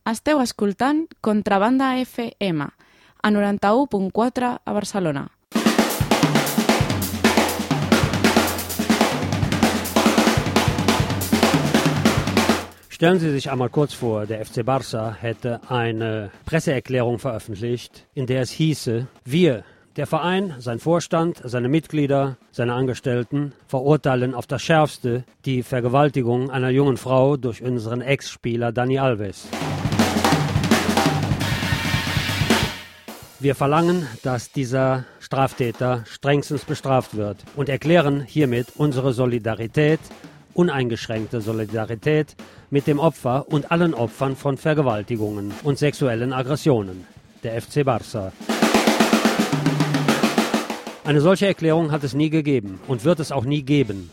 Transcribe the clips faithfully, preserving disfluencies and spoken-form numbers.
Esteu escoltant Contrabanda F M, a noranta-u punt quatre a Barcelona. Stellen Sie sich einmal kurz vor, der F C Barça hätte eine Presseerklärung veröffentlicht, in der es hieße, wir, der Verein, sein Vorstand, seine Mitglieder, seine Angestellten, verurteilen auf das Schärfste die Vergewaltigung einer jungen Frau durch unseren Ex-Spieler Dani Alves. Wir verlangen, dass dieser Straftäter strengstens bestraft wird und erklären hiermit unsere Solidarität, uneingeschränkte Solidarität mit dem Opfer und allen Opfern von Vergewaltigungen und sexuellen Aggressionen, der F C Barça. Eine solche Erklärung hat es nie gegeben und wird es auch nie geben.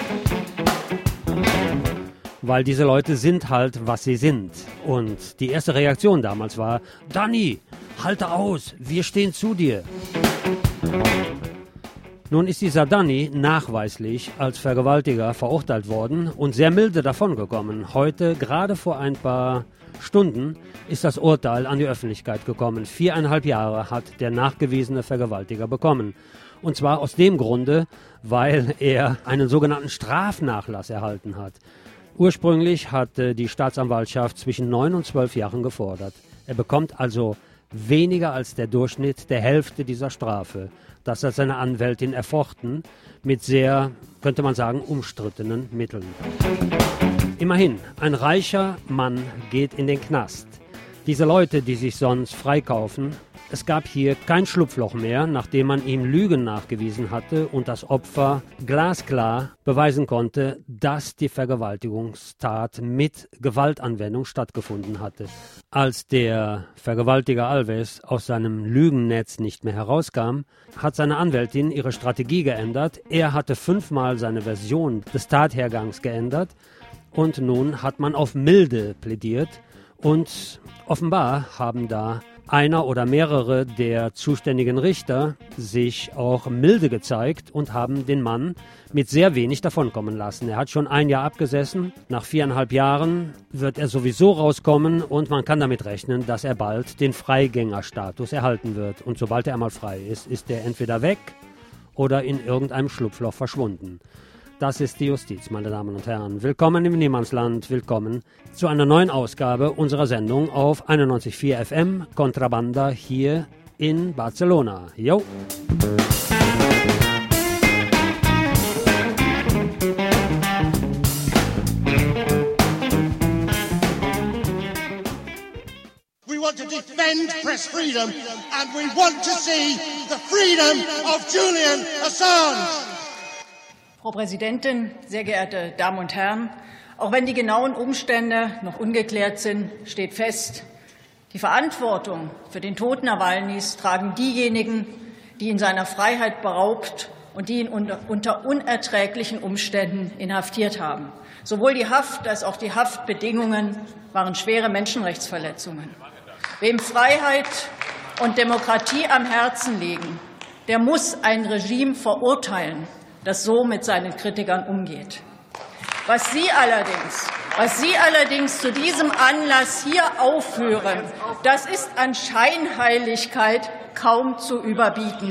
Weil diese Leute sind halt, was sie sind. Und die erste Reaktion damals war, Dani, halte aus, wir stehen zu dir. Nun ist dieser Dani nachweislich als Vergewaltiger verurteilt worden und sehr milde davongekommen. Heute, gerade vor ein paar Stunden, ist das Urteil an die Öffentlichkeit gekommen. Viereinhalb Jahre hat der nachgewiesene Vergewaltiger bekommen. Und zwar aus dem Grunde, weil er einen sogenannten Strafnachlass erhalten hat. Ursprünglich hatte die Staatsanwaltschaft zwischen neun und zwölf Jahren gefordert. Er bekommt also weniger als der Durchschnitt der Hälfte dieser Strafe. Das hat seine Anwältin erfochten mit sehr, könnte man sagen, umstrittenen Mitteln. Immerhin, ein reicher Mann geht in den Knast. Diese Leute, die sich sonst freikaufen, es gab hier kein Schlupfloch mehr, nachdem man ihm Lügen nachgewiesen hatte und das Opfer glasklar beweisen konnte, dass die Vergewaltigungstat mit Gewaltanwendung stattgefunden hatte. Als der Vergewaltiger Alves aus seinem Lügennetz nicht mehr herauskam, hat seine Anwältin ihre Strategie geändert. Er hatte fünfmal seine Version des Tathergangs geändert und nun hat man auf Milde plädiert und offenbar haben da einer oder mehrere der zuständigen Richter sich auch milde gezeigt und haben den Mann mit sehr wenig davonkommen lassen. Er hat schon ein Jahr abgesessen. Nach viereinhalb Jahren wird er sowieso rauskommen und man kann damit rechnen, dass er bald den Freigängerstatus erhalten wird. Und sobald er einmal frei ist, ist er entweder weg oder in irgendeinem Schlupfloch verschwunden. Das ist die Justiz, meine Damen und Herren. Willkommen im Niemandsland, willkommen zu einer neuen Ausgabe unserer Sendung auf einundneunzig Komma vier F M Contrabanda hier in Barcelona. Jo! We want to defend press freedom and we want to see the freedom of Julian Assange. Frau Präsidentin, sehr geehrte Damen und Herren! Auch wenn die genauen Umstände noch ungeklärt sind, steht fest, die Verantwortung für den Tod Nawalnys tragen diejenigen, die ihn seiner Freiheit beraubt und die ihn unter, unter unerträglichen Umständen inhaftiert haben. Sowohl die Haft als auch die Haftbedingungen waren schwere Menschenrechtsverletzungen. Wem Freiheit und Demokratie am Herzen liegen, der muss ein Regime verurteilen, das so mit seinen Kritikern umgeht. Was Sie allerdings, was Sie allerdings zu diesem Anlass hier aufführen, das ist an Scheinheiligkeit kaum zu überbieten.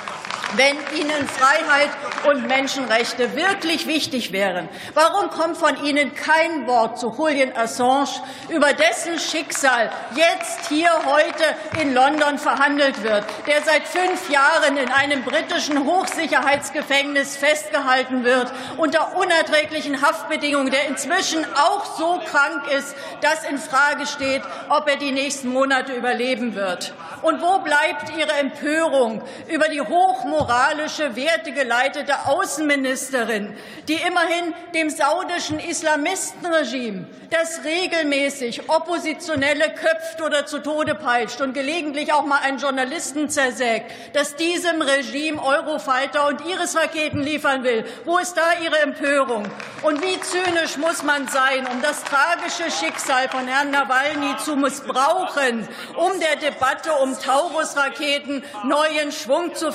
Wenn Ihnen Freiheit und Menschenrechte wirklich wichtig wären, warum kommt von Ihnen kein Wort zu Julian Assange, über dessen Schicksal jetzt hier heute in London verhandelt wird, der seit fünf Jahren in einem britischen Hochsicherheitsgefängnis festgehalten wird, unter unerträglichen Haftbedingungen, der inzwischen auch so krank ist, dass in Frage steht, ob er die nächsten Monate überleben wird. Und wo bleibt Ihre Empörung über die hochmoralische, wertegeleitete Außenministerin, die immerhin dem saudischen Islamistenregime, das regelmäßig Oppositionelle köpft oder zu Tode peitscht und gelegentlich auch mal einen Journalisten zersägt, dass diesem Regime Eurofighter und Iris-Raketen liefern will? Wo ist da Ihre Empörung? Und wie zynisch muss man sein, um das tragische Schicksal von Herrn Nawalny zu missbrauchen, um der Debatte um Taurus-Raketen neuen Schwung zu verleihen?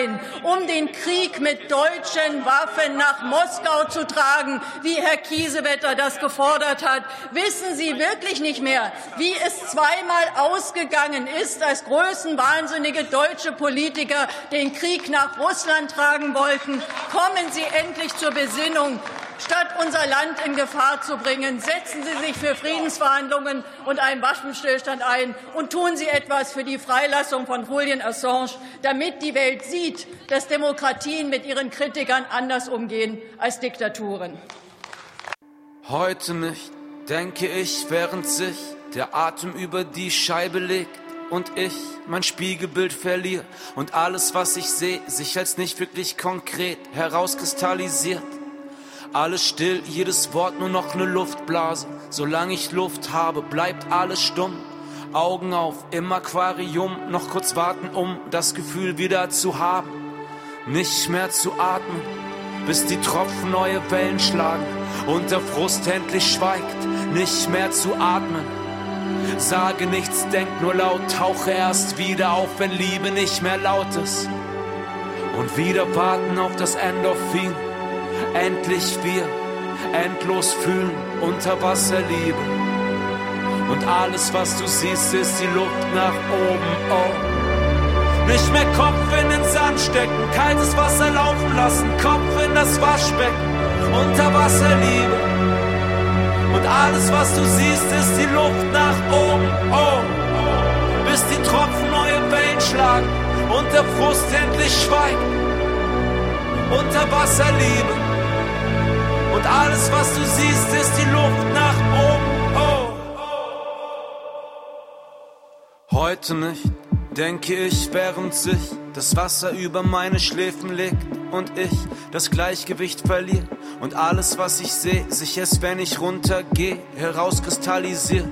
sein, um den Krieg mit deutschen Waffen nach Moskau zu tragen, wie Herr Kiesewetter das gefordert hat? Wissen Sie wirklich nicht mehr, wie es zweimal ausgegangen ist, als größenwahnsinnige deutsche Politiker den Krieg nach Russland tragen wollten? Kommen Sie endlich zur Besinnung. Statt unser Land in Gefahr zu bringen, setzen Sie sich für Friedensverhandlungen und einen Waffenstillstand ein und tun Sie etwas für die Freilassung von Julian Assange, damit die Welt sieht, dass Demokratien mit ihren Kritikern anders umgehen als Diktaturen. Heute nicht, denke ich, während sich der Atem über die Scheibe legt und ich mein Spiegelbild verliere und alles, was ich sehe, sich als nicht wirklich konkret herauskristallisiert. Alles still, jedes Wort nur noch eine Luftblase. Solange ich Luft habe, bleibt alles stumm. Augen auf, im Aquarium, noch kurz warten, um das Gefühl wieder zu haben. Nicht mehr zu atmen, bis die Tropfen neue Wellen schlagen und der Frust endlich schweigt. Nicht mehr zu atmen. Sage nichts, denk nur laut, tauche erst wieder auf, wenn Liebe nicht mehr laut ist. Und wieder warten auf das Endorphin. Endlich wir, endlos fühlen, unter Wasser Liebe. Und alles, was du siehst, ist die Luft nach oben, oh. Nicht mehr Kopf in den Sand stecken, kaltes Wasser laufen lassen, Kopf in das Waschbecken, unter Wasser Liebe. Und alles, was du siehst, ist die Luft nach oben, oh. Bis die Tropfen neue Wellen schlagen und der Frust endlich schweigt. Unter Wasser Liebe. Und alles, was du siehst, ist die Luft nach oben, oh. Heute nicht, denke ich, während sich das Wasser über meine Schläfen legt und ich das Gleichgewicht verliere und alles, was ich sehe, sich erst, wenn ich runtergehe, herauskristallisiert.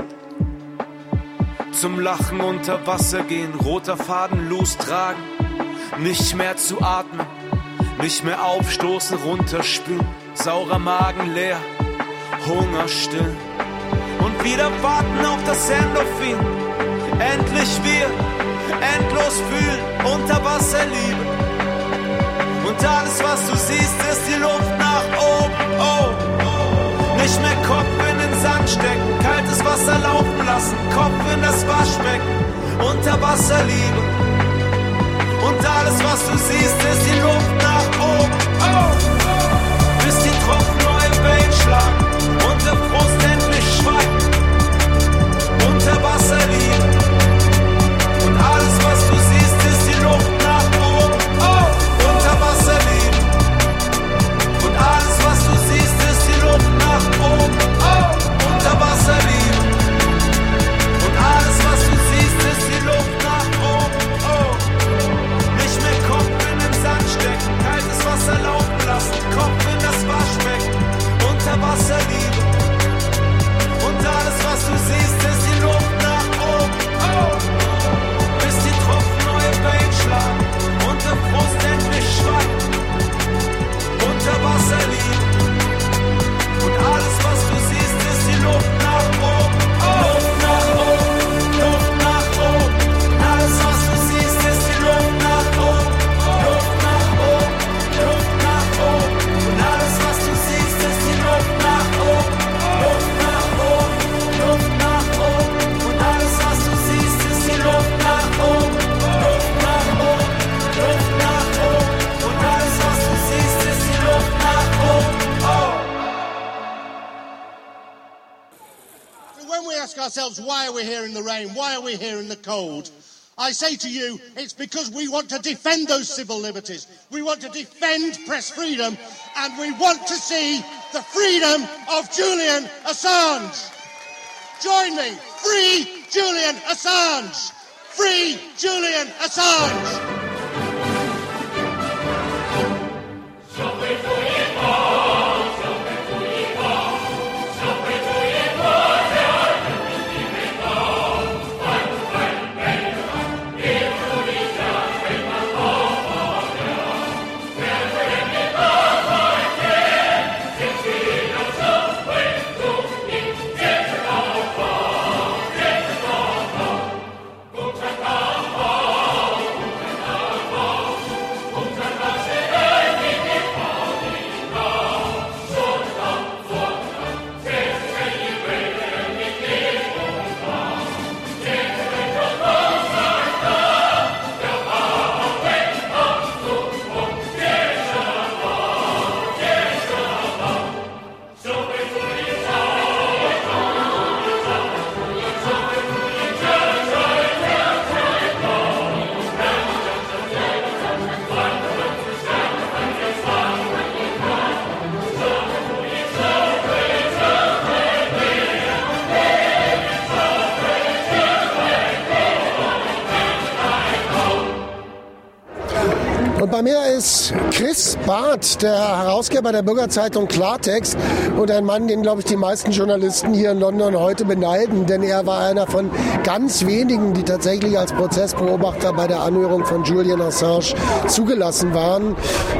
Zum Lachen unter Wasser gehen, roter Faden lostragen, nicht mehr zu atmen, nicht mehr aufstoßen, runterspülen. Saurer Magen leer, Hunger still und wieder warten auf das Endorphin. Endlich wir, endlos fühlen, unter Wasser Liebe. Und alles, was du siehst, ist die Luft nach oben, oh. Nicht mehr Kopf in den Sand stecken, kaltes Wasser laufen lassen, Kopf in das Waschbecken, unter Wasser Liebe. Und alles, was du siehst, ist die Luft nach oben, oh. Bis die Tropfen neue Wellen schlagen und der Frust endlich schweigt. Unter Wasser liegen. Und alles, was du siehst, ist die Luft nach oben, oh. Unter Wasser liegen. Und alles, was du siehst, ist die Luft nach oben, oh. Unter Wasser liegen. Und alles, was du siehst, ist die Luft nach oben, oh. Nicht mehr Kopf in den Sand stecken, kaltes Wasser laufen lassen, Kopf in das Waschbecken, unter Wasser liegen. Und alles, was du siehst, ist die Luft nach oben, oh. Bis die Tropfen neue Wellen schlagen und der Frust endlich schweigt. Unter Wasser liegen. Und alles, was du siehst, ist die Luft nach oben, oh. Luft nach oben, Luft nach oben. Alles, was du siehst, ist die Luft nach oben, Luft nach oben, Luft nach oben. Und alles, was du siehst, ist die Luft nach oben, Luft nach oben, Luft nach oben. Und alles, was du siehst, ist die Luft nach oben, Luft nach oben, Luft nach oben. Und alles, was du siehst, ist die Luft nach oben, oh. When we ask ourselves, why are we here in the rain? Why are we here in the cold? I say to you, it's because we want to defend those civil liberties. We want to defend press freedom, and we want to see the freedom of Julian Assange. Join me. Free Julian Assange. Free Julian Assange. bei mir ist Chris Barth, der Herausgeber der Bürgerzeitung Klartext und ein Mann, den, glaube ich, die meisten Journalisten hier in London heute beneiden, denn er war einer von ganz wenigen, die tatsächlich als Prozessbeobachter bei der Anhörung von Julian Assange zugelassen waren.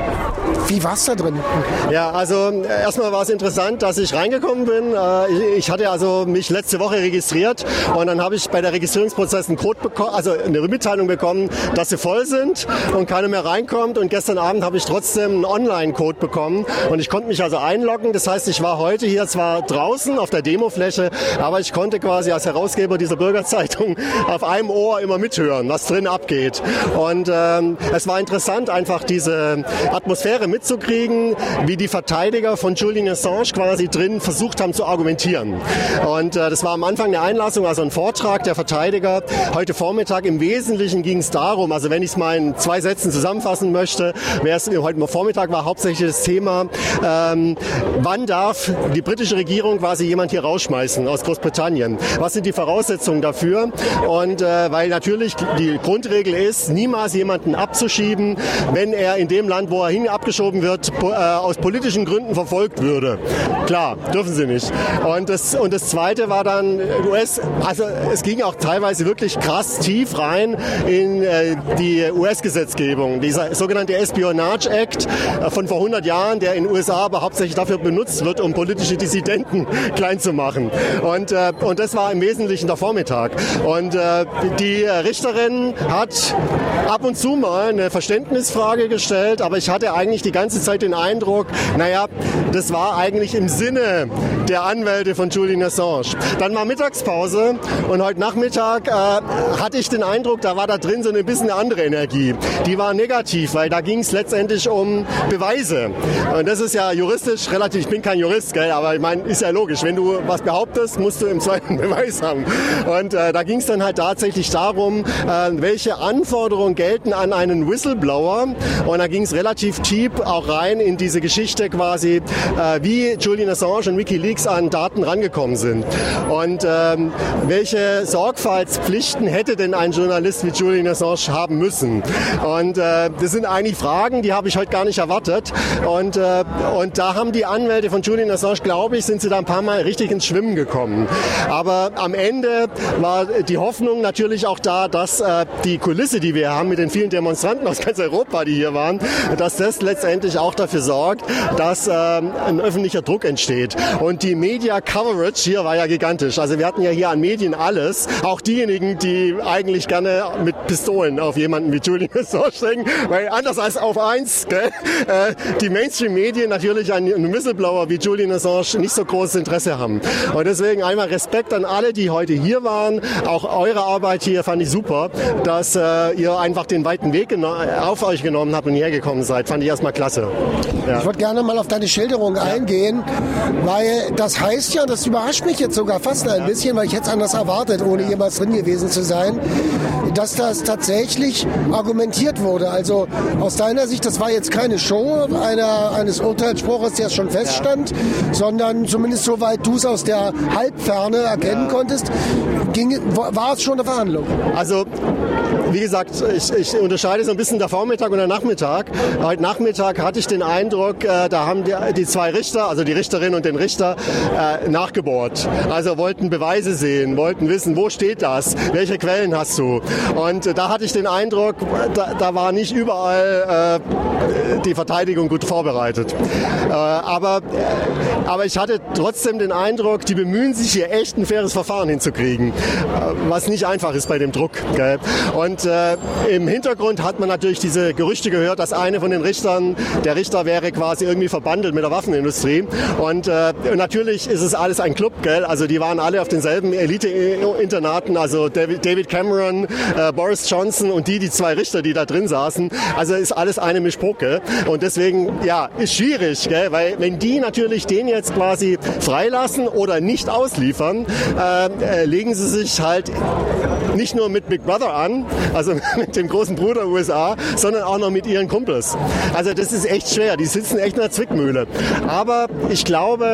Wie war's da drin? Ja, also erstmal war es interessant, dass ich reingekommen bin. Ich hatte also mich letzte Woche registriert und dann habe ich bei der Registrierungsprozess einen Code bekommen, also eine Mitteilung bekommen, dass sie voll sind und keiner mehr reinkommt. Und gestern Abend habe ich trotzdem einen Online-Code bekommen und ich konnte mich also einloggen. Das heißt, ich war heute hier zwar draußen auf der Demofläche, aber ich konnte quasi als Herausgeber dieser Bürgerzeitung auf einem Ohr immer mithören, was drin abgeht. Und ähm, es war interessant, einfach diese Atmosphäre mitzukriegen, wie die Verteidiger von Julian Assange quasi drin versucht haben zu argumentieren. Und äh, das war am Anfang der Einlassung, also ein Vortrag der Verteidiger. Heute Vormittag im Wesentlichen ging es darum, also wenn ich es mal in zwei Sätzen zusammenfassen möchte, wäre es heute Vormittag war hauptsächlich das Thema, ähm, wann darf die britische Regierung quasi jemand hier rausschmeißen aus Großbritannien? Was sind die Voraussetzungen dafür? Und äh, weil natürlich die Grundregel ist, niemals jemanden abzuschieben, wenn er in dem Land, wo er hin abgeschoben wird, po, äh, aus politischen Gründen verfolgt würde. Klar, dürfen sie nicht. Und das, und das Zweite war dann U S, also es ging auch teilweise wirklich krass tief rein in äh, die U S-Gesetzgebung. Dieser sogenannte Espionage Act äh, von vor hundert Jahren, der in den U S A aber hauptsächlich dafür benutzt wird, um politische Dissidenten klein zu machen. Und, äh, und das war im Wesentlichen der Vormittag. Und äh, die Richterin hat ab und zu mal eine Verständnisfrage gestellt, aber ich hatte eigentlich die ganze Zeit den Eindruck, naja, das war eigentlich im Sinne der Anwälte von Julian Assange. Dann war Mittagspause und heute Nachmittag äh, hatte ich den Eindruck, da war da drin so ein bisschen eine andere Energie. Die war negativ, weil da ging es letztendlich um Beweise. Und das ist ja juristisch relativ, ich bin kein Jurist, gell, aber ich meine, ist ja logisch, wenn du was behauptest, musst du im zweiten Beweis haben. Und äh, da ging es dann halt tatsächlich darum, äh, welche Anforderungen gelten an einen Whistleblower. Und da ging es relativ tief auch rein in diese Geschichte quasi, äh, wie Julian Assange und WikiLeaks an Daten rangekommen sind. Und ähm, welche Sorgfaltspflichten hätte denn ein Journalist wie Julian Assange haben müssen? Und äh, das sind eigentlich Fragen, die habe ich heute gar nicht erwartet. Und, äh, und da haben die Anwälte von Julian Assange, glaube ich, sind sie da ein paar Mal richtig ins Schwimmen gekommen. Aber am Ende war die Hoffnung natürlich auch da, dass äh, die Kulisse, die wir haben mit den vielen Demonstranten aus ganz Europa, die hier waren, dass das letztendlich auch dafür sorgt, dass äh, ein öffentlicher Druck entsteht. Und die Media Coverage hier war ja gigantisch. Also wir hatten ja hier an Medien alles, auch diejenigen, die eigentlich gerne mit Pistolen auf jemanden wie Julian Assange denken, weil anders als auf eins, gell, äh, die Mainstream-Medien natürlich an einen Whistleblower wie Julian Assange nicht so großes Interesse haben. Und deswegen einmal Respekt an alle, die heute hier waren. Auch eure Arbeit hier fand ich super, dass äh, ihr einfach den weiten Weg auf euch genommen habt und hierher gekommen seid. Fand ich erstmal klasse. Ja. Ich würde gerne mal auf deine Schilderung ja. eingehen, weil das heißt ja, das überrascht mich jetzt sogar fast ein ja. bisschen, weil ich hätte es anders erwartet, ohne ja. jemals drin gewesen zu sein, dass das tatsächlich argumentiert wurde. Also aus deiner Sicht, das war jetzt keine Show einer, eines Urteilsspruches, der schon feststand, ja. sondern zumindest soweit du es aus der Halbferne erkennen ja. konntest, ging, war es schon eine Verhandlung. Also wie gesagt, ich, ich unterscheide so ein bisschen der Vormittag und der Nachmittag. Heute Nachmittag hatte ich den Eindruck, äh, da haben die, die zwei Richter, also die Richterin und den Richter, äh, nachgebohrt. Also wollten Beweise sehen, wollten wissen, wo steht das, welche Quellen hast du. Und äh, da hatte ich den Eindruck, da, da war nicht überall äh, die Verteidigung gut vorbereitet. Äh, aber, äh, aber ich hatte trotzdem den Eindruck, die bemühen sich hier echt ein faires Verfahren hinzukriegen, äh, was nicht einfach ist bei dem Druck. Gell? Und äh, im Hintergrund hat man natürlich diese Gerüchte gehört, dass eine von den Richtern, der Richter wäre quasi irgendwie verbandelt mit der Waffenindustrie. Und äh, natürlich ist es alles ein Club, gell? Also die waren alle auf denselben Elite-Internaten, also David, David Cameron, äh, Boris Johnson und die, die zwei Richter, die da drin saßen. Also ist alles eine Mischpoke. Und deswegen, ja, ist schwierig, gell? Weil wenn die natürlich den jetzt quasi freilassen oder nicht ausliefern, äh, äh, legen sie sich halt nicht nur mit Big Brother an, also mit dem großen Bruder U S A, sondern auch noch mit ihren Kumpels. Also das ist echt schwer, die sitzen echt in der Zwickmühle. Aber ich glaube,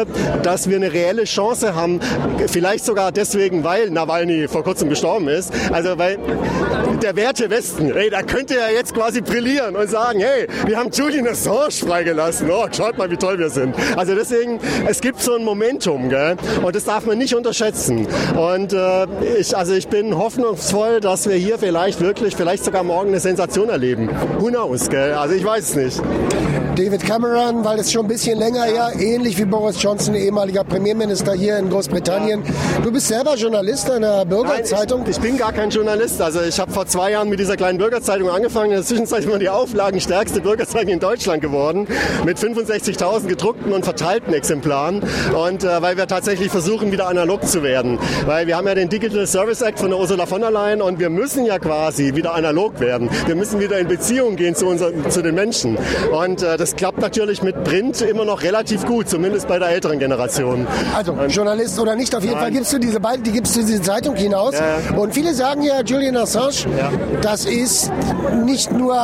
dass wir eine reelle Chance haben, vielleicht sogar deswegen, weil Nawalny vor kurzem gestorben ist. Also weil der Werte Westen, ey, da könnte er jetzt quasi brillieren und sagen, hey, wir haben Julian Assange freigelassen. Oh, schaut mal, wie toll wir sind. Also deswegen, es gibt so ein Momentum, gell? Und das darf man nicht unterschätzen. Und äh, ich, also ich bin hoffnungsvoll, dass wir hier vielleicht wirklich, vielleicht sogar morgen eine Sensation erleben. Who knows, gell? Also ich weiß es nicht. David Cameron, weil es schon ein bisschen länger her, ähnlich wie Boris Johnson, ehemaliger Premierminister hier in Großbritannien. Du bist selber Journalist einer Bürgerzeitung. Nein, ich, ich bin gar kein Journalist. Also ich habe vor zwei Jahren mit dieser kleinen Bürgerzeitung angefangen. In der Zwischenzeit ist man die auflagenstärkste Bürgerzeitung in Deutschland geworden. Mit fünfundsechzigtausend gedruckten und verteilten Exemplaren. Und äh, weil wir tatsächlich versuchen, wieder analog zu werden. Weil wir haben ja den Digital Service Act von der Ursula von der Leyen und wir müssen ja quasi wieder analog werden. Wir müssen wieder in Beziehung gehen zu, unser, zu den Menschen. Und äh, das klappt natürlich mit Print immer noch relativ gut, zumindest bei der älteren Generation. Also Journalist oder nicht, auf jeden Nein. Fall gibst du diese beiden, die gibst du diese Zeitung hinaus. Ja. Und viele sagen ja, Julian Assange, ja. das ist nicht nur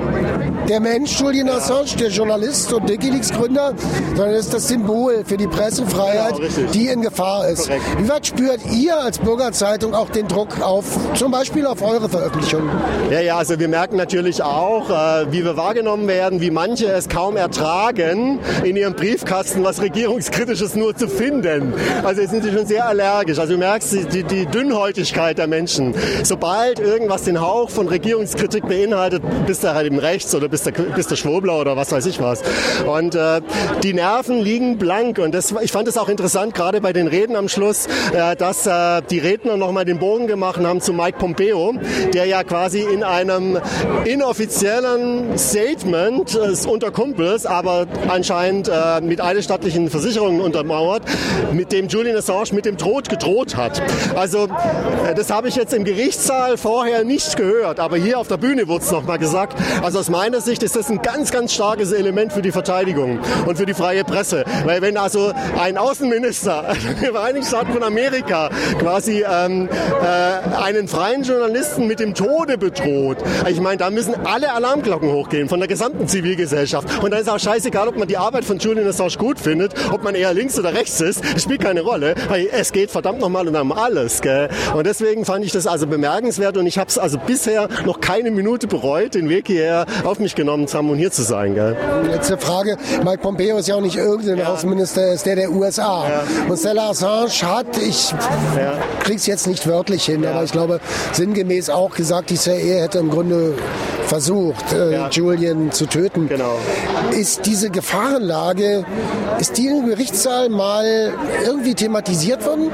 der Mensch Julian ja. Assange, der Journalist und WikiLeaks-Gründer, sondern es ist das Symbol für die Pressefreiheit, genau, die in Gefahr ist. Korrekt. Wie weit spürt ihr als Bürgerzeitung auch den Druck auf, zum Beispiel auf eure Veröffentlichungen? Ja, ja, also wir merken natürlich auch, äh, wie wir wahrgenommen werden, wie manche es kaum ertragen, in ihrem Briefkasten was Regierungskritisches nur zu finden. Also jetzt sind sie schon sehr allergisch. Also du merkst die, die Dünnhäutigkeit der Menschen. Sobald irgendwas den Hauch von Regierungskritik beinhaltet, bist du halt eben rechts oder bist du, bist du Schwurbler oder was weiß ich was. Und äh, die Nerven liegen blank. Und das, ich fand es auch interessant, gerade bei den Reden am Schluss, äh, dass äh, die Redner nochmal den Bogen gemacht haben zu Mike Pompeo, der ja quasi in einem inoffiziellen Statement äh, unter Kumpels, aber anscheinend äh, mit eidesstattlichen Versicherungen untermauert, mit dem Julian Assange mit dem Tod gedroht hat. Also äh, das habe ich jetzt im Gerichtssaal vorher nicht gehört, aber hier auf der Bühne wurde es nochmal gesagt. Also aus meiner Sicht ist das ein ganz, ganz starkes Element für die Verteidigung und für die freie Presse. Weil wenn also ein Außenminister der Vereinigten Staaten von Amerika quasi ähm, äh, einen freien Journalisten mit dem Tode bedroht, ich meine, da müssen alle Alarmglocken hochgehen von der gesamten Zivilgesellschaft. Und dann ist auch scheißegal, ob man die Arbeit von Julian Assange gut findet, ob man eher links oder rechts ist, das spielt keine Rolle, weil es geht verdammt nochmal um alles. Gell? Und deswegen fand ich das also bemerkenswert und ich habe es also bisher noch keine Minute bereut, den Weg hierher auf mich genommen zu haben und hier zu sein. Gell? Letzte Frage, Mike Pompeo ist ja auch nicht irgendein ja. Außenminister, er ist der der U S A. Ja. Und Stella Assange hat, ich ja. krieg's jetzt nicht wörtlich hin, ja. aber ich glaube sinngemäß auch gesagt, die C I A hätte im Grunde versucht, äh, ja. Julian zu töten. Genau. Ist diese Gefahrenlage, ist die im Gerichtssaal mal irgendwie thematisiert worden?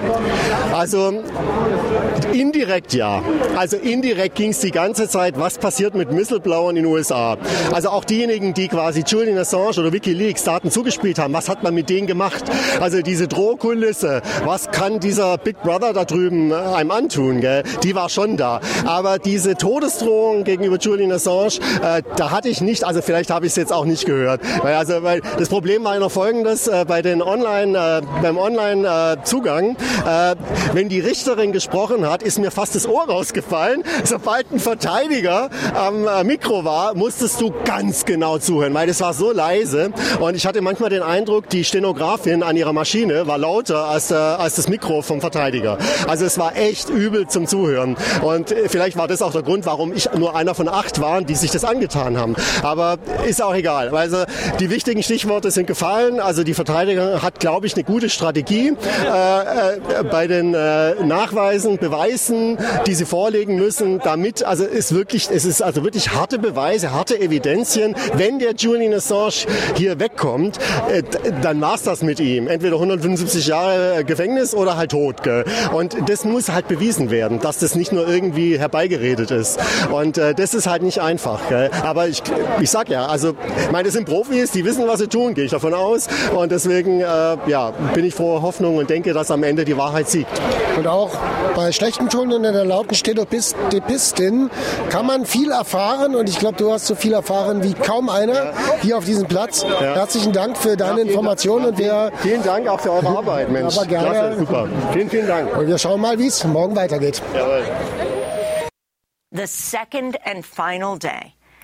Also indirekt ja. Also indirekt ging es die ganze Zeit, was passiert mit Whistleblowern in den U S A. Also auch diejenigen, die quasi Julian Assange oder WikiLeaks Daten zugespielt haben, was hat man mit denen gemacht? Also diese Drohkulisse, was kann dieser Big Brother da drüben einem antun? Gell? Die war schon da. Aber diese Todesdrohung gegenüber Julian Assange, äh, da hatte ich nicht, also vielleicht habe ich es jetzt auch nicht gehört. Weil, also, weil das Problem war ja noch folgendes, äh, bei den Online, äh, beim Online-Zugang, äh, wenn die Richterin gesprochen hat, ist mir fast das Ohr rausgefallen. Sobald ein Verteidiger am äh, Mikro war, musstest du ganz genau zuhören, weil das war so leise und ich hatte manchmal den Eindruck, die Stenografin an ihrer Maschine war lauter als, äh, als das Mikro vom Verteidiger. Also es war echt übel zum Zuhören und äh, vielleicht war das auch der Grund, warum ich nur einer von acht waren, die sich das angetan haben. Aber ist auch egal. Also die wichtigen Stichworte sind gefallen. Also die Verteidigung hat, glaube ich, eine gute Strategie äh, äh, bei den äh, Nachweisen, Beweisen, die sie vorlegen müssen, damit, also ist wirklich, es ist also wirklich harte Beweise, harte Evidenzien. Wenn der Julian Assange hier wegkommt, äh, dann war's das mit ihm. Entweder hundertfünfundsiebzig Jahre Gefängnis oder halt tot. Gell? Und das muss halt bewiesen werden, dass das nicht nur irgendwie herbeigeredet ist. Und äh, das ist halt nicht einfach. Gell? Aber ich, ich sag ja, also, ich meine, das sind Profis, die wissen, was sie tun, gehe ich davon aus. Und deswegen, äh, ja, bin ich froher Hoffnung und denke, dass am Ende die Wahrheit siegt. Und auch bei schlechten Ton und in der lauten Stenopistin kann man viel erfahren. Und ich glaube, du hast so viel erfahren wie kaum einer ja. hier auf diesem Platz. Ja. Herzlichen Dank für deine ja, Informationen. Und wir vielen Dank auch für eure Arbeit, Mensch. Aber gerne. Klasse, super. Vielen, vielen Dank. Und wir schauen mal, wie es morgen weitergeht. Jawohl. The second and final day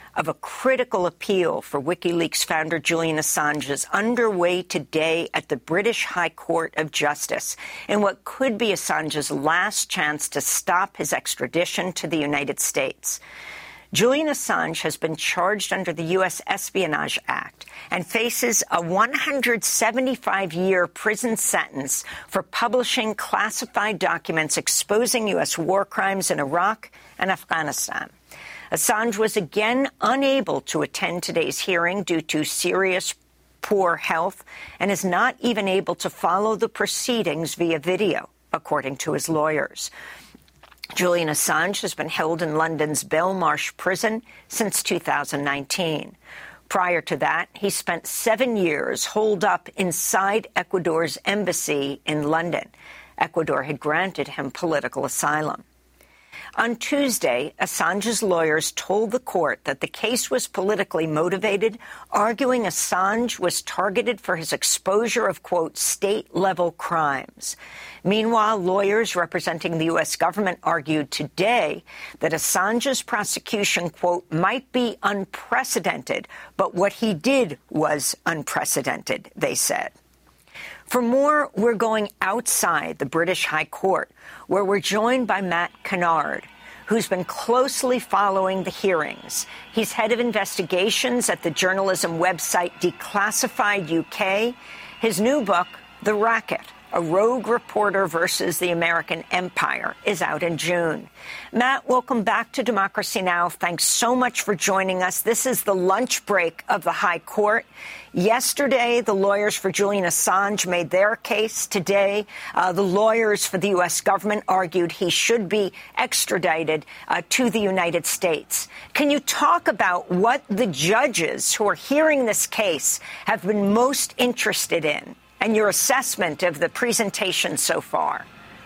of a critical appeal for WikiLeaks founder Julian Assange is underway today at the British High Court of Justice in what could be Assange's last chance to stop his extradition to the United States. Julian Assange has been charged under the U S Espionage Act and faces a one hundred seventy-five year prison sentence for publishing classified documents exposing U S war crimes in Iraq and Afghanistan. Assange was again unable to attend today's hearing due to serious poor health and is not even able to follow the proceedings via video, according to his lawyers. Julian Assange has been held in London's Belmarsh prison since two thousand nineteen. Prior to that, he spent seven years holed up inside Ecuador's embassy in London. Ecuador had granted him political asylum. On Tuesday, Assange's lawyers told the court that the case was politically motivated, arguing Assange was targeted for his exposure of, quote, state-level crimes. Meanwhile, lawyers representing the U S government argued today that Assange's prosecution, quote, might be unprecedented, but what he did was unprecedented, they said. For more, we're going outside the British High Court, where we're joined by Matt Kennard, who's been closely following the hearings. He's head of investigations at the journalism website Declassified U K. His new book, The Racket, A Rogue Reporter versus the American Empire, is out in June. Matt, welcome back to Democracy Now! Thanks so much for joining us. This is the lunch break of the High Court. Yesterday, the lawyers for Julian Assange made their case. Today, uh, the lawyers for the U S government argued he should be extradited uh, to the United States. Can you talk about what the judges who are hearing this case have been most interested in, and your assessment of the presentation so far?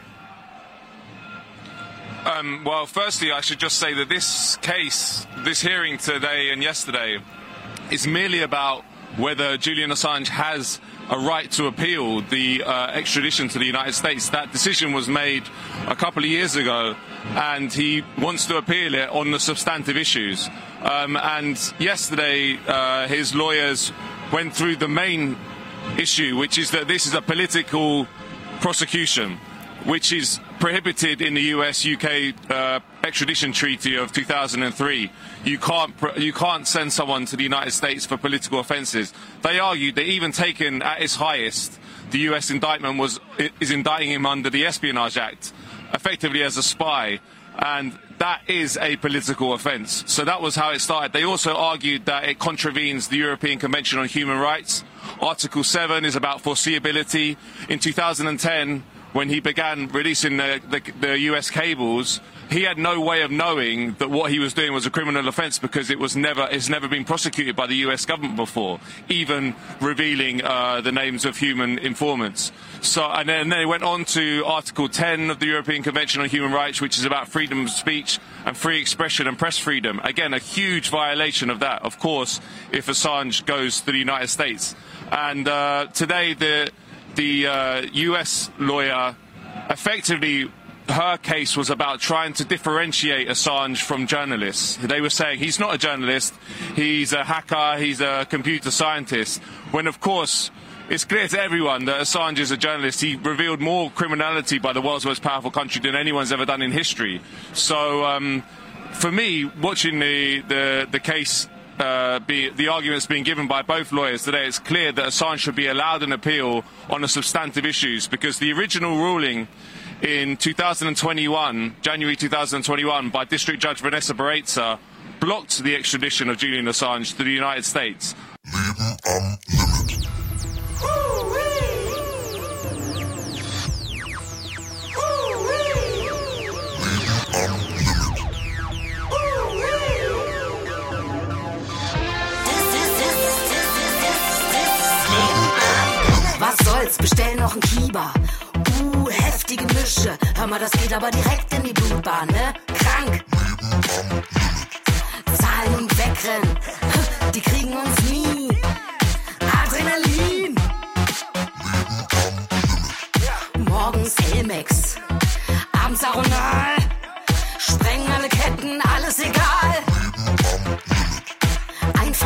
Um, well, firstly, I should just say that this case, this hearing today and yesterday, is merely about whether Julian Assange has a right to appeal the uh, extradition to the United States. That decision was made a couple of years ago, and he wants to appeal it on the substantive issues. Um, and yesterday, uh, his lawyers went through the main issue, which is that this is a political prosecution, which is prohibited in the U S U K uh, extradition treaty of two thousand three. You can't you can't send someone to the United States for political offences. They argued that even taken at its highest, the U S indictment was is indicting him under the Espionage Act, effectively as a spy, and that is a political offence. So that was how it started. They also argued that it contravenes the European Convention on Human Rights. Article seven is about foreseeability. In two thousand ten, when he began releasing the, the, the U S cables, he had no way of knowing that what he was doing was a criminal offence, because it was never, it's never been prosecuted by the U S government before, even revealing uh, the names of human informants. So, and then they went on to Article ten of the European Convention on Human Rights, which is about freedom of speech and free expression and press freedom. Again, a huge violation of that, of course, if Assange goes to the United States. And uh, today, the the uh, U S lawyer, effectively, her case was about trying to differentiate Assange from journalists. They were saying he's not a journalist, he's a hacker, he's a computer scientist, when, of course, it's clear to everyone that Assange is a journalist. He revealed more criminality by the world's most powerful country than anyone's ever done in history. So, um, for me, watching the, the, the case, Uh, be, the arguments being given by both lawyers today, it's clear that Assange should be allowed an appeal on the substantive issues, because the original ruling in two thousand twenty-one, January two thousand twenty-one, by District Judge Vanessa Baraitser blocked the extradition of Julian Assange to the United States. Leben am Limit. Was soll's, bestell noch 'n Kieber. Uh, heftige Mische. Hör mal, das geht aber direkt in die Blutbahn, ne? Krank. Zahlen und wegrennen. Die kriegen uns nie. Adrenalin. Morgens Elmex. Abends Aronal. Sprengen alle Ketten, alles egal.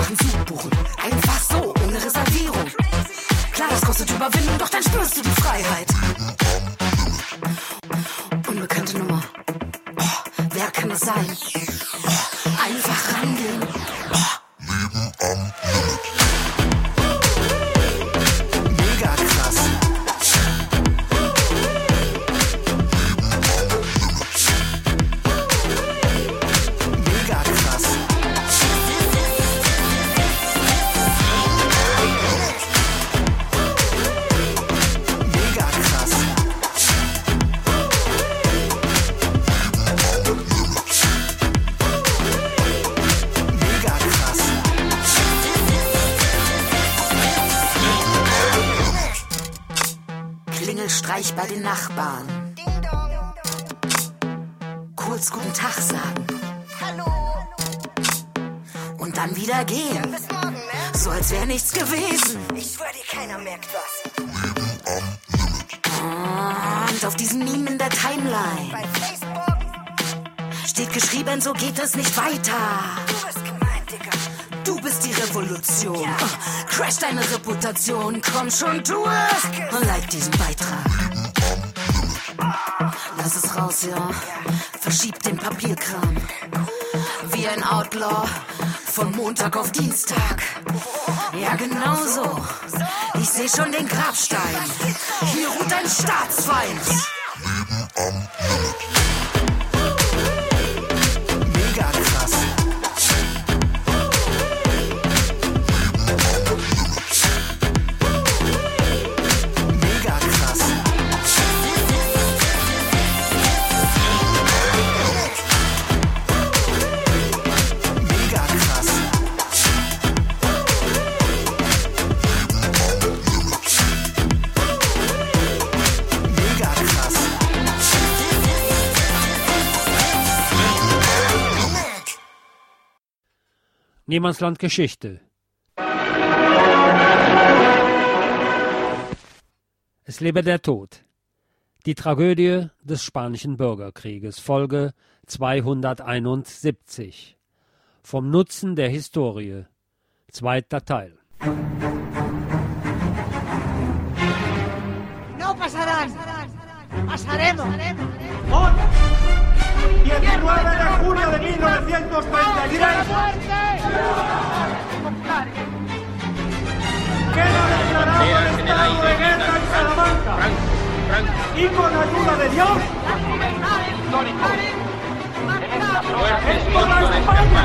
einfach einen Zug buchen. Einfach so, ohne Reservierung. Klar, das kostet Überwindung, doch dann spürst du die Freiheit. Unbekannte Nummer. Oh, wer kann das sein? Oh, einfach rangehen. Oh. Leben am Limit. Mega krass. Mega krass. Mega krass. Mega krass. Klingelstreich bei den Nachbarn. Kurz guten Tag sagen. Und dann wieder gehen. So als wäre nichts gewesen. Ich schwör dir, keiner merkt was. Und auf diesem Meme in der Timeline Bei Facebook, steht geschrieben, so geht es nicht weiter. du bist gemeint, Digga. Du bist die Revolution. Oh, crash deine Reputation. Komm schon, tu es. Und like diesen Beitrag. Lass es raus, ja. Verschieb den Papierkram. Wie ein Outlaw. Von Montag auf Dienstag. Ja, genau so. Ich seh schon den Grabstein. Hier ruht ein Staatsfeind. Mega krass. Mega krass. Mega krass. Mega krass. Niemandsland Geschichte. Es lebe der Tod. Die Tragödie des Spanischen Bürgerkrieges, Folge zweihunderteinundsiebzig. Vom Nutzen der Historie, zweiter Teil. No pasarán. Pasaremos. diecinueve de junio de mil novecientos treinta y tres. Queda declarado el estado de guerra en Salamanca. Y con ayuda de Dios, es por la España.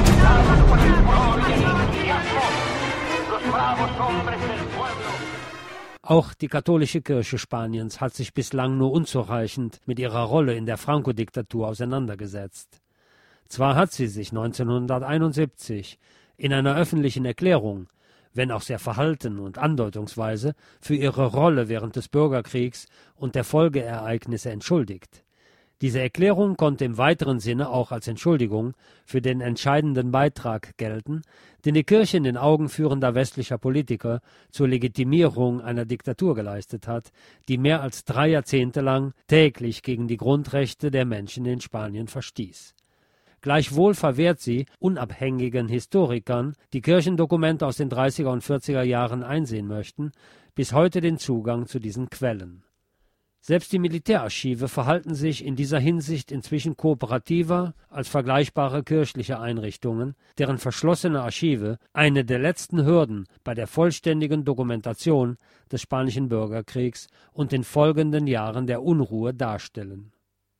Los bravos hombres del pueblo. Auch die katholische Kirche Spaniens hat sich bislang nur unzureichend mit ihrer Rolle in der Franco-Diktatur auseinandergesetzt. Zwar hat sie sich neunzehnhunderteinundsiebzig in einer öffentlichen Erklärung, wenn auch sehr verhalten und andeutungsweise, für ihre Rolle während des Bürgerkriegs und der Folgeereignisse entschuldigt. Diese Erklärung konnte im weiteren Sinne auch als Entschuldigung für den entscheidenden Beitrag gelten, den die Kirche in den Augen führender westlicher Politiker zur Legitimierung einer Diktatur geleistet hat, die mehr als drei Jahrzehnte lang täglich gegen die Grundrechte der Menschen in Spanien verstieß. Gleichwohl verwehrt sie unabhängigen Historikern, die Kirchendokumente aus den dreißiger und vierziger Jahren einsehen möchten, bis heute den Zugang zu diesen Quellen. Selbst die Militärarchive verhalten sich in dieser Hinsicht inzwischen kooperativer als vergleichbare kirchliche Einrichtungen, deren verschlossene Archive eine der letzten Hürden bei der vollständigen Dokumentation des Spanischen Bürgerkriegs und den folgenden Jahren der Unruhe darstellen.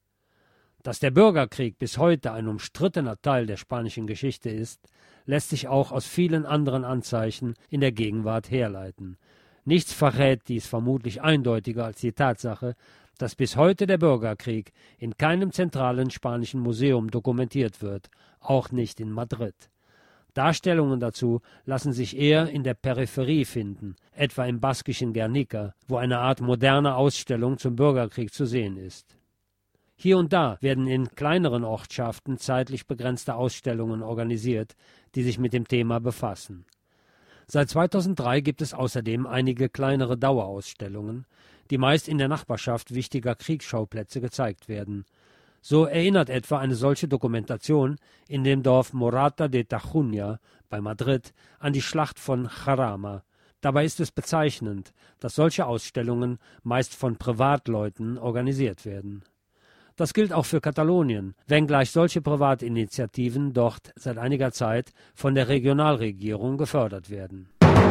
Dass der Bürgerkrieg bis heute ein umstrittener Teil der spanischen Geschichte ist, lässt sich auch aus vielen anderen Anzeichen in der Gegenwart herleiten. Nichts verrät dies vermutlich eindeutiger als die Tatsache, dass bis heute der Bürgerkrieg in keinem zentralen spanischen Museum dokumentiert wird, auch nicht in Madrid. Darstellungen dazu lassen sich eher in der Peripherie finden, etwa im baskischen Guernica, wo eine Art moderne Ausstellung zum Bürgerkrieg zu sehen ist. Hier und da werden in kleineren Ortschaften zeitlich begrenzte Ausstellungen organisiert, die sich mit dem Thema befassen. Seit zweitausenddrei gibt es außerdem einige kleinere Dauerausstellungen, die meist in der Nachbarschaft wichtiger Kriegsschauplätze gezeigt werden. So erinnert etwa eine solche Dokumentation in dem Dorf Morata de Tajuña bei Madrid, an die Schlacht von Jarama. Dabei ist es bezeichnend, dass solche Ausstellungen meist von Privatleuten organisiert werden. Das gilt auch für Katalonien, wenngleich solche Privatinitiativen dort seit einiger Zeit von der Regionalregierung gefördert werden.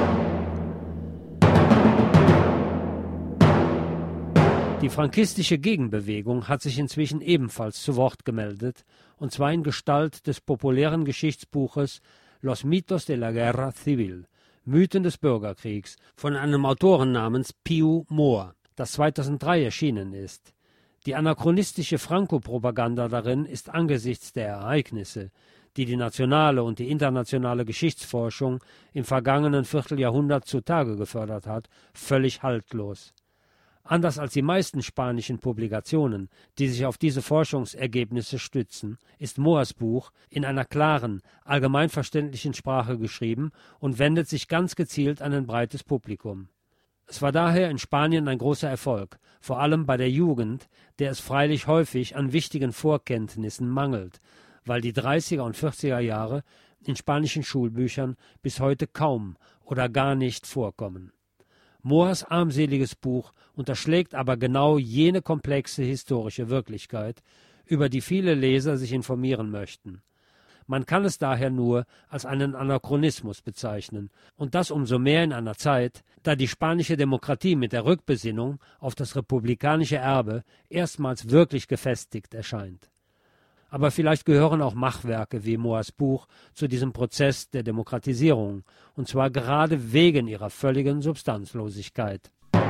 Die frankistische Gegenbewegung hat sich inzwischen ebenfalls zu Wort gemeldet, und zwar in Gestalt des populären Geschichtsbuches Los mitos de la guerra civil, Mythen des Bürgerkriegs, von einem Autoren namens Piu Mohr, das zweitausenddrei erschienen ist. Die anachronistische Franco-Propaganda darin ist angesichts der Ereignisse, die die nationale und die internationale Geschichtsforschung im vergangenen Vierteljahrhundert zutage gefördert hat, völlig haltlos. Anders als die meisten spanischen Publikationen, die sich auf diese Forschungsergebnisse stützen, ist Mohrs Buch in einer klaren, allgemeinverständlichen Sprache geschrieben und wendet sich ganz gezielt an ein breites Publikum. Es war daher in Spanien ein großer Erfolg, vor allem bei der Jugend, der es freilich häufig an wichtigen Vorkenntnissen mangelt, weil die dreißiger und vierziger Jahre in spanischen Schulbüchern bis heute kaum oder gar nicht vorkommen. Mohrs armseliges Buch unterschlägt aber genau jene komplexe historische Wirklichkeit, über die viele Leser sich informieren möchten. Man kann es daher nur als einen Anachronismus bezeichnen, und das umso mehr in einer Zeit, da die spanische Demokratie mit der Rückbesinnung auf das republikanische Erbe erstmals wirklich gefestigt erscheint. Aber vielleicht gehören auch Machwerke wie Mohrs Buch zu diesem Prozess der Demokratisierung, und zwar gerade wegen ihrer völligen Substanzlosigkeit.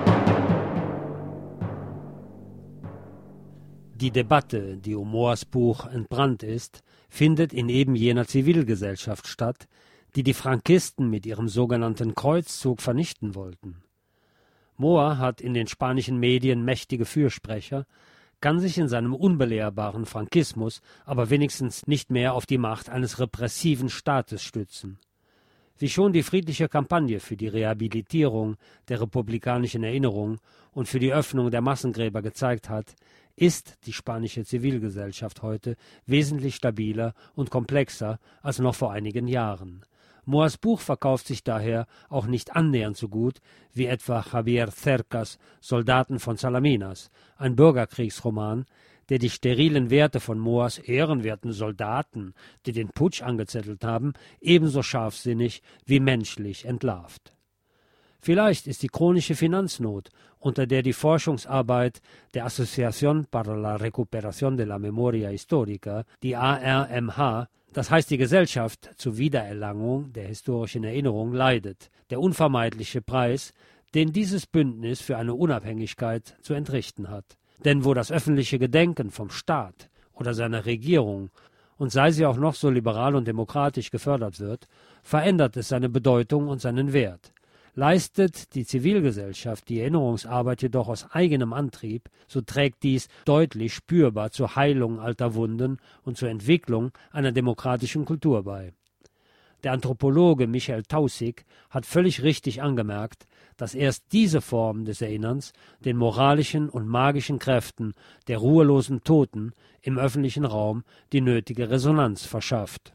Die Debatte, die um Mohrs Buch entbrannt ist, findet in eben jener Zivilgesellschaft statt, die die Frankisten mit ihrem sogenannten Kreuzzug vernichten wollten. Mohr hat in den spanischen Medien mächtige Fürsprecher, kann sich in seinem unbelehrbaren Frankismus aber wenigstens nicht mehr auf die Macht eines repressiven Staates stützen. Wie schon die friedliche Kampagne für die Rehabilitierung der republikanischen Erinnerung und für die Öffnung der Massengräber gezeigt hat, ist die spanische Zivilgesellschaft heute wesentlich stabiler und komplexer als noch vor einigen Jahren. Mohrs Buch verkauft sich daher auch nicht annähernd so gut wie etwa Javier Cercas Soldaten von Salaminas, ein Bürgerkriegsroman, der die sterilen Werte von Mohrs ehrenwerten Soldaten, die den Putsch angezettelt haben, ebenso scharfsinnig wie menschlich entlarvt. Vielleicht ist die chronische Finanznot, unter der die Forschungsarbeit der Asociación para la Recuperación de la Memoria Histórica, die A R M H, das heißt die Gesellschaft zur Wiedererlangung der historischen Erinnerung, leidet, der unvermeidliche Preis, den dieses Bündnis für eine Unabhängigkeit zu entrichten hat. Denn wo das öffentliche Gedenken vom Staat oder seiner Regierung, und sei sie auch noch so liberal und demokratisch gefördert wird, verändert es seine Bedeutung und seinen Wert. Leistet die Zivilgesellschaft die Erinnerungsarbeit jedoch aus eigenem Antrieb, so trägt dies deutlich spürbar zur Heilung alter Wunden und zur Entwicklung einer demokratischen Kultur bei. Der Anthropologe Michael Taussig hat völlig richtig angemerkt, dass erst diese Form des Erinnerns den moralischen und magischen Kräften der ruhelosen Toten im öffentlichen Raum die nötige Resonanz verschafft.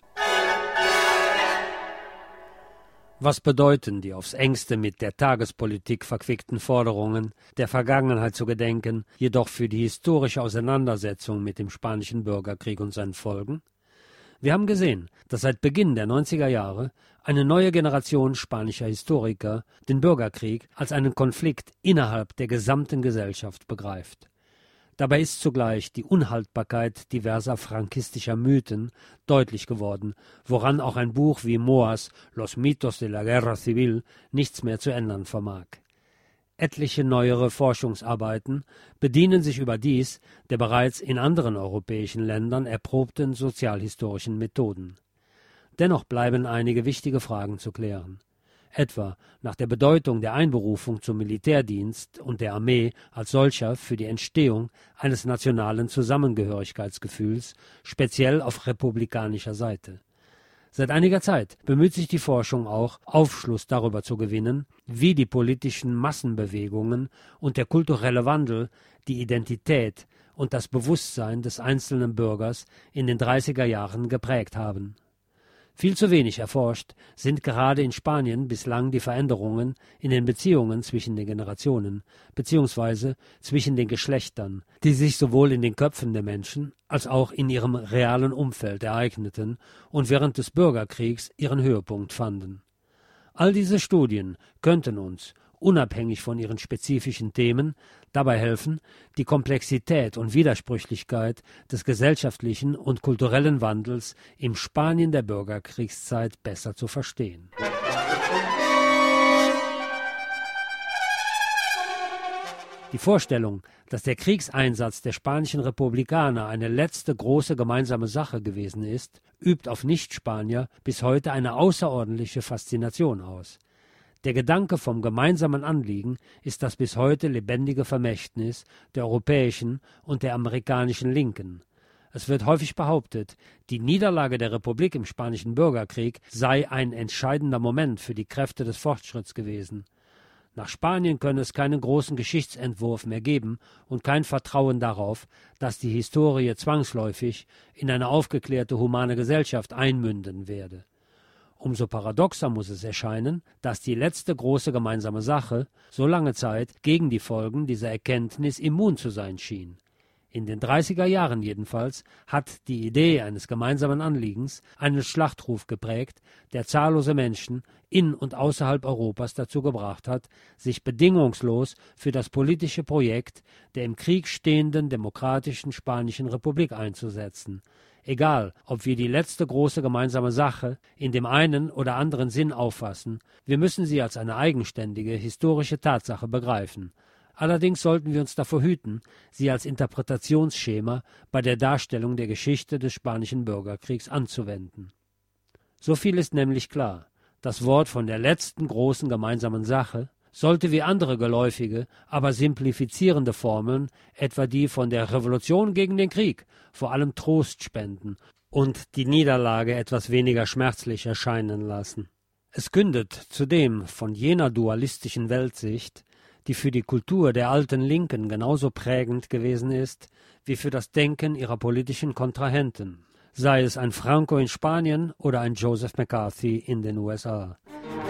Was bedeuten die aufs Engste mit der Tagespolitik verquickten Forderungen, der Vergangenheit zu gedenken, jedoch für die historische Auseinandersetzung mit dem Spanischen Bürgerkrieg und seinen Folgen? Wir haben gesehen, dass seit Beginn der neunziger Jahre eine neue Generation spanischer Historiker den Bürgerkrieg als einen Konflikt innerhalb der gesamten Gesellschaft begreift. Dabei ist zugleich die Unhaltbarkeit diverser frankistischer Mythen deutlich geworden, woran auch ein Buch wie Mohrs Los mitos de la guerra civil nichts mehr zu ändern vermag. Etliche neuere Forschungsarbeiten bedienen sich überdies der bereits in anderen europäischen Ländern erprobten sozialhistorischen Methoden. Dennoch bleiben einige wichtige Fragen zu klären. Etwa nach der Bedeutung der Einberufung zum Militärdienst und der Armee als solcher für die Entstehung eines nationalen Zusammengehörigkeitsgefühls, speziell auf republikanischer Seite. Seit einiger Zeit bemüht sich die Forschung auch, Aufschluss darüber zu gewinnen, wie die politischen Massenbewegungen und der kulturelle Wandel die Identität und das Bewusstsein des einzelnen Bürgers in den dreißiger Jahren geprägt haben. Viel zu wenig erforscht sind gerade in Spanien bislang die Veränderungen in den Beziehungen zwischen den Generationen bzw. zwischen den Geschlechtern, die sich sowohl in den Köpfen der Menschen als auch in ihrem realen Umfeld ereigneten und während des Bürgerkriegs ihren Höhepunkt fanden. All diese Studien könnten uns, unabhängig von ihren spezifischen Themen, dabei helfen, die Komplexität und Widersprüchlichkeit des gesellschaftlichen und kulturellen Wandels im Spanien der Bürgerkriegszeit besser zu verstehen. Die Vorstellung, dass der Kriegseinsatz der spanischen Republikaner eine letzte große gemeinsame Sache gewesen ist, übt auf Nicht-Spanier bis heute eine außerordentliche Faszination aus. Der Gedanke vom gemeinsamen Anliegen ist das bis heute lebendige Vermächtnis der europäischen und der amerikanischen Linken. Es wird häufig behauptet, die Niederlage der Republik im Spanischen Bürgerkrieg sei ein entscheidender Moment für die Kräfte des Fortschritts gewesen. Nach Spanien könne es keinen großen Geschichtsentwurf mehr geben und kein Vertrauen darauf, dass die Historie zwangsläufig in eine aufgeklärte humane Gesellschaft einmünden werde. Umso paradoxer muss es erscheinen, dass die letzte große gemeinsame Sache so lange Zeit gegen die Folgen dieser Erkenntnis immun zu sein schien. In den dreißiger Jahren jedenfalls hat die Idee eines gemeinsamen Anliegens einen Schlachtruf geprägt, der zahllose Menschen in und außerhalb Europas dazu gebracht hat, sich bedingungslos für das politische Projekt der im Krieg stehenden demokratischen Spanischen Republik einzusetzen. Egal, ob wir die letzte große gemeinsame Sache in dem einen oder anderen Sinn auffassen, wir müssen sie als eine eigenständige historische Tatsache begreifen. Allerdings sollten wir uns davor hüten, sie als Interpretationsschema bei der Darstellung der Geschichte des Spanischen Bürgerkriegs anzuwenden. So viel ist nämlich klar: Das Wort von der letzten großen gemeinsamen Sache sollte wie andere geläufige, aber simplifizierende Formeln, etwa die von der Revolution gegen den Krieg, vor allem Trost spenden und die Niederlage etwas weniger schmerzlich erscheinen lassen. Es kündet zudem von jener dualistischen Weltsicht, die für die Kultur der alten Linken genauso prägend gewesen ist wie für das Denken ihrer politischen Kontrahenten, sei es ein Franco in Spanien oder ein Joseph McCarthy in den U S A.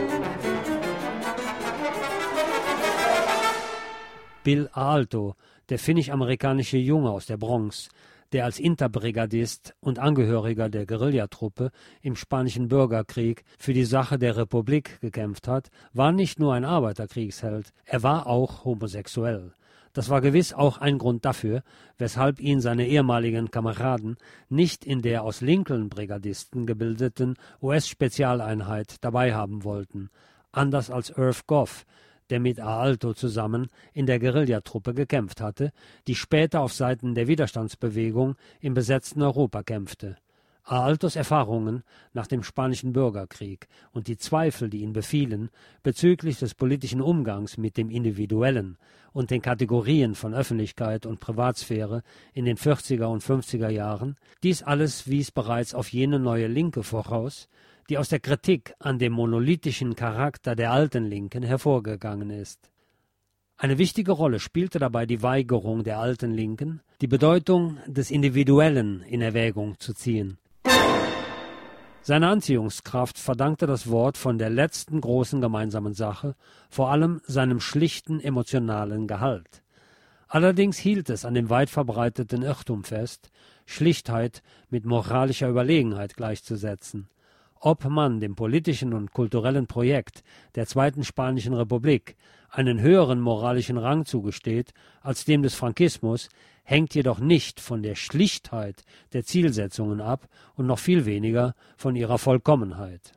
Bill Aalto, der finnisch-amerikanische Junge aus der Bronx, der als Interbrigadist und Angehöriger der Guerillatruppe im Spanischen Bürgerkrieg für die Sache der Republik gekämpft hat, war nicht nur ein Arbeiterkriegsheld, er war auch homosexuell. Das war gewiss auch ein Grund dafür, weshalb ihn seine ehemaligen Kameraden nicht in der aus Lincoln-Brigadisten gebildeten U S-Spezialeinheit dabei haben wollten, anders als Irv Goff, der mit Aalto zusammen in der Guerillatruppe gekämpft hatte, die später auf Seiten der Widerstandsbewegung im besetzten Europa kämpfte. Aaltos Erfahrungen nach dem Spanischen Bürgerkrieg und die Zweifel, die ihn befielen, bezüglich des politischen Umgangs mit dem Individuellen und den Kategorien von Öffentlichkeit und Privatsphäre in den vierziger und fünfziger Jahren, dies alles wies bereits auf jene neue Linke voraus, die aus der Kritik an dem monolithischen Charakter der alten Linken hervorgegangen ist. Eine wichtige Rolle spielte dabei die Weigerung der alten Linken, die Bedeutung des Individuellen in Erwägung zu ziehen. Seine Anziehungskraft verdankte das Wort von der letzten großen gemeinsamen Sache vor allem seinem schlichten emotionalen Gehalt. Allerdings hielt es an dem weit verbreiteten Irrtum fest, Schlichtheit mit moralischer Überlegenheit gleichzusetzen. Ob man dem politischen und kulturellen Projekt der Zweiten Spanischen Republik einen höheren moralischen Rang zugesteht als dem des Frankismus, hängt jedoch nicht von der Schlichtheit der Zielsetzungen ab und noch viel weniger von ihrer Vollkommenheit.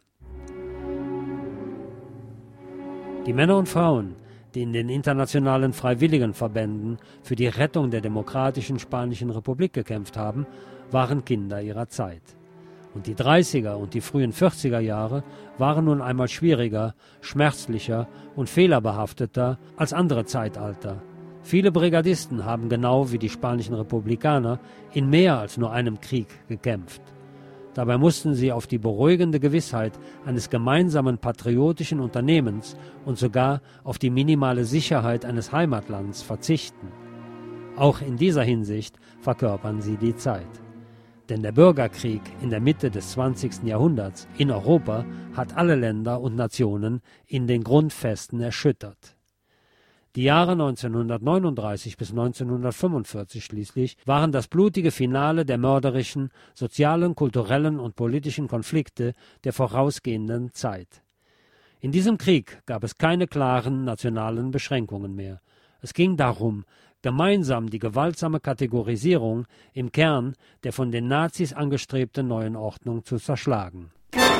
Die Männer und Frauen, die in den internationalen Freiwilligenverbänden für die Rettung der demokratischen Spanischen Republik gekämpft haben, waren Kinder ihrer Zeit. Und die dreißiger und die frühen vierziger Jahre waren nun einmal schwieriger, schmerzlicher und fehlerbehafteter als andere Zeitalter. Viele Brigadisten haben genau wie die spanischen Republikaner in mehr als nur einem Krieg gekämpft. Dabei mussten sie auf die beruhigende Gewissheit eines gemeinsamen patriotischen Unternehmens und sogar auf die minimale Sicherheit eines Heimatlands verzichten. Auch in dieser Hinsicht verkörpern sie die Zeit. Denn der Bürgerkrieg in der Mitte des zwanzigsten Jahrhunderts in Europa hat alle Länder und Nationen in den Grundfesten erschüttert. Die Jahre neunzehnhundertneununddreißig bis neunzehnhundertfünfundvierzig schließlich waren das blutige Finale der mörderischen, sozialen, kulturellen und politischen Konflikte der vorausgehenden Zeit. In diesem Krieg gab es keine klaren nationalen Beschränkungen mehr. Es ging darum, gemeinsam die gewaltsame Kategorisierung im Kern der von den Nazis angestrebten neuen Ordnung zu zerschlagen.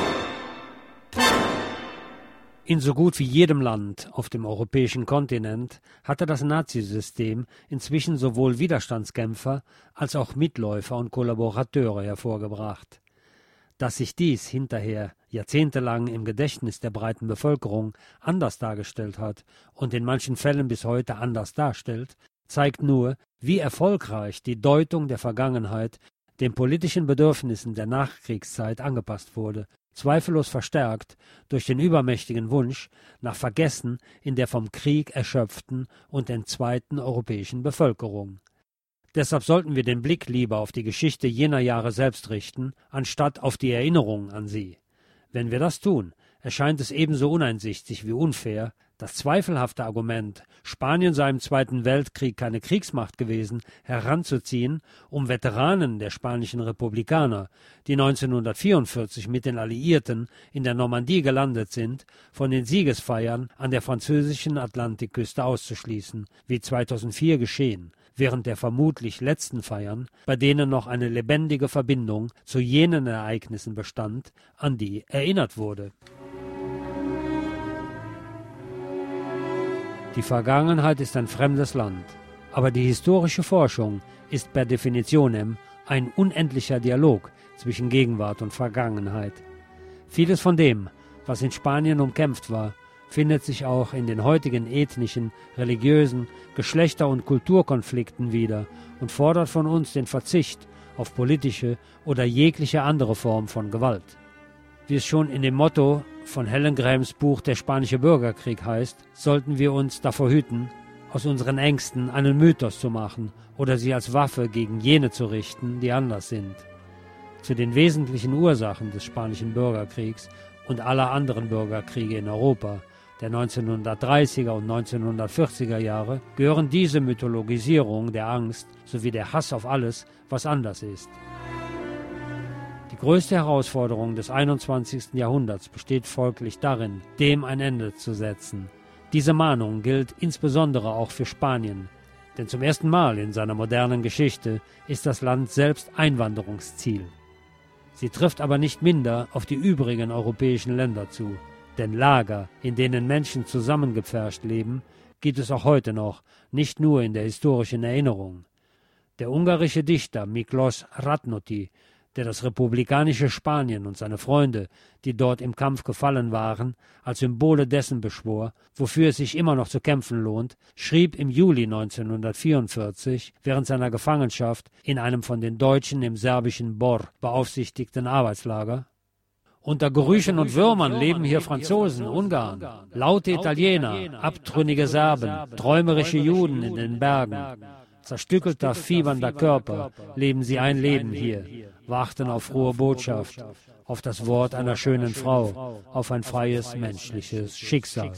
In so gut wie jedem Land auf dem europäischen Kontinent hatte das Nazisystem inzwischen sowohl Widerstandskämpfer als auch Mitläufer und Kollaborateure hervorgebracht. Dass sich dies hinterher jahrzehntelang im Gedächtnis der breiten Bevölkerung anders dargestellt hat und in manchen Fällen bis heute anders darstellt, zeigt nur, wie erfolgreich die Deutung der Vergangenheit den politischen Bedürfnissen der Nachkriegszeit angepasst wurde, zweifellos verstärkt durch den übermächtigen Wunsch nach Vergessen in der vom Krieg erschöpften und entzweiten europäischen Bevölkerung. Deshalb sollten wir den Blick lieber auf die Geschichte jener Jahre selbst richten, anstatt auf die Erinnerung an sie. Wenn wir das tun, erscheint es ebenso uneinsichtig wie unfair, das zweifelhafte Argument, Spanien sei im Zweiten Weltkrieg keine Kriegsmacht gewesen, heranzuziehen, um Veteranen der spanischen Republikaner, die neunzehnhundertvierundvierzig mit den Alliierten in der Normandie gelandet sind, von den Siegesfeiern an der französischen Atlantikküste auszuschließen, wie zweitausendvier geschehen, während der vermutlich letzten Feiern, bei denen noch eine lebendige Verbindung zu jenen Ereignissen bestand, an die erinnert wurde. Die Vergangenheit ist ein fremdes Land, aber die historische Forschung ist per definitionem ein unendlicher Dialog zwischen Gegenwart und Vergangenheit. Vieles von dem, was in Spanien umkämpft war, findet sich auch in den heutigen ethnischen, religiösen, Geschlechter- und Kulturkonflikten wieder und fordert von uns den Verzicht auf politische oder jegliche andere Form von Gewalt. Wie es schon in dem Motto von Helen Grahams Buch Der spanische Bürgerkrieg heißt, sollten wir uns davor hüten, aus unseren Ängsten einen Mythos zu machen oder sie als Waffe gegen jene zu richten, die anders sind. Zu den wesentlichen Ursachen des spanischen Bürgerkriegs und aller anderen Bürgerkriege in Europa der neunzehnhundertdreißiger und neunzehnhundertvierziger Jahre gehören diese Mythologisierung der Angst sowie der Hass auf alles, was anders ist. Die größte Herausforderung des einundzwanzigsten Jahrhunderts besteht folglich darin, dem ein Ende zu setzen. Diese Mahnung gilt insbesondere auch für Spanien, denn zum ersten Mal in seiner modernen Geschichte ist das Land selbst Einwanderungsziel. Sie trifft aber nicht minder auf die übrigen europäischen Länder zu, denn Lager, in denen Menschen zusammengepfercht leben, gibt es auch heute noch, nicht nur in der historischen Erinnerung. Der ungarische Dichter Miklos Radnóti, der das republikanische Spanien und seine Freunde, die dort im Kampf gefallen waren, als Symbole dessen beschwor, wofür es sich immer noch zu kämpfen lohnt, schrieb im Juli neunzehnhundertvierundvierzig während seiner Gefangenschaft in einem von den Deutschen im serbischen Bor beaufsichtigten Arbeitslager: Unter Gerüchen und Würmern leben hier Franzosen, Ungarn, laute Italiener, abtrünnige Serben, träumerische Juden in den Bergen. Zerstückelter, fiebernder Körper leben sie ein Leben hier, warten auf frohe Botschaft, auf das Wort einer schönen Frau, auf ein freies menschliches Schicksal.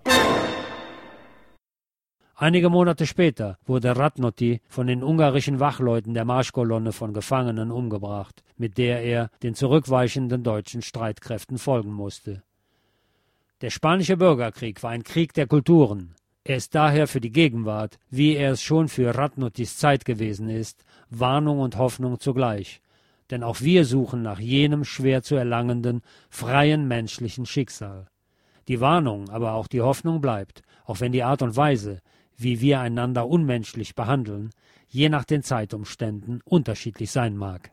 Einige Monate später wurde Radnóti von den ungarischen Wachleuten der Marschkolonne von Gefangenen umgebracht, mit der er den zurückweichenden deutschen Streitkräften folgen musste. Der spanische Bürgerkrieg war ein Krieg der Kulturen. Er ist daher für die Gegenwart, wie er es schon für Radnótis Zeit gewesen ist, Warnung und Hoffnung zugleich. Denn auch wir suchen nach jenem schwer zu erlangenden, freien menschlichen Schicksal. Die Warnung, aber auch die Hoffnung bleibt, auch wenn die Art und Weise, wie wir einander unmenschlich behandeln, je nach den Zeitumständen unterschiedlich sein mag.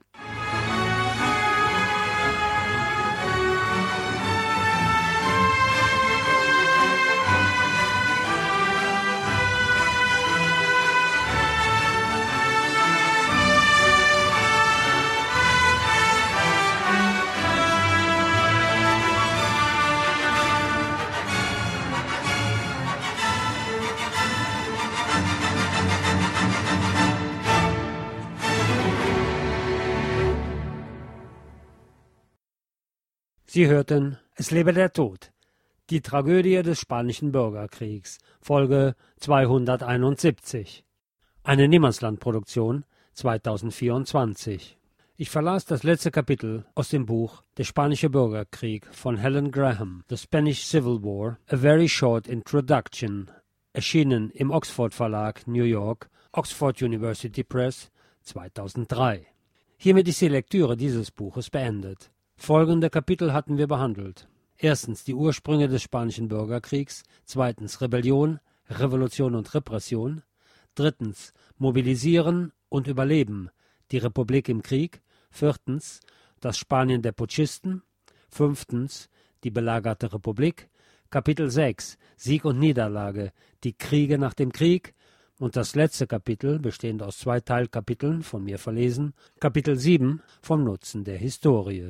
Sie hörten Es lebe der Tod, die Tragödie des Spanischen Bürgerkriegs, Folge zweihunderteinundsiebzig. Eine Niemandslandproduktion zweitausendvierundzwanzig. Ich verlas das letzte Kapitel aus dem Buch Der Spanische Bürgerkrieg von Helen Graham, The Spanish Civil War, A Very Short Introduction, erschienen im Oxford Verlag, New York, Oxford University Press, zweitausenddrei. Hiermit ist die Lektüre dieses Buches beendet. Folgende Kapitel hatten wir behandelt. Erstens die Ursprünge des Spanischen Bürgerkriegs, zweitens Rebellion, Revolution und Repression, drittens Mobilisieren und Überleben, die Republik im Krieg, viertens das Spanien der Putschisten, fünftens die belagerte Republik, Kapitel sechs Sieg und Niederlage, die Kriege nach dem Krieg und das letzte Kapitel, bestehend aus zwei Teilkapiteln, von mir verlesen, Kapitel sieben vom Nutzen der Historie.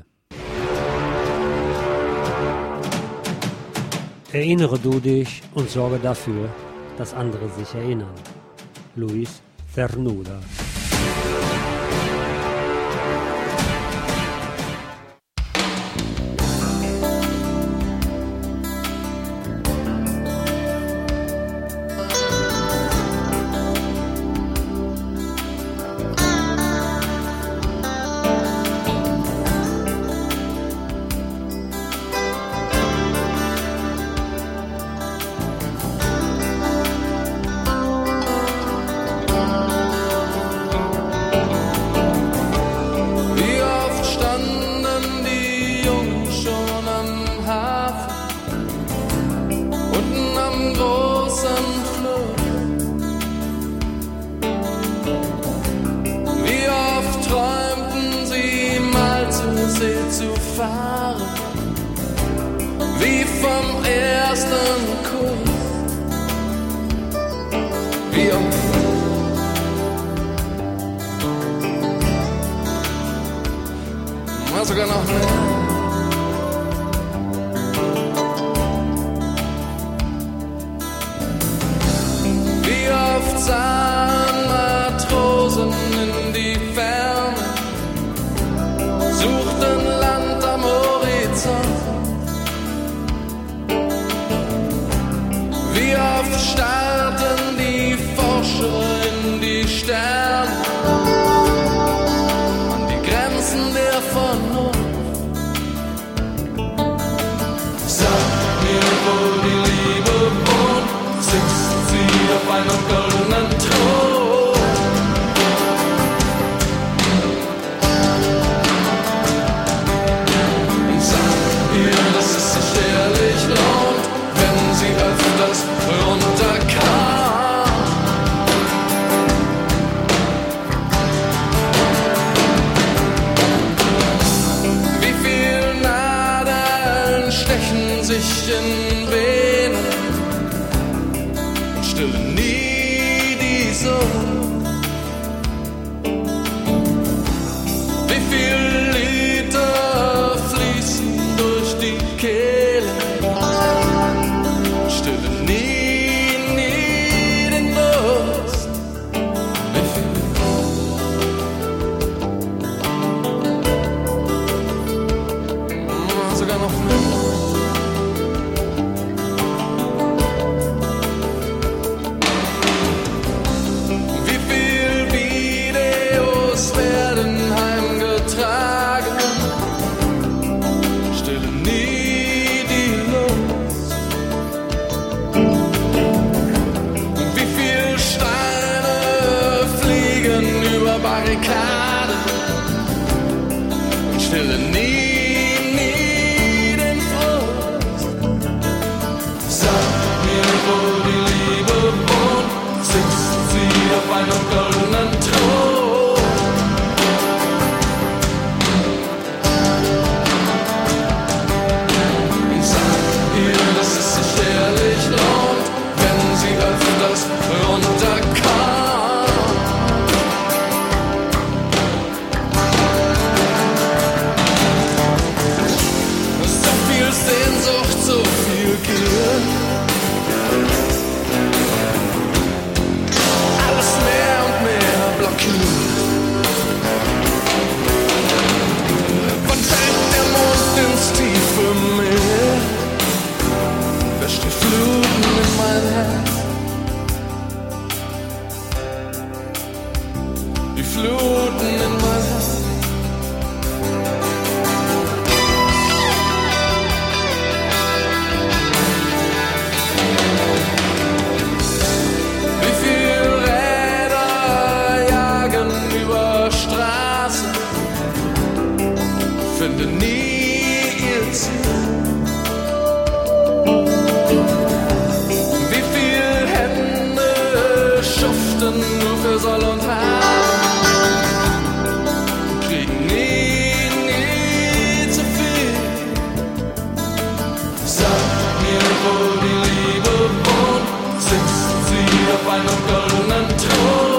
Erinnere du dich und sorge dafür, dass andere sich erinnern. Luis Cernuda. Sogar noch mehr. Wie oft sahen Matrosen in die Ferne, suchten Land am Horizont. Wie oft starrten die Forscher in die Sterne, an die Grenzen der Vernunft. Wo die Liebe wohnt, sitzt sie auf einem goldenen Thron. Und sagt ihr, dass es sich ehrlich lohnt, wenn sie öfters runterkam. Wie viel Nadeln stechen sich in nie die Sonne. Wie viel Liter fließen durch die Kehle, stille nie, nie den Durst. Wie viel, sogar noch mehr. finden nie ihr Ziel. Wie viel Hände schuften nur für Soll und Haben, kriegen nie, nie zu viel. Sag mir, wo die Liebe wohnt, sitzt sie auf einem goldenen Thron.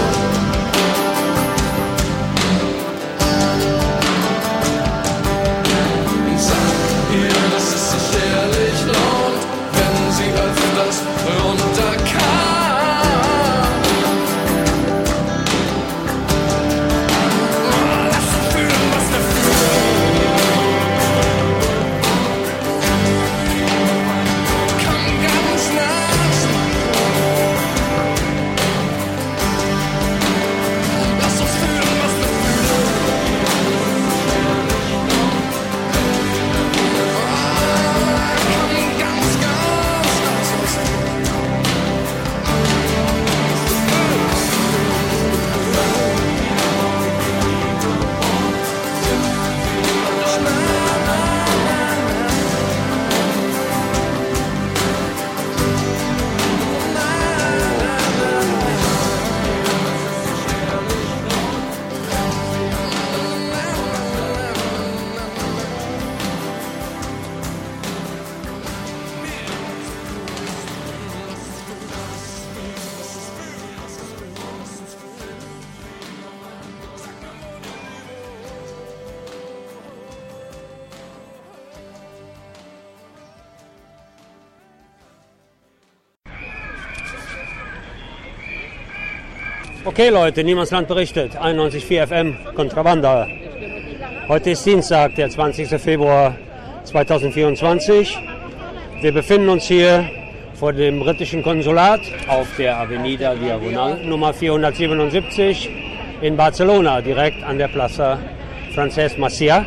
Okay Leute, Niemandsland berichtet, einundneunzig Komma vier F M, Kontrabanda. Heute ist Dienstag, der zwanzigster Februar zweitausendvierundzwanzig. Wir befinden uns hier vor dem britischen Konsulat auf der Avenida Diagonal Nummer vierhundertsiebenundsiebzig in Barcelona, direkt an der Plaza Francesc Macià.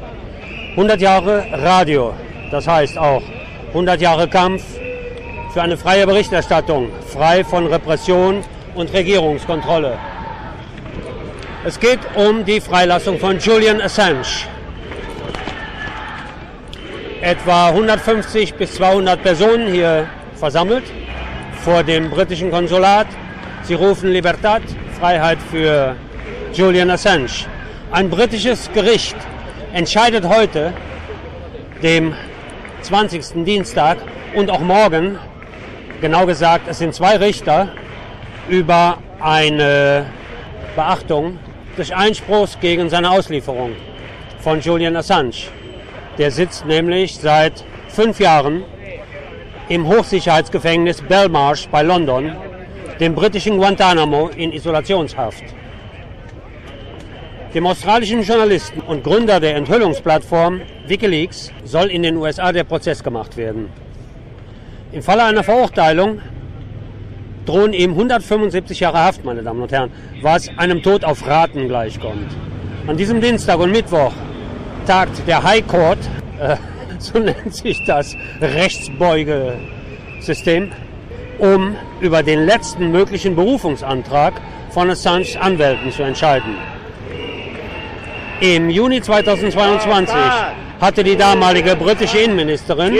hundert Jahre Radio, das heißt auch hundert Jahre Kampf für eine freie Berichterstattung, frei von Repression und Regierungskontrolle. Es geht um die Freilassung von Julian Assange. Etwa hundertfünfzig bis zweihundert Personen hier versammelt vor dem britischen Konsulat. Sie rufen Libertad, Freiheit für Julian Assange. Ein britisches Gericht entscheidet heute, dem zwanzigsten Dienstag und auch morgen, genau gesagt, es sind zwei Richter, über eine Beachtung des Einspruchs gegen seine Auslieferung von Julian Assange. Der sitzt nämlich seit fünf Jahren im Hochsicherheitsgefängnis Belmarsh bei London, dem britischen Guantanamo, in Isolationshaft. Dem australischen Journalisten und Gründer der Enthüllungsplattform WikiLeaks soll in den U S A der Prozess gemacht werden. Im Falle einer Verurteilung drohen ihm hundertfünfundsiebzig Jahre Haft, meine Damen und Herren, was einem Tod auf Raten gleichkommt. An diesem Dienstag und Mittwoch tagt der High Court, äh, so nennt sich das Rechtsbeugesystem, um über den letzten möglichen Berufungsantrag von Assange Anwälten zu entscheiden. Im Juni zweitausendzweiundzwanzig hatte die damalige britische Innenministerin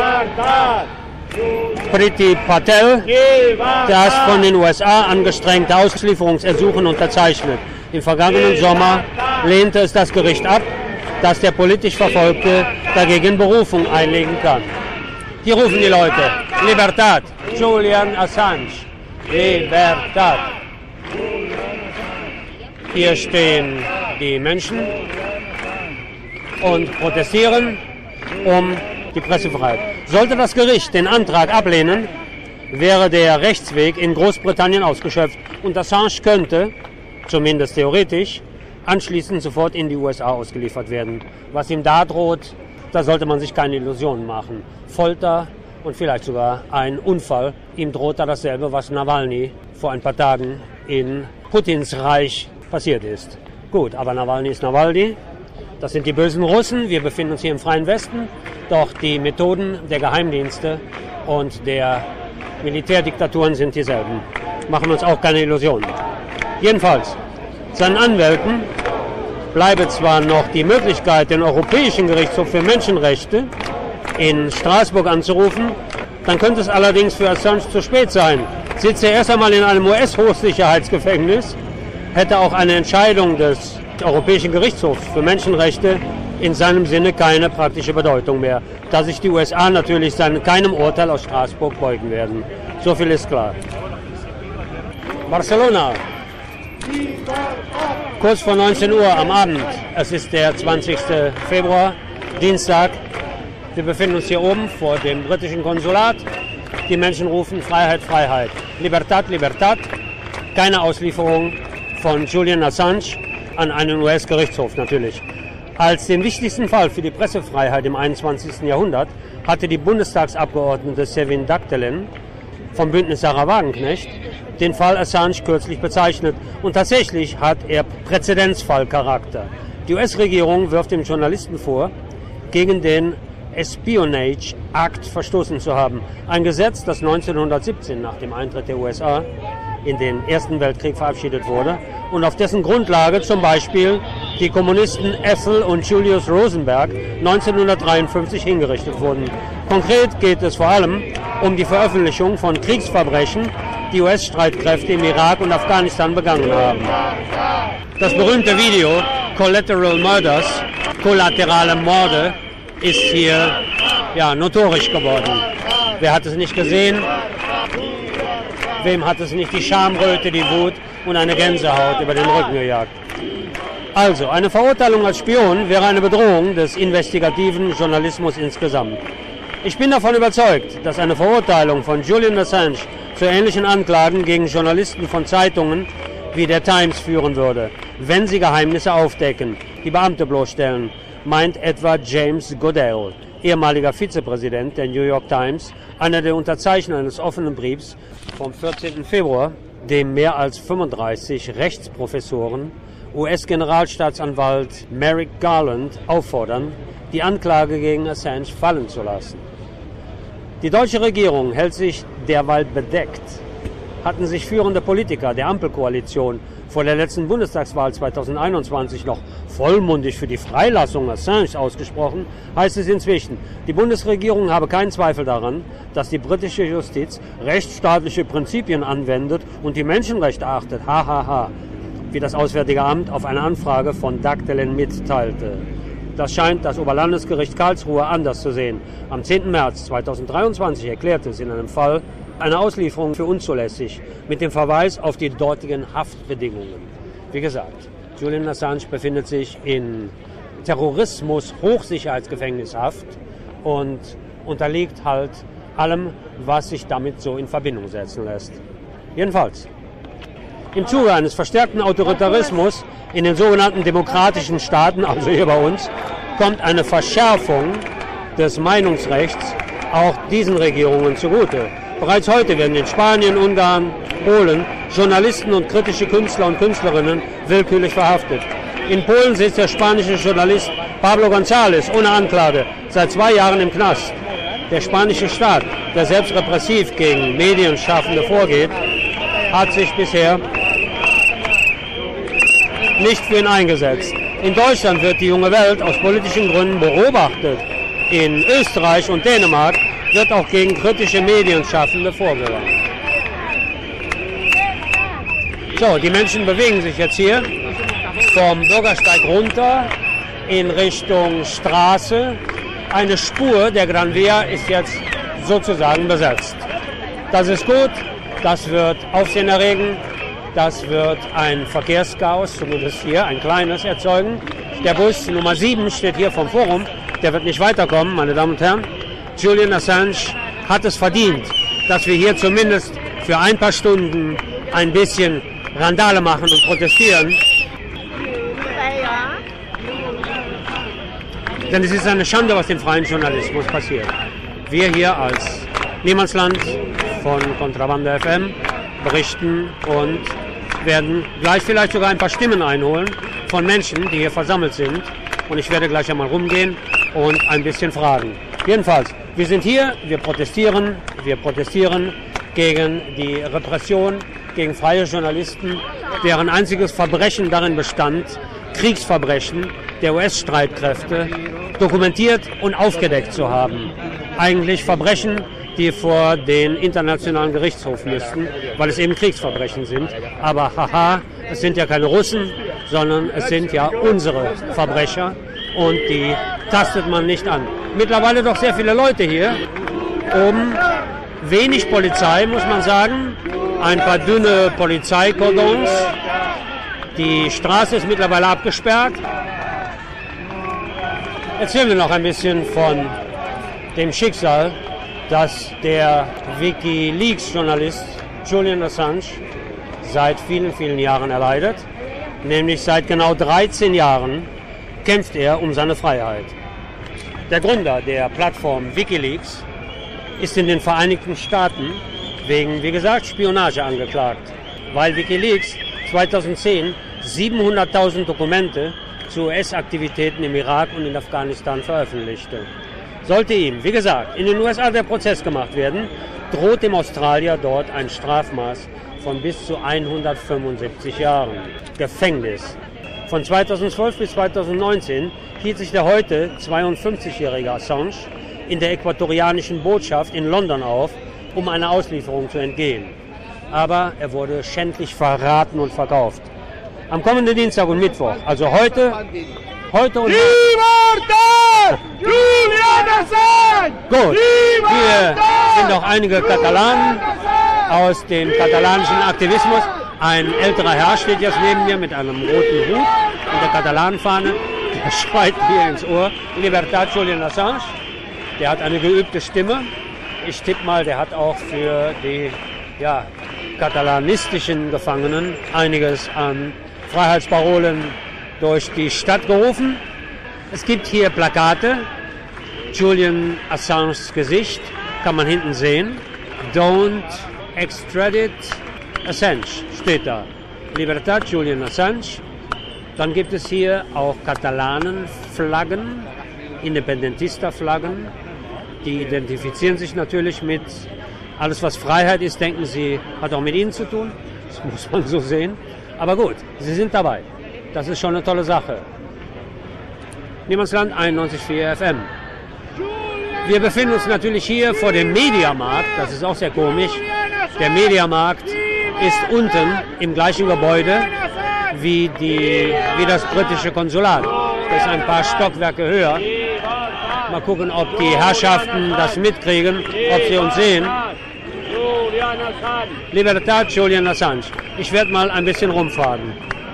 Priti Patel das von den U S A angestrengte Auslieferungsersuchen unterzeichnet. Im vergangenen Sommer lehnte es das Gericht ab, dass der politisch Verfolgte dagegen Berufung einlegen kann. Hier rufen die Leute: Libertad, Julian Assange, Libertad. Hier stehen die Menschen und protestieren um die Pressefreiheit. Sollte das Gericht den Antrag ablehnen, wäre der Rechtsweg in Großbritannien ausgeschöpft und Assange könnte, zumindest theoretisch, anschließend sofort in die U S A ausgeliefert werden. Was ihm da droht, da sollte man sich keine Illusionen machen. Folter und vielleicht sogar ein Unfall. Ihm droht da dasselbe, was Nawalny vor ein paar Tagen in Putins Reich passiert ist. Gut, aber Nawalny ist Nawalny. Das sind die bösen Russen. Wir befinden uns hier im Freien Westen. Doch die Methoden der Geheimdienste und der Militärdiktaturen sind dieselben. Machen uns auch keine Illusionen. Jedenfalls, seinen Anwälten bleibe zwar noch die Möglichkeit, den Europäischen Gerichtshof für Menschenrechte in Straßburg anzurufen, dann könnte es allerdings für Assange zu spät sein. Sitzt er erst einmal in einem U S-Hochsicherheitsgefängnis, hätte auch eine Entscheidung des Europäischen Gerichtshofs für Menschenrechte in seinem Sinne keine praktische Bedeutung mehr, da sich die U S A natürlich seinem, keinem Urteil aus Straßburg beugen werden. So viel ist klar. Barcelona. Kurz vor neunzehn Uhr am Abend. Es ist der zwanzigsten Februar, Dienstag. Wir befinden uns hier oben vor dem britischen Konsulat. Die Menschen rufen Freiheit, Freiheit. Libertad, Libertad. Keine Auslieferung von Julian Assange an einen U S-Gerichtshof natürlich. Als den wichtigsten Fall für die Pressefreiheit im einundzwanzigsten Jahrhundert hatte die Bundestagsabgeordnete Sevin Dagdelen vom Bündnis Sarah Wagenknecht den Fall Assange kürzlich bezeichnet. Und tatsächlich hat er Präzedenzfallcharakter. Die U S-Regierung wirft dem Journalisten vor, gegen den Espionage Act verstoßen zu haben. Ein Gesetz, das neunzehnhundertsiebzehn nach dem Eintritt der U S A in den Ersten Weltkrieg verabschiedet wurde und auf dessen Grundlage zum Beispiel die Kommunisten Ethel und Julius Rosenberg neunzehnhundertdreiundfünfzig hingerichtet wurden. Konkret geht es vor allem um die Veröffentlichung von Kriegsverbrechen, die U S-Streitkräfte im Irak und Afghanistan begangen haben. Das berühmte Video Collateral Murders, kollaterale Morde, ist hier ja, notorisch geworden. Wer hat es nicht gesehen? Wem hat es nicht die Schamröte, die Wut und eine Gänsehaut über den Rücken gejagt? Also, eine Verurteilung als Spion wäre eine Bedrohung des investigativen Journalismus insgesamt. Ich bin davon überzeugt, dass eine Verurteilung von Julian Assange zu ähnlichen Anklagen gegen Journalisten von Zeitungen wie der Times führen würde, wenn sie Geheimnisse aufdecken, die Beamte bloßstellen, meint etwa James Goodale, ehemaliger Vizepräsident der New York Times, einer der Unterzeichner eines offenen Briefs vom vierzehnten Februar, dem mehr als fünfunddreißig Rechtsprofessoren, U S-Generalstaatsanwalt Merrick Garland auffordern, die Anklage gegen Assange fallen zu lassen. Die deutsche Regierung hält sich derweil bedeckt. Hatten sich führende Politiker der Ampelkoalition vor der letzten Bundestagswahl zweitausendeinundzwanzig noch vollmundig für die Freilassung Assange ausgesprochen, heißt es inzwischen, die Bundesregierung habe keinen Zweifel daran, dass die britische Justiz rechtsstaatliche Prinzipien anwendet und die Menschenrechte achtet. Ha, ha, ha. Wie das Auswärtige Amt auf eine Anfrage von Dagdelen mitteilte. Das scheint das Oberlandesgericht Karlsruhe anders zu sehen. Am zehnten März zweitausenddreiundzwanzig erklärte es in einem Fall eine Auslieferung für unzulässig mit dem Verweis auf die dortigen Haftbedingungen. Wie gesagt, Julian Assange befindet sich in Terrorismus-Hochsicherheitsgefängnishaft und unterliegt halt allem, was sich damit so in Verbindung setzen lässt. Jedenfalls. Im Zuge eines verstärkten Autoritarismus in den sogenannten demokratischen Staaten, also hier bei uns, kommt eine Verschärfung des Meinungsrechts auch diesen Regierungen zugute. Bereits heute werden in Spanien, Ungarn, Polen Journalisten und kritische Künstler und Künstlerinnen willkürlich verhaftet. In Polen sitzt der spanische Journalist Pablo González ohne Anklage seit zwei Jahren im Knast. Der spanische Staat, der selbst repressiv gegen Medienschaffende vorgeht, hat sich bisher nicht für ihn eingesetzt. In Deutschland wird die junge Welt aus politischen Gründen beobachtet. In Österreich und Dänemark wird auch gegen kritische Medienschaffende vorgegangen. So, die Menschen bewegen sich jetzt hier vom Bürgersteig runter in Richtung Straße. Eine Spur der Gran Via ist jetzt sozusagen besetzt. Das ist gut, das wird Aufsehen erregen. Das wird ein Verkehrschaos, zumindest hier, ein kleines, erzeugen. Der Bus Nummer sieben steht hier vom Forum. Der wird nicht weiterkommen, meine Damen und Herren. Julian Assange hat es verdient, dass wir hier zumindest für ein paar Stunden ein bisschen Randale machen und protestieren. Denn es ist eine Schande, was dem freien Journalismus passiert. Wir hier als Niemandsland von Kontrabande F M berichten und werden gleich vielleicht sogar ein paar Stimmen einholen von Menschen, die hier versammelt sind. Und ich werde gleich einmal rumgehen und ein bisschen fragen. Jedenfalls, wir sind hier, wir protestieren, wir protestieren gegen die Repression, gegen freie Journalisten, deren einziges Verbrechen darin bestand, Kriegsverbrechen der U S-Streitkräfte dokumentiert und aufgedeckt zu haben. Eigentlich Verbrechen, die vor den Internationalen Gerichtshof müssten, weil es eben Kriegsverbrechen sind. Aber haha, es sind ja keine Russen, sondern es sind ja unsere Verbrecher und die tastet man nicht an. Mittlerweile doch sehr viele Leute hier. Oben wenig Polizei, muss man sagen. Ein paar dünne Polizeikordons. Die Straße ist mittlerweile abgesperrt. Erzählen wir noch ein bisschen von dem Schicksal, das der WikiLeaks-Journalist Julian Assange seit vielen, vielen Jahren erleidet. Nämlich seit genau dreizehn Jahren kämpft er um seine Freiheit. Der Gründer der Plattform WikiLeaks ist in den Vereinigten Staaten wegen, wie gesagt, Spionage angeklagt, weil WikiLeaks zweitausendzehn siebenhunderttausend Dokumente zu U S-Aktivitäten im Irak und in Afghanistan veröffentlichte. Sollte ihm, wie gesagt, in den U S A der Prozess gemacht werden, droht dem Australier dort ein Strafmaß von bis zu hundertfünfundsiebzig Jahren Gefängnis. Von zweitausendzwölf bis zweitausendneunzehn hielt sich der heute zweiundfünfzigjährige Assange in der äquatorianischen Botschaft in London auf, um einer Auslieferung zu entgehen. Aber er wurde schändlich verraten und verkauft. Am kommenden Dienstag und Mittwoch, also heute, heute und Libertad! Julian Assange! Gut, hier sind noch einige Katalanen aus dem katalanischen Aktivismus. Ein älterer Herr steht jetzt neben mir mit einem roten Hut und der Katalanenfahne. Der schreit mir ins Ohr, Libertad Julian Assange. Der hat eine geübte Stimme. Ich tippe mal, der hat auch für die ja, katalanistischen Gefangenen einiges an Freiheitsparolen durch die Stadt gerufen. Es gibt hier Plakate. Julian Assanges Gesicht kann man hinten sehen. Don't extradite Assange steht da. Libertad Julian Assange. Dann gibt es hier auch Katalanen-Flaggen, Independentista-Flaggen. Die identifizieren sich natürlich mit alles, was Freiheit ist, denken sie, hat auch mit ihnen zu tun. Das muss man so sehen. Aber gut, sie sind dabei. Das ist schon eine tolle Sache. Niemandsland einundneunzig Komma vier F M. Wir befinden uns natürlich hier vor dem Mediamarkt. Das ist auch sehr komisch. Der Mediamarkt ist unten im gleichen Gebäude wie, die, wie das britische Konsulat. Das ist ein paar Stockwerke höher. Mal gucken, ob die Herrschaften das mitkriegen, ob sie uns sehen. Libertad Julian Assange. Ich werde mal ein bisschen rumfahren.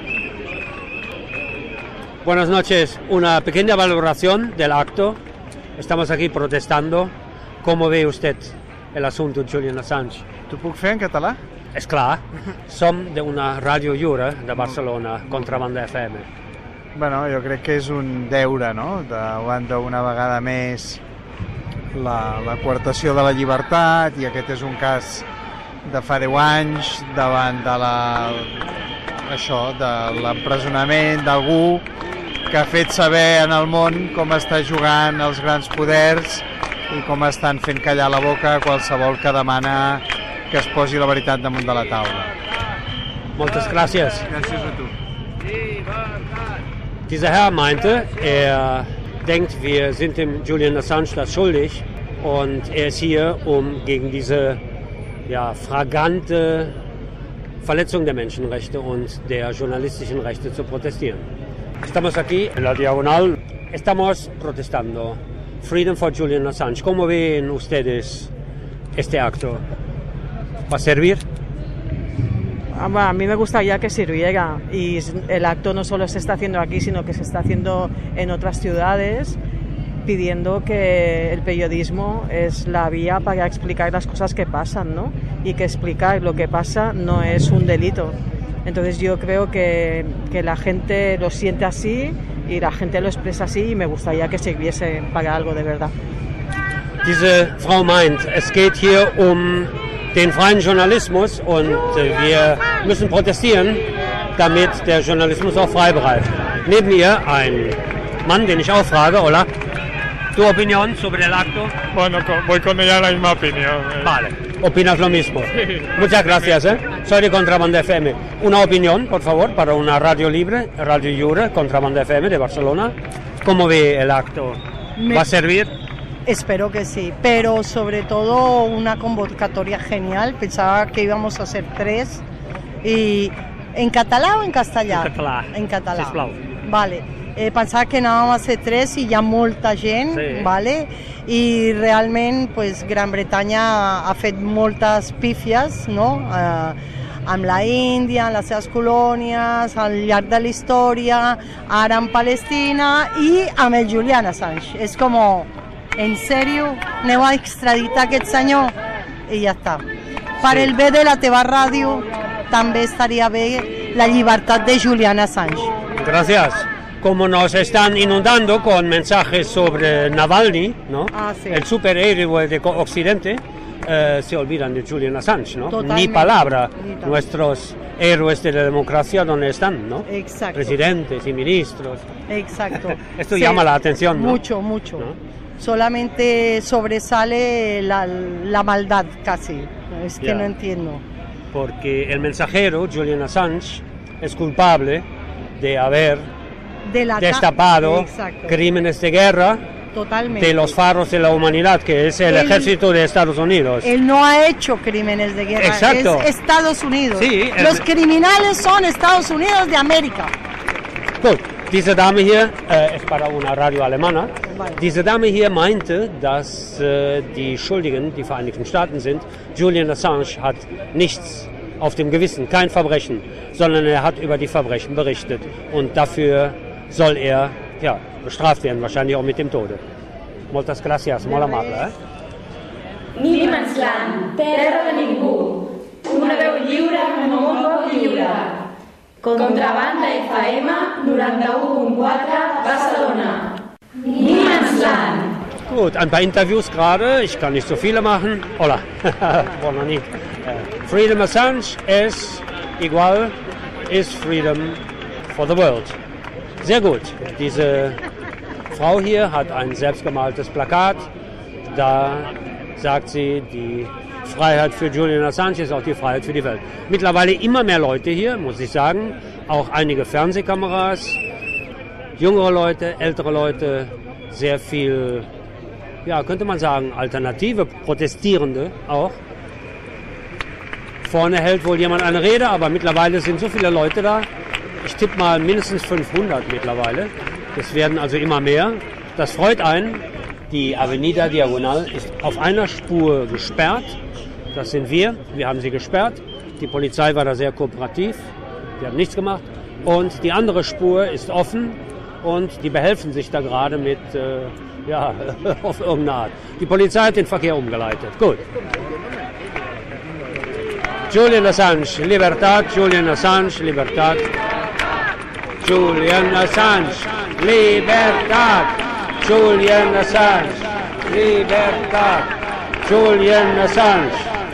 Buenas noches. Una pequeña valoración del acto. Estamos aquí protestando. ¿Cómo ve usted el asunto Julian Assange? T'ho puc fer en català? És clar. Som d'una ràdio lliure de Barcelona, Contrabanda F M. Bueno, jo crec que és un deure, no?, davant d'una vegada més la, la coartació de la llibertat, i aquest és un cas de fa deu anys davant de la, això, de l'empresonament d'algú que ha fet saber en el món com està jugant els grans poders i com estan fent callar la boca a qualsevol que demana que es posi la veritat damunt de la taula. Moltes gràcies. Gràcies a tu. Dieser Herr meinte, er denkt, wir sind dem Julian Assange das schuldig und er ist hier, um gegen diese ja, flagrante Verletzung der Menschenrechte und der journalistischen Rechte zu protestieren. Estamos aquí en la diagonal, estamos protestando. Freedom for Julian Assange. ¿Cómo ven ustedes este acto? ¿Va a servir? A mí me gustaría que sirviera, y el acto no solo se está haciendo aquí, sino que se está haciendo en otras ciudades, pidiendo que el periodismo es la vía para explicar las cosas que pasan, ¿no? Y que explicar lo que pasa no es un delito. Entonces yo creo que, que la gente lo siente así y la gente lo expresa así, y me gustaría que sirviese para algo de verdad. Diese Frau meint, es geht hier um den freien Journalismus und wir müssen protestieren, damit der Journalismus auch frei bleibt. Neben ihr ein Mann, den ich auch frage, hola, ¿tu opinión sobre el acto? Bueno, voy con ella la misma opinión. Vale. opinas lo mismo. Muchas gracias, ¿eh? Soy de Contrabanda F M. Una opinión, por favor, para una radio libre, Radio Lliure, Contrabanda F M de Barcelona. ¿Cómo ve el acto? Me... ¿Va a servir? Espero que sí, pero sobre todo una convocatoria genial. Pensaba que íbamos a ser tres. Y ¿en català o en castellà? En català. En català. Sisplau. Vale. Eh, pensava que anàvem a ser tres i hi ha molta gent, sí. Vale? I realment pues, Gran Bretanya ha fet moltes pífies, no? Eh, amb la Índia, amb les seves colònies, al llarg de la història, ara amb Palestina i amb el Julian Assange. És com, en sèrio, aneu a extraditar aquest senyor? I ja està. Per el bé de la teva ràdio, també estaria bé la llibertat de Julian Assange. Gracias. Como nos están inundando con mensajes sobre Navalny, ¿no? Ah, sí. El superhéroe de Occidente, eh, se olvidan de Julian Assange, ¿no? Totalmente. Ni palabra. Ni Nuestros héroes de la democracia, ¿dónde están, no? Exacto. Presidentes y ministros. Exacto. Esto Sí, llama la atención, ¿no? Mucho, mucho. ¿No? Solamente sobresale la, la maldad casi. Es que Ya. no entiendo. Porque el mensajero, Julian Assange, es culpable de haber De la destapado Exacto. crímenes de guerra Totalmente. de los faros de la humanidad, que es el Él- ejército de Estados Unidos. Él no ha hecho crímenes de guerra, Exacto. es Estados Unidos. Sí, el- Los criminales son Estados Unidos de América. Gut, diese Dame hier, äh, ist para una radio alemana, diese Dame hier meinte, dass äh, die Schuldigen die Vereinigten Staaten sind. Julian Assange hat nichts auf dem Gewissen, kein Verbrechen, sondern er hat über die Verbrechen berichtet. Und dafür soll er ja, bestraft werden, wahrscheinlich auch mit dem Tode. Moltes gràcies, molt amable. Eh? Niemandsland, terra de ningú. Una veu lliure en un món poc lliure. Contrabanda F M noranta-u punt quatre Barcelona. Niemandsland. Gut, ein paar Interviews gerade. Ich kann nicht so viele machen. Hola, war noch nie. Äh, Freedom Assange es igual ist Freedom for the World. Sehr gut. Diese Frau hier hat ein selbstgemaltes Plakat. Da sagt sie, die Freiheit für Julian Assange ist auch die Freiheit für die Welt. Mittlerweile immer mehr Leute hier, muss ich sagen. Auch einige Fernsehkameras. Jüngere Leute, ältere Leute. Sehr viel, ja, könnte man sagen, alternative Protestierende auch. Vorne hält wohl jemand eine Rede, aber mittlerweile sind so viele Leute da. Ich tippe mal mindestens fünfhundert mittlerweile. Es werden also immer mehr. Das freut einen. Die Avenida Diagonal ist auf einer Spur gesperrt. Das sind wir. Wir haben sie gesperrt. Die Polizei war da sehr kooperativ. Die haben nichts gemacht. Und die andere Spur ist offen. Und die behelfen sich da gerade mit, äh, ja, auf irgendeine Art. Die Polizei hat den Verkehr umgeleitet. Gut. Julian Assange, Libertad, Julian Assange, Libertad. Julian Assange, Libertad. Julian Assange, Libertad. Julian Assange.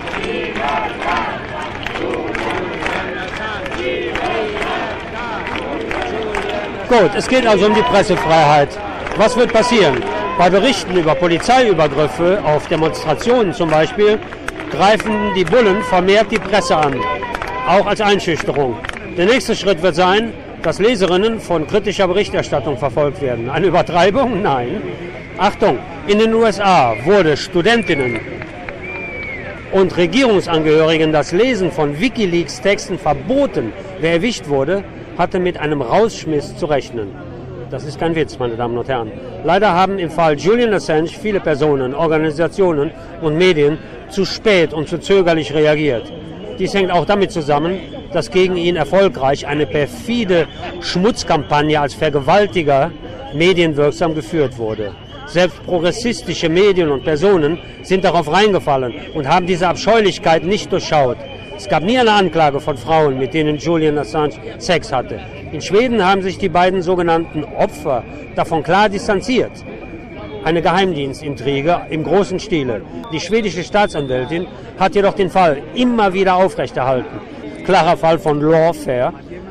Gut, es geht also um die Pressefreiheit. Was wird passieren? Bei Berichten über Polizeiübergriffe auf Demonstrationen zum Beispiel greifen die Bullen vermehrt die Presse an, auch als Einschüchterung. Der nächste Schritt wird sein, dass Leserinnen von kritischer Berichterstattung verfolgt werden. Eine Übertreibung? Nein. Achtung, in den U S A wurde Studentinnen und Regierungsangehörigen das Lesen von WikiLeaks-Texten verboten. Wer erwischt wurde, hatte mit einem Rausschmiss zu rechnen. Das ist kein Witz, meine Damen und Herren. Leider haben im Fall Julian Assange viele Personen, Organisationen und Medien zu spät und zu zögerlich reagiert. Dies hängt auch damit zusammen, dass gegen ihn erfolgreich eine perfide Schmutzkampagne als Vergewaltiger medienwirksam geführt wurde. Selbst progressistische Medien und Personen sind darauf reingefallen und haben diese Abscheulichkeit nicht durchschaut. Es gab nie eine Anklage von Frauen, mit denen Julian Assange Sex hatte. In Schweden haben sich die beiden sogenannten Opfer davon klar distanziert. Eine Geheimdienstintrige im großen Stile. Die schwedische Staatsanwältin hat jedoch den Fall immer wieder aufrechterhalten. Klarer Fall von Lawfare.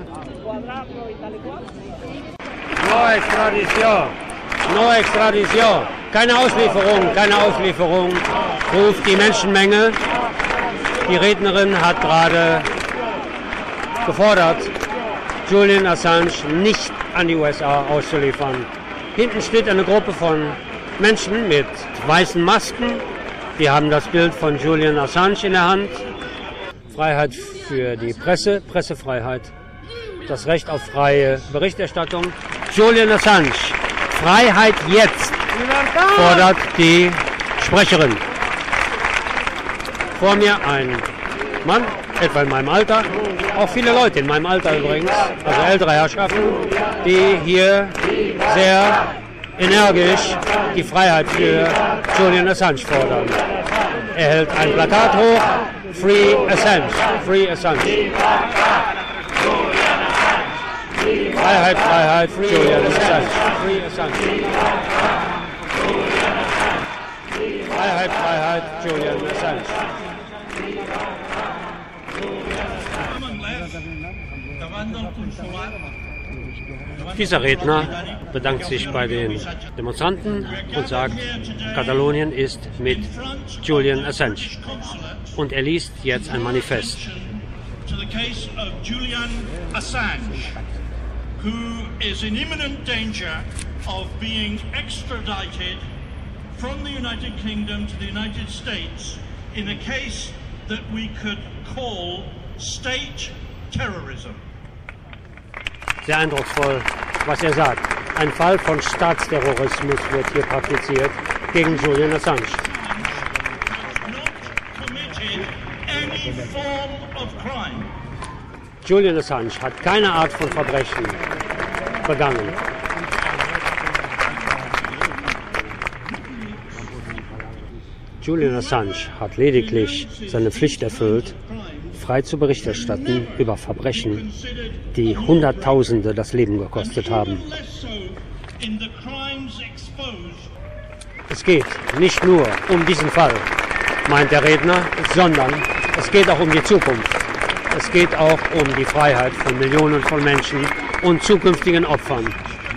No Extradition. No Extradition. Keine Auslieferung, keine Auslieferung. Ruft die Menschenmenge. Die Rednerin hat gerade gefordert, Julian Assange nicht an die U S A auszuliefern. Hinten steht eine Gruppe von Menschen mit weißen Masken. Die haben das Bild von Julian Assange in der Hand. Freiheit für die Presse, Pressefreiheit, das Recht auf freie Berichterstattung. Julian Assange, Freiheit jetzt, fordert die Sprecherin. Vor mir ein Mann, etwa in meinem Alter, auch viele Leute in meinem Alter übrigens, also ältere Herrschaften, die hier sehr energisch die Freiheit für Julian Assange fordern. Er hält ein Plakat hoch, Free Assange, Free Assange. Freiheit, Freiheit, Julian Assange, Free Assange. Freiheit, Freiheit, Julian Assange. Dieser Redner bedankt sich bei den Demonstranten und sagt, Katalonien ist mit Julian Assange. Und er liest jetzt ein Manifest. To the case of Julian Assange, who is in imminent danger of being extradited from the United Kingdom to the United States in a case that we could call state terrorism. Sehr eindrucksvoll, was er sagt. Ein Fall von Staatsterrorismus wird hier praktiziert gegen Julian Assange. Julian Assange hat keine Art von Verbrechen begangen. Julian Assange hat lediglich seine Pflicht erfüllt, frei zu Bericht erstatten über Verbrechen, die Hunderttausende das Leben gekostet haben. Es geht nicht nur um diesen Fall, meint der Redner, sondern es geht auch um die Zukunft. Es geht auch um die Freiheit von Millionen von Menschen und zukünftigen Opfern.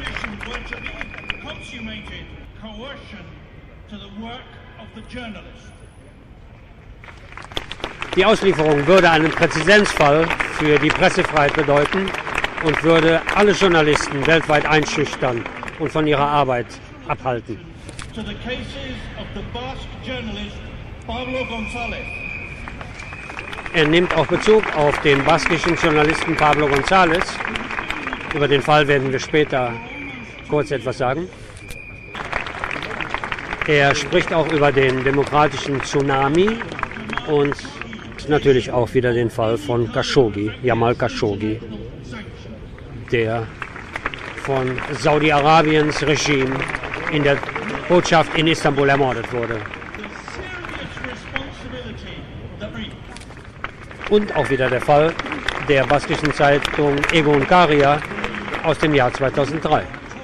Die Auslieferung würde einen Präzedenzfall für die Pressefreiheit bedeuten und würde alle Journalisten weltweit einschüchtern und von ihrer Arbeit abhalten. Er nimmt auch Bezug auf den baskischen Journalisten Pablo González. Über den Fall werden wir später kurz etwas sagen. Er spricht auch über den demokratischen Tsunami und natürlich auch wieder den Fall von Khashoggi, Jamal Khashoggi, der von Saudi-Arabiens Regime in der Botschaft in Istanbul ermordet wurde. Und auch wieder der Fall der baskischen Zeitung Egun Karia aus dem Jahr zweitausenddrei.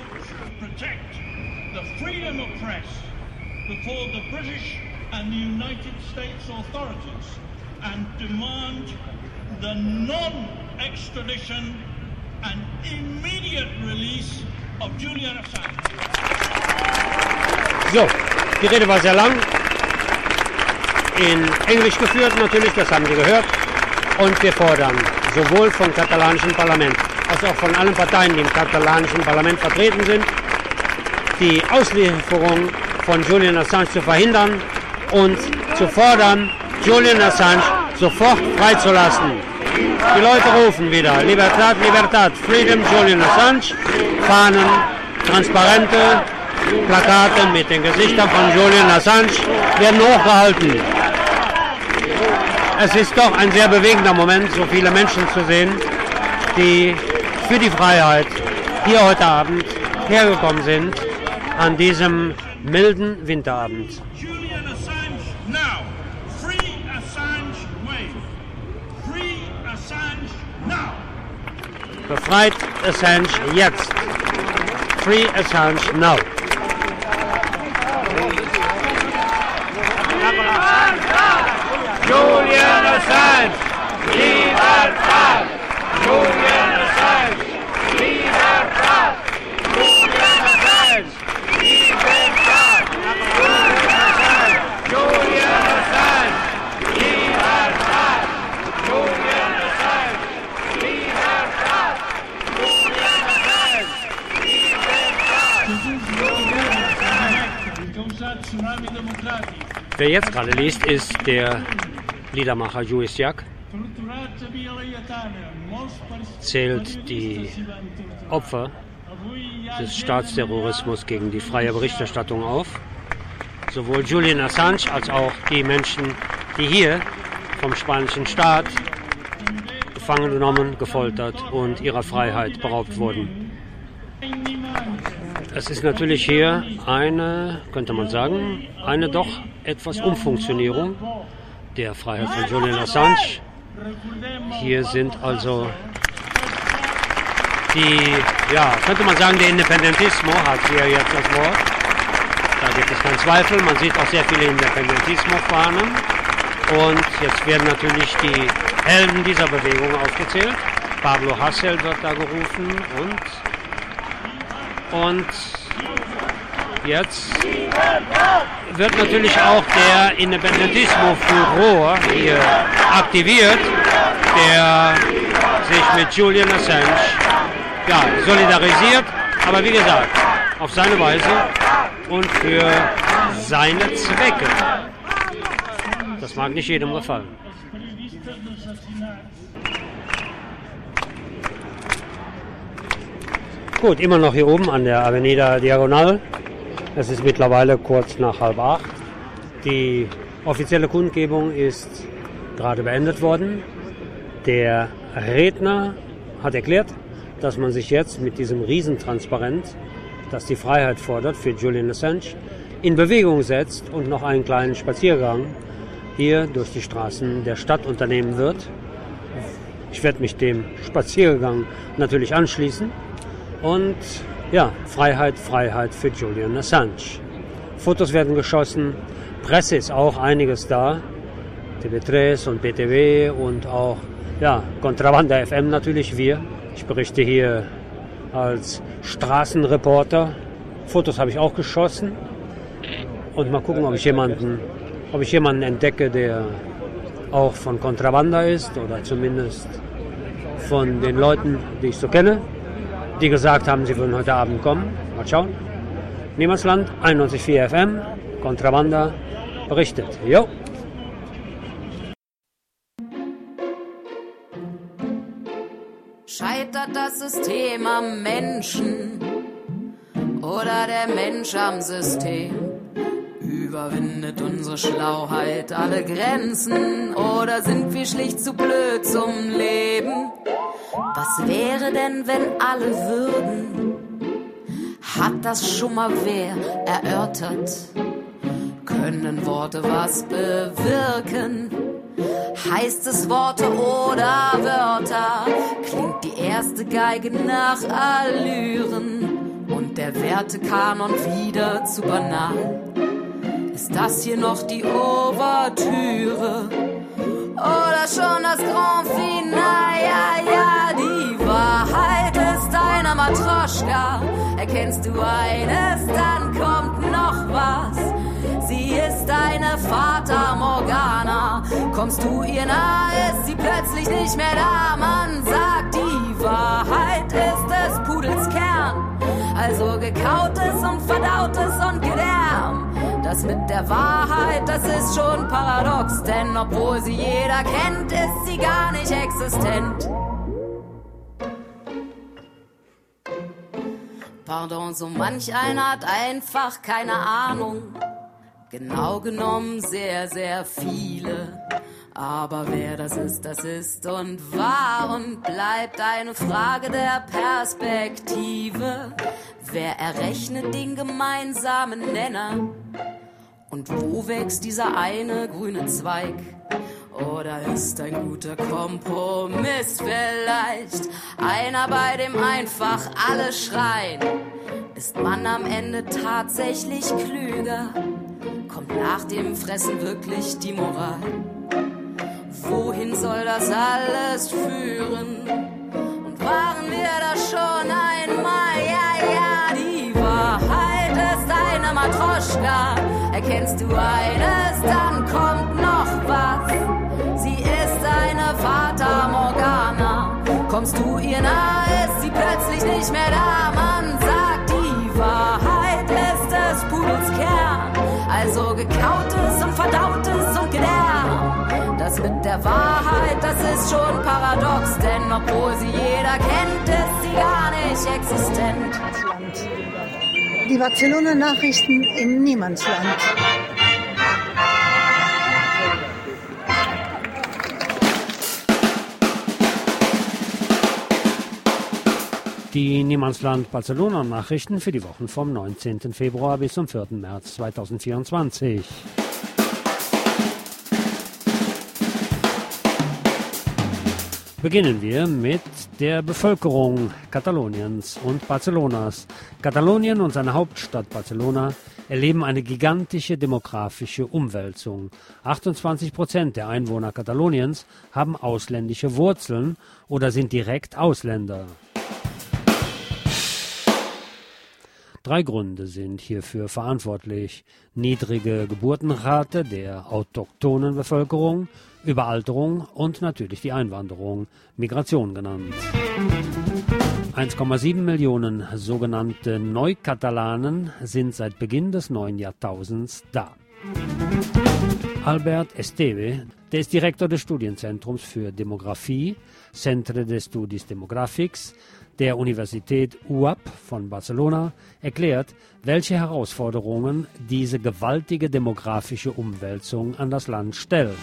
And demand the non-extradition and immediate release of Julian Assange. So, die Rede war sehr lang, in Englisch geführt natürlich, das haben Sie gehört. Und wir fordern sowohl vom katalanischen Parlament als auch von allen Parteien, die im katalanischen Parlament vertreten sind, die Auslieferung von Julian Assange zu verhindern und zu fordern, Julian Assange sofort freizulassen. Die Leute rufen wieder, Libertad, Libertad, Freedom, Julian Assange, Fahnen, Transparente, Plakate mit den Gesichtern von Julian Assange werden hochgehalten. Es ist doch ein sehr bewegender Moment, so viele Menschen zu sehen, die für die Freiheit hier heute Abend hergekommen sind, an diesem milden Winterabend. Befreit Assange jetzt. Free Assange now. Julian Assange, Libertad! Julian Assange, Libertad! Julian Assange, Libertad! Julian Assange, Julian Assange, Libertad! Wer jetzt gerade liest, ist der Liedermacher Julius Jak. Zählt die Opfer des Staatsterrorismus gegen die freie Berichterstattung auf. Sowohl Julian Assange als auch die Menschen, die hier vom spanischen Staat gefangen genommen, gefoltert und ihrer Freiheit beraubt wurden. Es ist natürlich hier eine, könnte man sagen, eine doch etwas Umfunktionierung der Freiheit von Julian Assange. Hier sind also die, ja, könnte man sagen, der Independentismo hat hier jetzt das Wort. Da gibt es keinen Zweifel, man sieht auch sehr viele Independentismo-Fahnen. Und jetzt werden natürlich die Helden dieser Bewegung aufgezählt. Pablo Hasél wird da gerufen und Und jetzt wird natürlich auch der Independentismo-Furor hier aktiviert, der sich mit Julian Assange ja, solidarisiert, aber wie gesagt, auf seine Weise und für seine Zwecke. Das mag nicht jedem gefallen. Gut, immer noch hier oben an der Avenida Diagonal. Es ist mittlerweile kurz nach halb acht. Die offizielle Kundgebung ist gerade beendet worden. Der Redner hat erklärt, dass man sich jetzt mit diesem Riesentransparent, das die Freiheit fordert für Julian Assange, in Bewegung setzt und noch einen kleinen Spaziergang hier durch die Straßen der Stadt unternehmen wird. Ich werde mich dem Spaziergang natürlich anschließen. Und ja, Freiheit, Freiheit für Julian Assange. Fotos werden geschossen, Presse ist auch einiges da. T V drei und B T V und auch ja, Contrabanda F M natürlich, wir. Ich berichte hier als Straßenreporter. Fotos habe ich auch geschossen. Und mal gucken, ob ich jemanden, ob ich jemanden entdecke, der auch von Contrabanda ist oder zumindest von den Leuten, die ich so kenne, die gesagt haben, sie würden heute Abend kommen. Mal schauen. Niemandsland, einundneunzig Komma vier F M, Contrabanda berichtet. Jo. Scheitert das System am Menschen oder der Mensch am System? Überwindet unsere Schlauheit alle Grenzen oder sind wir schlicht zu blöd zum Leben? Was wäre denn, wenn alle würden? Hat das schon mal wer erörtert? Können Worte was bewirken? Heißt es Worte oder Wörter? Klingt die erste Geige nach Allüren und der Wertekanon wieder zu banal? Ist das hier noch die Ouvertüre? Oder schon das Grand Finale? Ja, ja, die Wahrheit ist eine Matroschka. Erkennst du eines, dann kommt noch was. Sie ist eine Fata Morgana. Kommst du ihr nah, ist sie plötzlich nicht mehr da. Man sagt, die Wahrheit ist des Pudels Kern. Also gekautes und verdautes und Gedärm. Das mit der Wahrheit, das ist schon paradox. Denn obwohl sie jeder kennt, ist sie gar nicht existent. Pardon, so manch einer hat einfach keine Ahnung. Genau genommen sehr, sehr viele. Aber wer das ist, das ist und war und bleibt eine Frage der Perspektive. Wer errechnet den gemeinsamen Nenner? Und wo wächst dieser eine grüne Zweig? Oder ist ein guter Kompromiss vielleicht einer, bei dem einfach alle schreien? Ist man am Ende tatsächlich klüger? Kommt nach dem Fressen wirklich die Moral? Wohin soll das alles führen? Und waren wir das schon einmal? Ja, ja, die Wahrheit ist eine Matroschka. Erkennst du eines, dann kommt noch was. Sie ist eine Fata Morgana. Kommst du ihr nah, ist sie plötzlich nicht mehr da. Man sagt, die Wahrheit ist des Pudels Kern. Also gekautes und verdautes und gelernt. Das mit der Wahrheit, das ist schon paradox, denn obwohl sie jeder kennt, ist sie gar nicht existent. Die Barcelona-Nachrichten im Niemandsland. Die Niemandsland-Barcelona-Nachrichten für die Wochen vom neunzehnten Februar bis zum vierten März zweitausendvierundzwanzig. Beginnen wir mit der Bevölkerung Kataloniens und Barcelonas. Katalonien und seine Hauptstadt Barcelona erleben eine gigantische demografische Umwälzung. achtundzwanzig Prozent der Einwohner Kataloniens haben ausländische Wurzeln oder sind direkt Ausländer. Drei Gründe sind hierfür verantwortlich: niedrige Geburtenrate der autochthonen Bevölkerung, Überalterung und natürlich die Einwanderung, Migration genannt. eins Komma sieben Millionen sogenannte Neukatalanen sind seit Beginn des neuen Jahrtausends da. Albert Esteve, der ist Direktor des Studienzentrums für Demografie, Centre de Estudis Demogràfics, der Universität U A P von Barcelona, erklärt, welche Herausforderungen diese gewaltige demografische Umwälzung an das Land stellt.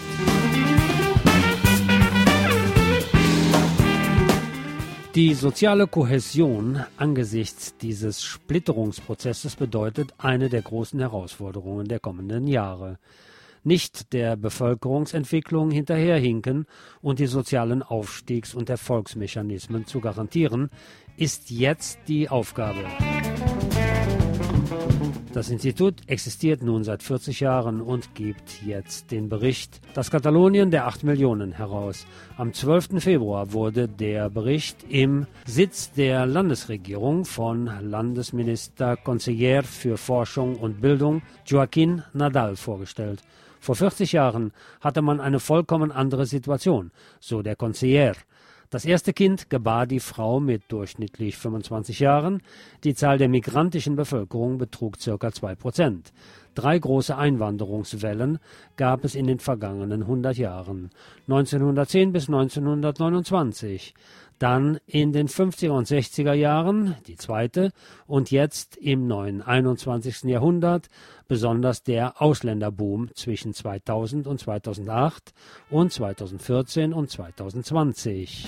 Die soziale Kohäsion angesichts dieses Splitterungsprozesses bedeutet eine der großen Herausforderungen der kommenden Jahre. Nicht der Bevölkerungsentwicklung hinterherhinken und die sozialen Aufstiegs- und Erfolgsmechanismen zu garantieren, ist jetzt die Aufgabe. Das Institut existiert nun seit vierzig Jahren und gibt jetzt den Bericht Das Katalonien der acht Millionen heraus. Am zwölften Februar wurde der Bericht im Sitz der Landesregierung von Landesminister Conseller für Forschung und Bildung Joaquín Nadal vorgestellt. Vor vierzig Jahren hatte man eine vollkommen andere Situation, so der Conseller. Das erste Kind gebar die Frau mit durchschnittlich fünfundzwanzig Jahren. Die Zahl der migrantischen Bevölkerung betrug ca. zwei Prozent. Drei große Einwanderungswellen gab es in den vergangenen hundert Jahren. neunzehnhundertzehn bis neunzehnhundertneunundzwanzig. Dann in den fünfziger und sechziger Jahren die zweite und jetzt im neuen einundzwanzigsten Jahrhundert besonders der Ausländerboom zwischen zweitausend und zweitausendacht und zweitausendvierzehn und zweitausendzwanzig.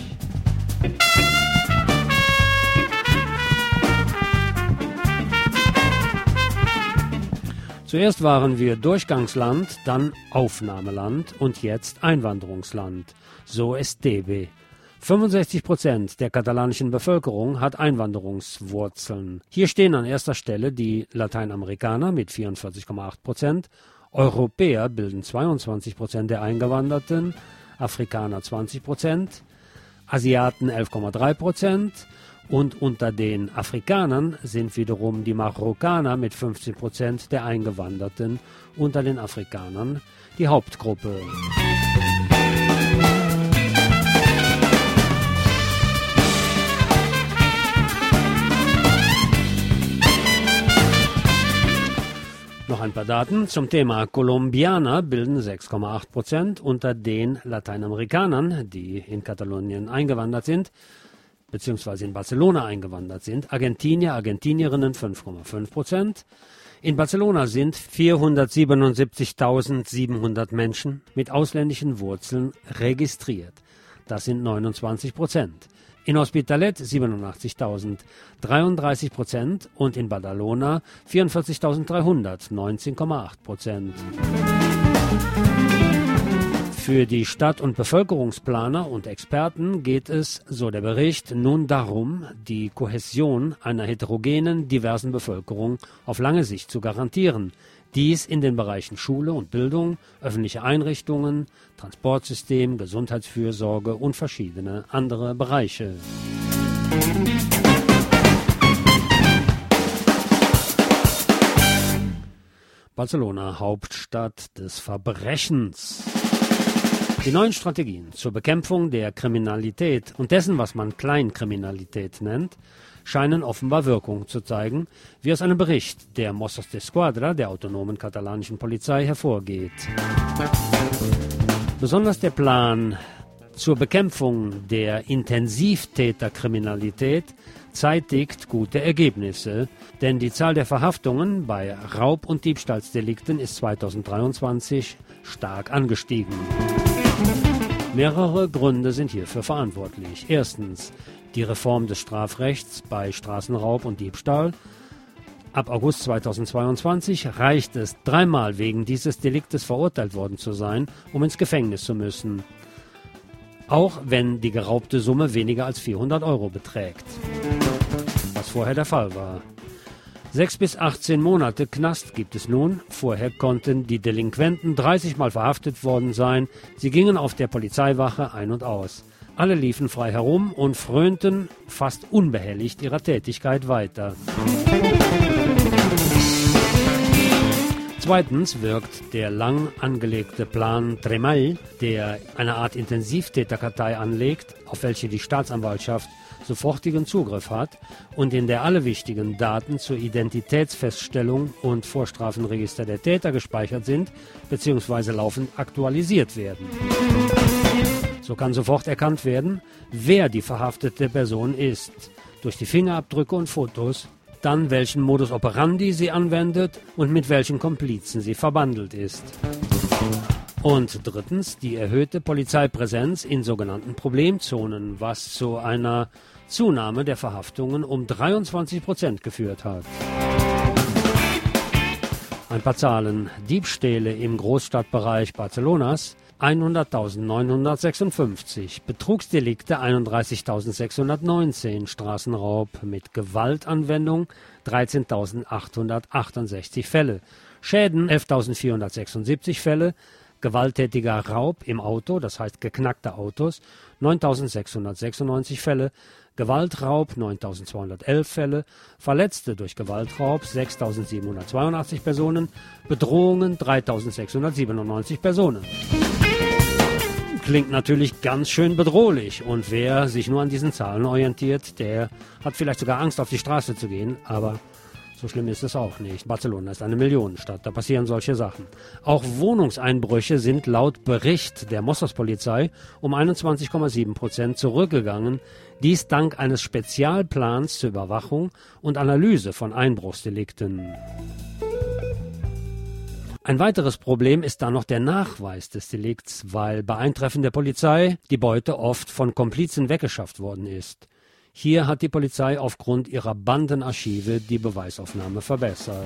Zuerst waren wir Durchgangsland, dann Aufnahmeland und jetzt Einwanderungsland, so Esteve. fünfundsechzig Prozent der katalanischen Bevölkerung hat Einwanderungswurzeln. Hier stehen an erster Stelle die Lateinamerikaner mit vierundvierzig Komma acht Prozent, Europäer bilden zweiundzwanzig Prozent der Eingewanderten, Afrikaner zwanzig Prozent, Asiaten elf Komma drei Prozent und unter den Afrikanern sind wiederum die Marokkaner mit fünfzehn Prozent der Eingewanderten unter den Afrikanern die Hauptgruppe. Noch ein paar Daten zum Thema. Kolumbianer bilden sechs Komma acht Prozent unter den Lateinamerikanern, die in Katalonien eingewandert sind, beziehungsweise in Barcelona eingewandert sind. Argentinier, Argentinierinnen fünf Komma fünf Prozent. In Barcelona sind vierhundertsiebenundsiebzigtausendsiebenhundert Menschen mit ausländischen Wurzeln registriert. Das sind neunundzwanzig Prozent. In Hospitalet siebenundachtzigtausend, dreiunddreißig Prozent und in Badalona vierundvierzigtausenddreihundert, neunzehn Komma acht Prozent. Für die Stadt- und Bevölkerungsplaner und Experten geht es, so der Bericht, nun darum, die Kohäsion einer heterogenen, diversen Bevölkerung auf lange Sicht zu garantieren. Dies in den Bereichen Schule und Bildung, öffentliche Einrichtungen, Transportsystem, Gesundheitsfürsorge und verschiedene andere Bereiche. Barcelona, Hauptstadt des Verbrechens. Die neuen Strategien zur Bekämpfung der Kriminalität und dessen, was man Kleinkriminalität nennt, scheinen offenbar Wirkung zu zeigen, wie aus einem Bericht der Mossos d'Esquadra, der autonomen katalanischen Polizei, hervorgeht. Besonders der Plan zur Bekämpfung der Intensivtäterkriminalität zeitigt gute Ergebnisse, denn die Zahl der Verhaftungen bei Raub- und Diebstahlsdelikten ist zweitausenddreiundzwanzig stark angestiegen. Mehrere Gründe sind hierfür verantwortlich. Erstens die Reform des Strafrechts bei Straßenraub und Diebstahl. Ab August zweitausendzweiundzwanzig reicht es, dreimal wegen dieses Deliktes verurteilt worden zu sein, um ins Gefängnis zu müssen. Auch wenn die geraubte Summe weniger als vierhundert Euro beträgt, was vorher der Fall war. Sechs bis achtzehn Monate Knast gibt es nun. Vorher konnten die Delinquenten dreißig Mal verhaftet worden sein. Sie gingen auf der Polizeiwache ein und aus. Alle liefen frei herum und frönten fast unbehelligt ihrer Tätigkeit weiter. Zweitens wirkt der lang angelegte Plan Tremall, der eine Art Intensivtäterkartei anlegt, auf welche die Staatsanwaltschaft sofortigen Zugriff hat und in der alle wichtigen Daten zur Identitätsfeststellung und Vorstrafenregister der Täter gespeichert sind bzw. laufend aktualisiert werden. So kann sofort erkannt werden, wer die verhaftete Person ist, durch die Fingerabdrücke und Fotos, dann welchen Modus operandi sie anwendet und mit welchen Komplizen sie verbandelt ist. Und drittens die erhöhte Polizeipräsenz in sogenannten Problemzonen, was zu einer Zunahme der Verhaftungen um dreiundzwanzig Prozent geführt hat. Ein paar Zahlen. Diebstähle im Großstadtbereich Barcelonas hunderttausendneunhundertsechsundfünfzig, Betrugsdelikte einunddreißigtausendsechshundertneunzehn, Straßenraub mit Gewaltanwendung dreizehntausendachthundertachtundsechzig Fälle, Schäden elftausendvierhundertsechsundsiebzig Fälle, gewalttätiger Raub im Auto, das heißt geknackte Autos, neuntausendsechshundertsechsundneunzig Fälle, Gewaltraub neuntausendzweihundertelf Fälle, Verletzte durch Gewaltraub sechstausendsiebenhundertzweiundachtzig Personen, Bedrohungen dreitausendsechshundertsiebenundneunzig Personen. Klingt natürlich ganz schön bedrohlich und wer sich nur an diesen Zahlen orientiert, der hat vielleicht sogar Angst, auf die Straße zu gehen, aber so schlimm ist es auch nicht. Barcelona ist eine Millionenstadt, da passieren solche Sachen. Auch Wohnungseinbrüche sind laut Bericht der Mossos-Polizei um einundzwanzig Komma sieben Prozent zurückgegangen. Dies dank eines Spezialplans zur Überwachung und Analyse von Einbruchsdelikten. Ein weiteres Problem ist dann noch der Nachweis des Delikts, weil bei Eintreffen der Polizei die Beute oft von Komplizen weggeschafft worden ist. Hier hat die Polizei aufgrund ihrer Bandenarchive die Beweisaufnahme verbessert.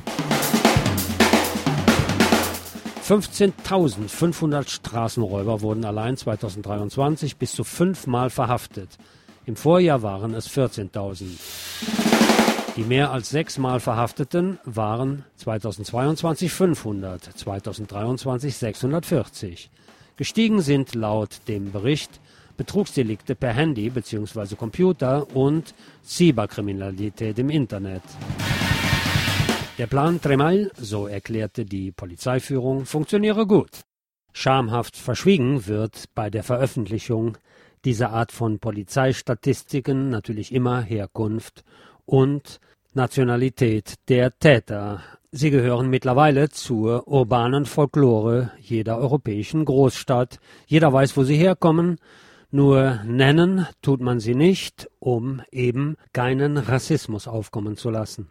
fünfzehntausendfünfhundert Straßenräuber wurden allein zweitausenddreiundzwanzig bis zu fünfmal verhaftet. Im Vorjahr waren es vierzehntausend. Die mehr als sechsmal Verhafteten waren zweitausendzweiundzwanzig fünfhundert, zweitausenddreiundzwanzig sechshundertvierzig. Gestiegen sind laut dem Bericht Betrugsdelikte per Handy bzw. Computer und Cyberkriminalität im Internet. Der Plan Tremall, so erklärte die Polizeiführung, funktioniere gut. Schamhaft verschwiegen wird bei der Veröffentlichung dieser Art von Polizeistatistiken natürlich immer Herkunft und Nationalität der Täter. Sie gehören mittlerweile zur urbanen Folklore jeder europäischen Großstadt. Jeder weiß, wo sie herkommen, nur nennen tut man sie nicht, um eben keinen Rassismus aufkommen zu lassen.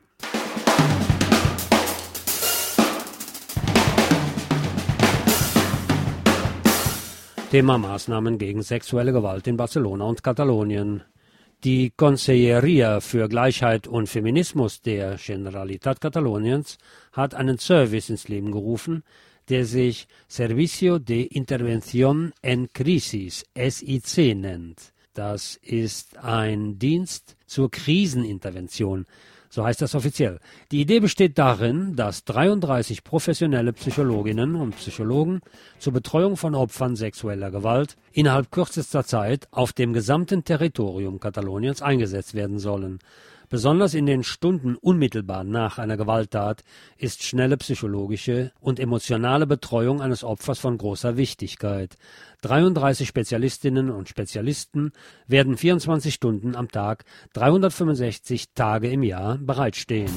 Thema Maßnahmen gegen sexuelle Gewalt in Barcelona und Katalonien. Die Conselleria für Gleichheit und Feminismus der Generalitat Kataloniens hat einen Service ins Leben gerufen, der sich Servicio de Intervención en Crisis, S I C, nennt. Das ist ein Dienst zur Krisenintervention, so heißt das offiziell. Die Idee besteht darin, dass dreiunddreißig professionelle Psychologinnen und Psychologen zur Betreuung von Opfern sexueller Gewalt innerhalb kürzester Zeit auf dem gesamten Territorium Kataloniens eingesetzt werden sollen. Besonders in den Stunden unmittelbar nach einer Gewalttat ist schnelle psychologische und emotionale Betreuung eines Opfers von großer Wichtigkeit. dreiunddreißig Spezialistinnen und Spezialisten werden vierundzwanzig Stunden am Tag, dreihundertfünfundsechzig Tage im Jahr bereitstehen.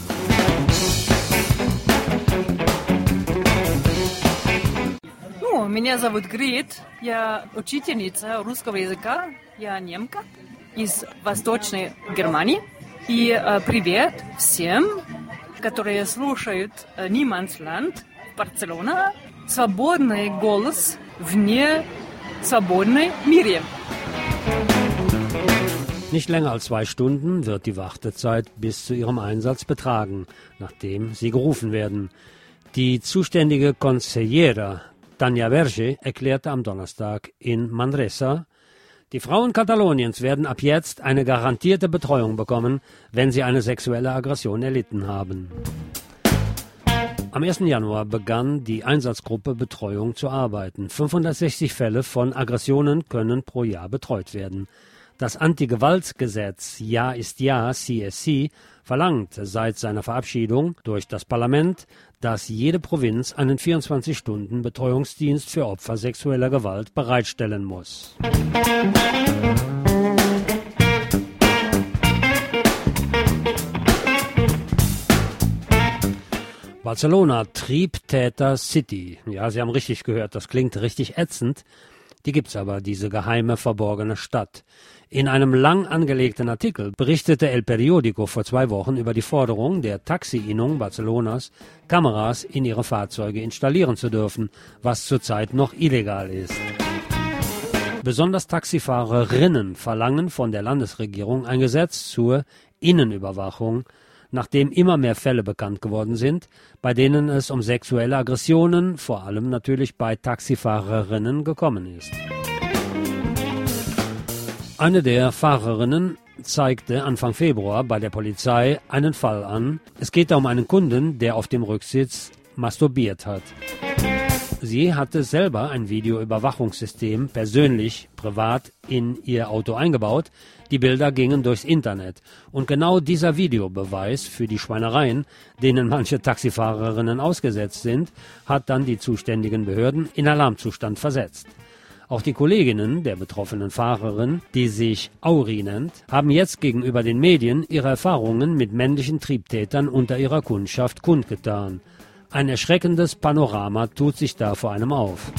Ну, меня зовут Грит, я учительница русского языка, я немка из Восточной Германии. И э, привет всем, которые слушают э, Niemandsland, Барселона, свободный голос вне свободной мире. Nicht länger als zwei Stunden wird die Wartezeit bis zu ihrem Einsatz betragen, nachdem sie gerufen werden. Die zuständige Consellera Tanja Verge erklärte am Donnerstag in Manresa, die Frauen Kataloniens werden ab jetzt eine garantierte Betreuung bekommen, wenn sie eine sexuelle Aggression erlitten haben. Am ersten Januar begann die Einsatzgruppe Betreuung zu arbeiten. fünfhundertsechzig Fälle von Aggressionen können pro Jahr betreut werden. Das Anti-Gewalt-Gesetz Ja ist Ja, C S C, verlangt seit seiner Verabschiedung durch das Parlament, dass jede Provinz einen vierundzwanzig Stunden Betreuungsdienst für Opfer sexueller Gewalt bereitstellen muss. Barcelona, Triebtäter City. Ja, Sie haben richtig gehört, das klingt richtig ätzend. Die gibt's aber, diese geheime, verborgene Stadt. In einem lang angelegten Artikel berichtete El Periódico vor zwei Wochen über die Forderung der Taxi-Innung Barcelonas, Kameras in ihre Fahrzeuge installieren zu dürfen, was zurzeit noch illegal ist. Besonders Taxifahrerinnen verlangen von der Landesregierung ein Gesetz zur Innenüberwachung, nachdem immer mehr Fälle bekannt geworden sind, bei denen es um sexuelle Aggressionen, vor allem natürlich bei Taxifahrerinnen, gekommen ist. Eine der Fahrerinnen zeigte Anfang Februar bei der Polizei einen Fall an. Es geht da um einen Kunden, der auf dem Rücksitz masturbiert hat. Sie hatte selber ein Videoüberwachungssystem persönlich, privat in ihr Auto eingebaut. Die Bilder gingen durchs Internet. Und genau dieser Videobeweis für die Schweinereien, denen manche Taxifahrerinnen ausgesetzt sind, hat dann die zuständigen Behörden in Alarmzustand versetzt. Auch die Kolleginnen der betroffenen Fahrerin, die sich Auri nennt, haben jetzt gegenüber den Medien ihre Erfahrungen mit männlichen Triebtätern unter ihrer Kundschaft kundgetan. Ein erschreckendes Panorama tut sich da vor einem auf.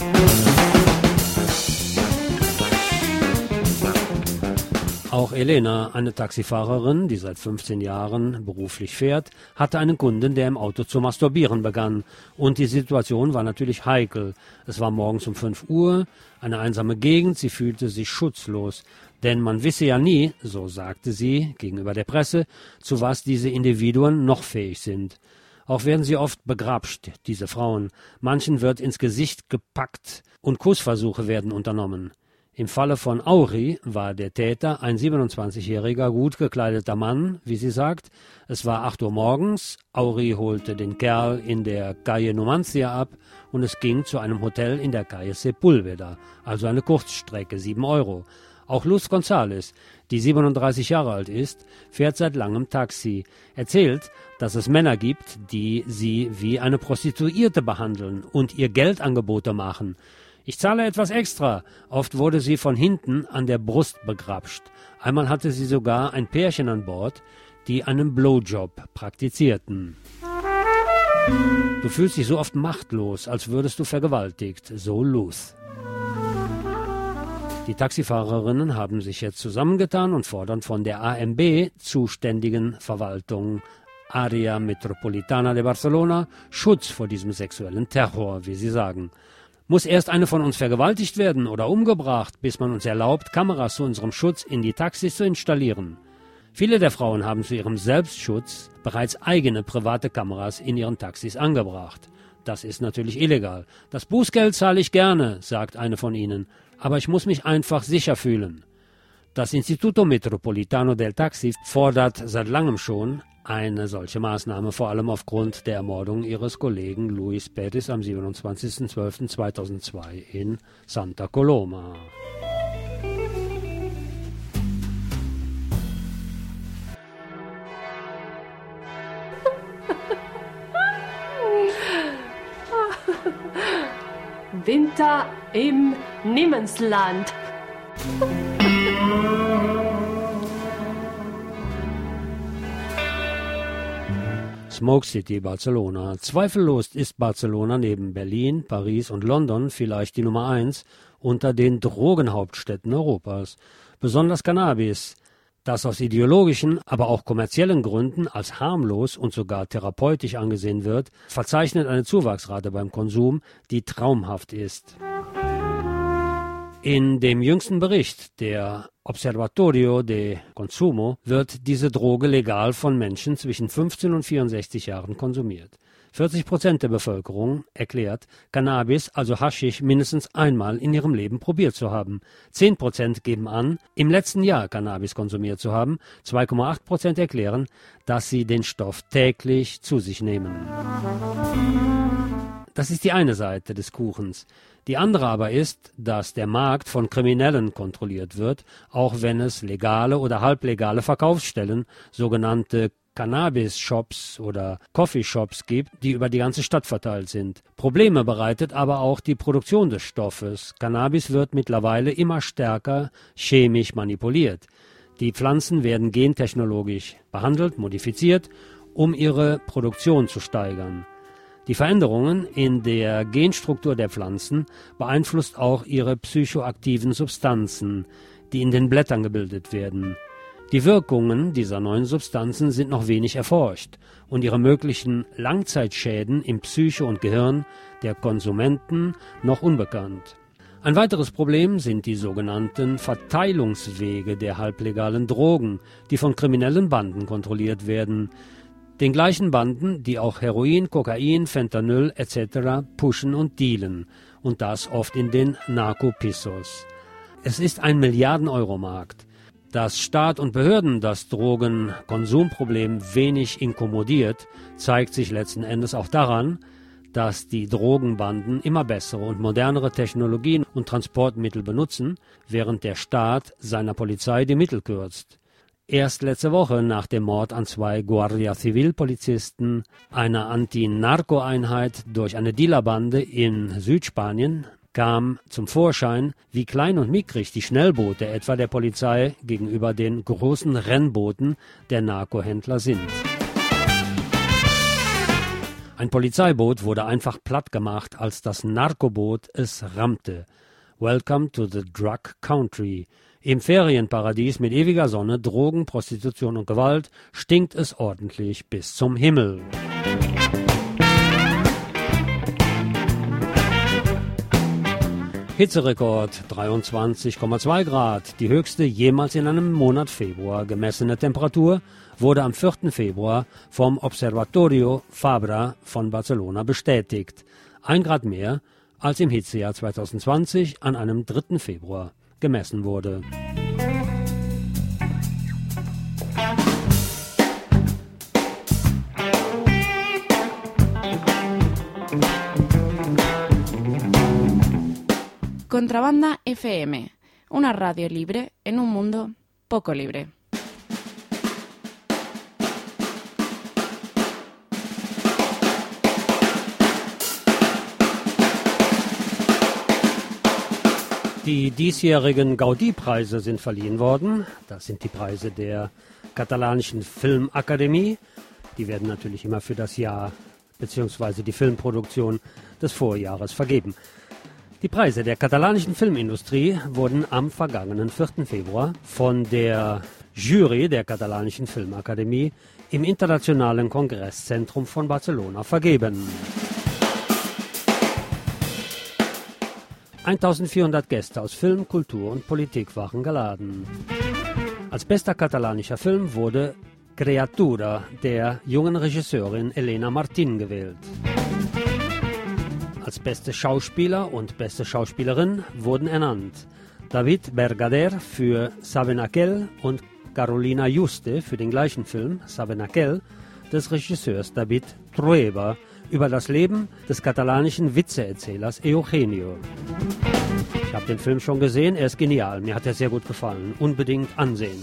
Auch Elena, eine Taxifahrerin, die seit fünfzehn Jahren beruflich fährt, hatte einen Kunden, der im Auto zu masturbieren begann. Und die Situation war natürlich heikel. Es war morgens um fünf Uhr, eine einsame Gegend, sie fühlte sich schutzlos. Denn man wisse ja nie, so sagte sie gegenüber der Presse, zu was diese Individuen noch fähig sind. Auch werden sie oft begrapscht, diese Frauen. Manchen wird ins Gesicht gepackt und Kussversuche werden unternommen. Im Falle von Auri war der Täter ein siebenundzwanzigjähriger, gut gekleideter Mann, wie sie sagt. Es war acht Uhr morgens, Auri holte den Kerl in der Calle Numancia ab und es ging zu einem Hotel in der Calle Sepúlveda, also eine Kurzstrecke, sieben Euro. Auch Luz González, die siebenunddreißig Jahre alt ist, fährt seit langem Taxi, erzählt, dass es Männer gibt, die sie wie eine Prostituierte behandeln und ihr Geldangebote machen. Ich zahle etwas extra. Oft wurde sie von hinten an der Brust begrapscht. Einmal hatte sie sogar ein Pärchen an Bord, die einen Blowjob praktizierten. Du fühlst dich so oft machtlos, als würdest du vergewaltigt, so Luz. Die Taxifahrerinnen haben sich jetzt zusammengetan und fordern von der A M B zuständigen Verwaltung Área Metropolitana de Barcelona Schutz vor diesem sexuellen Terror, wie sie sagen. Muss erst eine von uns vergewaltigt werden oder umgebracht, bis man uns erlaubt, Kameras zu unserem Schutz in die Taxis zu installieren? Viele der Frauen haben zu ihrem Selbstschutz bereits eigene private Kameras in ihren Taxis angebracht. Das ist natürlich illegal. Das Bußgeld zahle ich gerne, sagt eine von ihnen, aber ich muss mich einfach sicher fühlen. Das Instituto Metropolitano del Taxi fordert seit langem schon eine solche Maßnahme, vor allem aufgrund der Ermordung ihres Kollegen Luis Pérez am siebenundzwanzigsten zwölften zweitausendzwei in Santa Coloma. Winter im Niemandsland. Smoke City, Barcelona. Zweifellos ist Barcelona neben Berlin, Paris und London vielleicht die Nummer eins unter den Drogenhauptstädten Europas. Besonders Cannabis, das aus ideologischen, aber auch kommerziellen Gründen als harmlos und sogar therapeutisch angesehen wird, verzeichnet eine Zuwachsrate beim Konsum, die traumhaft ist. In dem jüngsten Bericht der Observatorio de Consumo wird diese Droge legal von Menschen zwischen fünfzehn und vierundsechzig Jahren konsumiert. vierzig Prozent der Bevölkerung erklärt, Cannabis, also Haschisch, mindestens einmal in ihrem Leben probiert zu haben. zehn Prozent geben an, im letzten Jahr Cannabis konsumiert zu haben. zwei Komma acht Prozent erklären, dass sie den Stoff täglich zu sich nehmen. Das ist die eine Seite des Kuchens. Die andere aber ist, dass der Markt von Kriminellen kontrolliert wird, auch wenn es legale oder halblegale Verkaufsstellen, sogenannte Cannabis-Shops oder Coffeeshops gibt, die über die ganze Stadt verteilt sind. Probleme bereitet aber auch die Produktion des Stoffes. Cannabis wird mittlerweile immer stärker chemisch manipuliert. Die Pflanzen werden gentechnologisch behandelt, modifiziert, um ihre Produktion zu steigern. Die Veränderungen in der Genstruktur der Pflanzen beeinflusst auch ihre psychoaktiven Substanzen, die in den Blättern gebildet werden. Die Wirkungen dieser neuen Substanzen sind noch wenig erforscht und ihre möglichen Langzeitschäden im Psyche und Gehirn der Konsumenten noch unbekannt. Ein weiteres Problem sind die sogenannten Verteilungswege der halblegalen Drogen, die von kriminellen Banden kontrolliert werden. Den gleichen Banden, die auch Heroin, Kokain, Fentanyl et cetera pushen und dealen. Und das oft in den Narkopissos. Es ist ein Milliarden-Euro-Markt. Dass Staat und Behörden das Drogenkonsumproblem wenig inkommodiert, zeigt sich letzten Endes auch daran, dass die Drogenbanden immer bessere und modernere Technologien und Transportmittel benutzen, während der Staat seiner Polizei die Mittel kürzt. Erst letzte Woche nach dem Mord an zwei Guardia Civil-Polizisten einer Anti-Narko-Einheit durch eine Dealerbande in Südspanien kam zum Vorschein, wie klein und mickrig die Schnellboote etwa der Polizei gegenüber den großen Rennbooten der Narkohändler sind. Ein Polizeiboot wurde einfach platt gemacht, als das Narkoboot es rammte. Welcome to the Drug Country. Im Ferienparadies mit ewiger Sonne, Drogen, Prostitution und Gewalt stinkt es ordentlich bis zum Himmel. Hitzerekord dreiundzwanzig Komma zwei Grad, die höchste jemals in einem Monat Februar gemessene Temperatur, wurde am vierten Februar vom Observatorio Fabra von Barcelona bestätigt. Ein Grad mehr als im Hitzejahr zweitausendzwanzig an einem dritten Februar gemessen wurde. Contrabanda F M, una radio libre en un mundo poco libre. Die diesjährigen Gaudí-Preise sind verliehen worden. Das sind die Preise der katalanischen Filmakademie. Die werden natürlich immer für das Jahr bzw. die Filmproduktion des Vorjahres vergeben. Die Preise der katalanischen Filmindustrie wurden am vergangenen vierten Februar von der Jury der katalanischen Filmakademie im Internationalen Kongresszentrum von Barcelona vergeben. eintausendvierhundert Gäste aus Film, Kultur und Politik waren geladen. Als bester katalanischer Film wurde Criatura der jungen Regisseurin Elena Martín gewählt. Als beste Schauspieler und beste Schauspielerin wurden ernannt David Bergader für Saben Aquel und Carolina Juste für den gleichen Film Saben Aquel des Regisseurs David Trueba über das Leben des katalanischen Witzeerzählers Eugenio. Ich habe den Film schon gesehen, er ist genial, mir hat er sehr gut gefallen, unbedingt ansehen.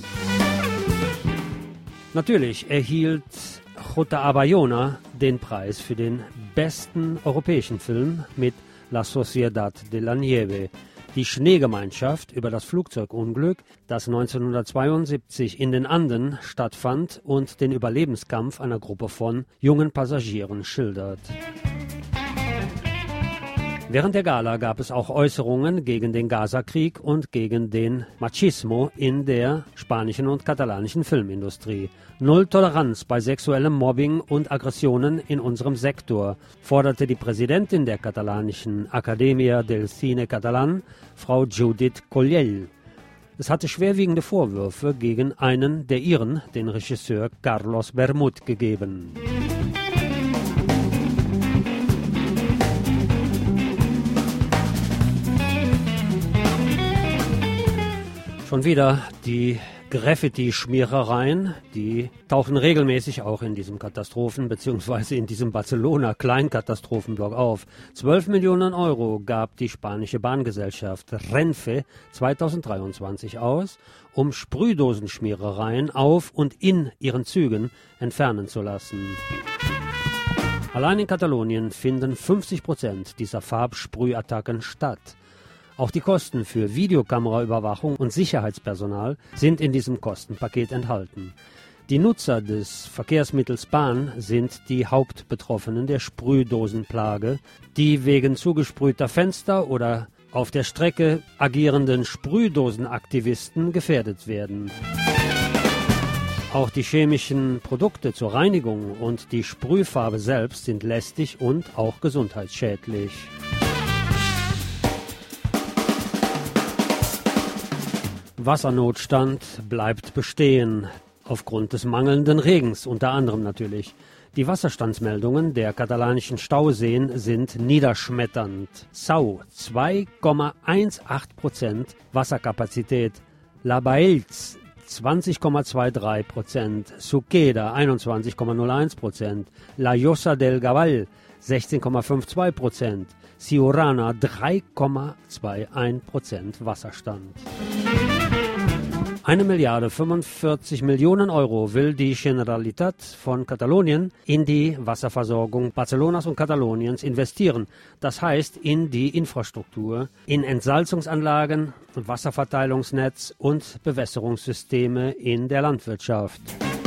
Natürlich erhielt Jota Bayona den Preis für den besten europäischen Film mit La Sociedad de la Nieve, die Schneegemeinschaft über das Flugzeugunglück, das neunzehnhundertzweiundsiebzig in den Anden stattfand und den Überlebenskampf einer Gruppe von jungen Passagieren schildert. Während der Gala gab es auch Äußerungen gegen den Gaza-Krieg und gegen den Machismo in der spanischen und katalanischen Filmindustrie. Null Toleranz bei sexuellem Mobbing und Aggressionen in unserem Sektor, forderte die Präsidentin der katalanischen Academia del Cine Catalán, Frau Judith Collell. Es hatte schwerwiegende Vorwürfe gegen einen der ihren, den Regisseur Carlos Bermud, gegeben. Schon wieder die Graffiti-Schmierereien, die tauchen regelmäßig auch in diesem Katastrophen- bzw. in diesem Barcelona-Kleinkatastrophenblock auf. zwölf Millionen Euro gab die spanische Bahngesellschaft Renfe zweitausenddreiundzwanzig aus, um Sprühdosenschmierereien auf und in ihren Zügen entfernen zu lassen. Allein in Katalonien finden fünfzig Prozent dieser Farbsprühattacken statt. Auch die Kosten für Videokameraüberwachung und Sicherheitspersonal sind in diesem Kostenpaket enthalten. Die Nutzer des Verkehrsmittels Bahn sind die Hauptbetroffenen der Sprühdosenplage, die wegen zugesprühter Fenster oder auf der Strecke agierenden Sprühdosenaktivisten gefährdet werden. Auch die chemischen Produkte zur Reinigung und die Sprühfarbe selbst sind lästig und auch gesundheitsschädlich. Wassernotstand bleibt bestehen, aufgrund des mangelnden Regens unter anderem natürlich. Die Wasserstandsmeldungen der katalanischen Stauseen sind niederschmetternd. Sau zwei Komma achtzehn Prozent Wasserkapazität, La Baells zwanzig Komma dreiundzwanzig Prozent, Suqueda einundzwanzig Komma null eins Prozent, La Llosa del Gabal sechzehn Komma zweiundfünfzig Prozent, Siurana drei Komma einundzwanzig Prozent Wasserstand. Eine Milliarde fünfundvierzig Millionen Euro will die Generalitat von Katalonien in die Wasserversorgung Barcelonas und Kataloniens investieren. Das heißt in die Infrastruktur, in Entsalzungsanlagen, Wasserverteilungsnetz und Bewässerungssysteme in der Landwirtschaft.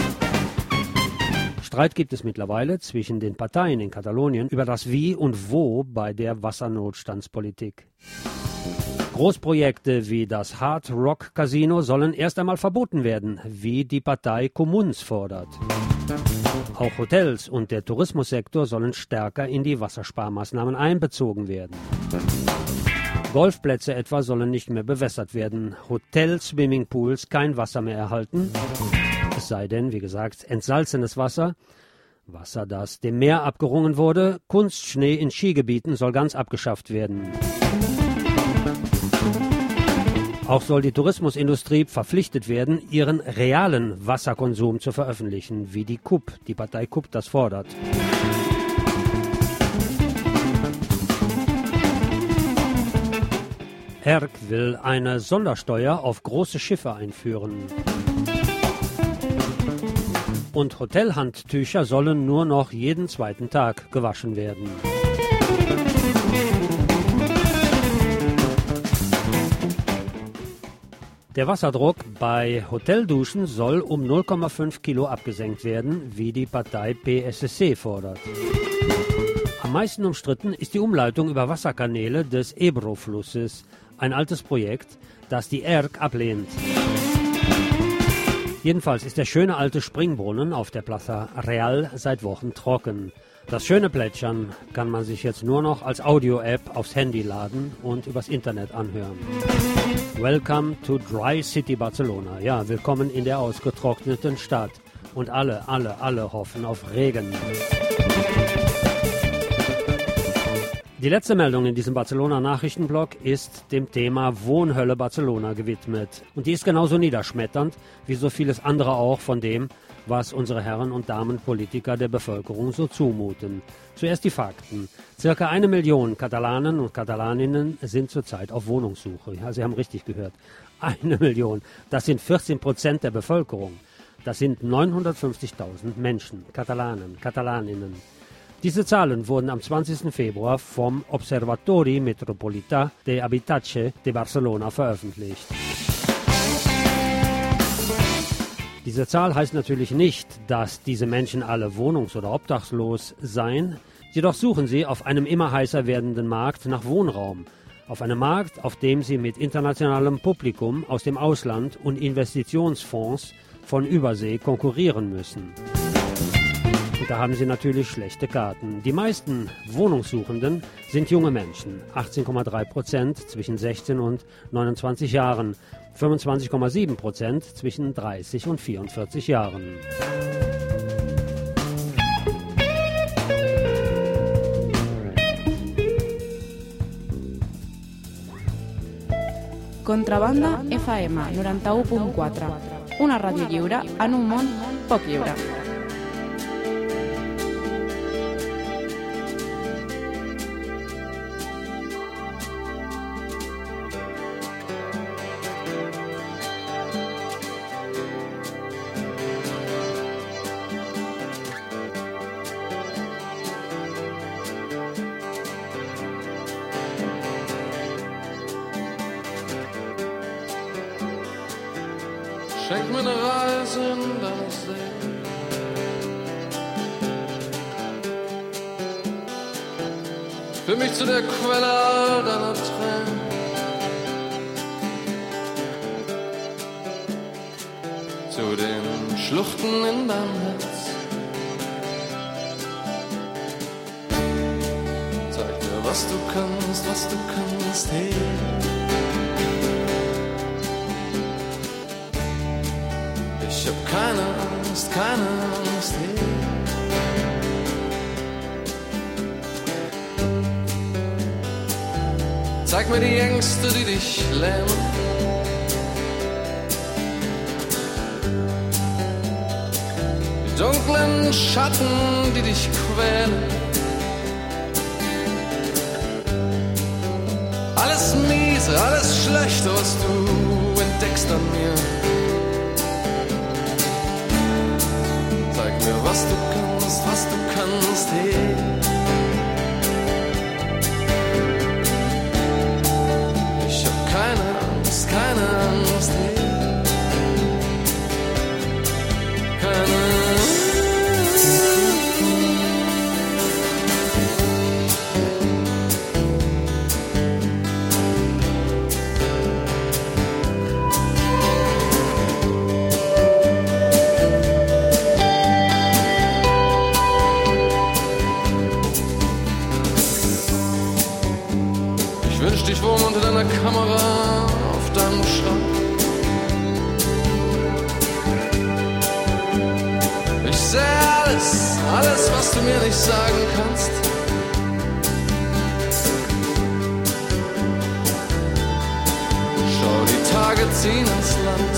Streit gibt es mittlerweile zwischen den Parteien in Katalonien über das Wie und Wo bei der Wassernotstandspolitik. Großprojekte wie das Hard Rock Casino sollen erst einmal verboten werden, wie die Partei Comuns fordert. Auch Hotels und der Tourismussektor sollen stärker in die Wassersparmaßnahmen einbezogen werden. Golfplätze etwa sollen nicht mehr bewässert werden, Hotel-Swimmingpools kein Wasser mehr erhalten, es sei denn, wie gesagt, entsalzenes Wasser, Wasser, das dem Meer abgerungen wurde, Kunstschnee in Skigebieten soll ganz abgeschafft werden. Auch soll die Tourismusindustrie verpflichtet werden, ihren realen Wasserkonsum zu veröffentlichen, wie die K U P, die Partei K U P das fordert. E R C will eine Sondersteuer auf große Schiffe einführen. Und Hotelhandtücher sollen nur noch jeden zweiten Tag gewaschen werden. Der Wasserdruck bei Hotelduschen soll um null Komma fünf Kilo abgesenkt werden, wie die Partei P S C fordert. Am meisten umstritten ist die Umleitung über Wasserkanäle des Ebro-Flusses, ein altes Projekt, das die E R C ablehnt. Jedenfalls ist der schöne alte Springbrunnen auf der Plaza Real seit Wochen trocken. Das schöne Plätschern kann man sich jetzt nur noch als Audio-App aufs Handy laden und übers Internet anhören. Welcome to Dry City Barcelona. Ja, willkommen in der ausgetrockneten Stadt. Und alle, alle, alle hoffen auf Regen. Die letzte Meldung in diesem Barcelona-Nachrichtenblock ist dem Thema Wohnhölle Barcelona gewidmet. Und die ist genauso niederschmetternd wie so vieles andere auch von dem, was unsere Herren und Damen Politiker der Bevölkerung so zumuten. Zuerst die Fakten. Circa eine Million Katalanen und Katalaninnen sind zurzeit auf Wohnungssuche. Ja, Sie haben richtig gehört. Eine Million. Das sind vierzehn Prozent der Bevölkerung. Das sind neunhundertfünfzigtausend Menschen, Katalanen, Katalaninnen. Diese Zahlen wurden am zwanzigsten Februar vom Observatori Metropolità de Habitatge de Barcelona veröffentlicht. Diese Zahl heißt natürlich nicht, dass diese Menschen alle wohnungs- oder obdachlos seien, jedoch suchen sie auf einem immer heißer werdenden Markt nach Wohnraum, auf einem Markt, auf dem sie mit internationalem Publikum aus dem Ausland und Investitionsfonds von Übersee konkurrieren müssen. Und da haben sie natürlich schlechte Karten. Die meisten Wohnungssuchenden sind junge Menschen, achtzehn Komma drei Prozent zwischen sechzehn und neunundzwanzig Jahren, fünfundzwanzig Komma sieben Prozent zwischen dreißig und vierundvierzig Jahren. Contrabanda F M noranta-u punt quatre, una ràdio lliure en un món poc lliure. Schenk mir eine Reise in deine See. Für mich zu der Quelle all deiner Tränen. Zu den Schluchten in deinem Herz. Zeig mir, was du kannst, was du kannst, hey. Ich hab keine Angst, keine Angst, hey. Zeig mir die Ängste, die dich lähmen. Die dunklen Schatten, die dich quälen. Alles Miese, alles Schlechte, was du entdeckst an mir. Zeig mir, was du kannst, was du kannst, hey. Ich hab keine Angst, keine Angst, hey. Keine Angst. Ich wohne unter deiner Kamera auf deinem Schrank. Ich sehe alles, alles, was du mir nicht sagen kannst. Schau, die Tage ziehen ins Land.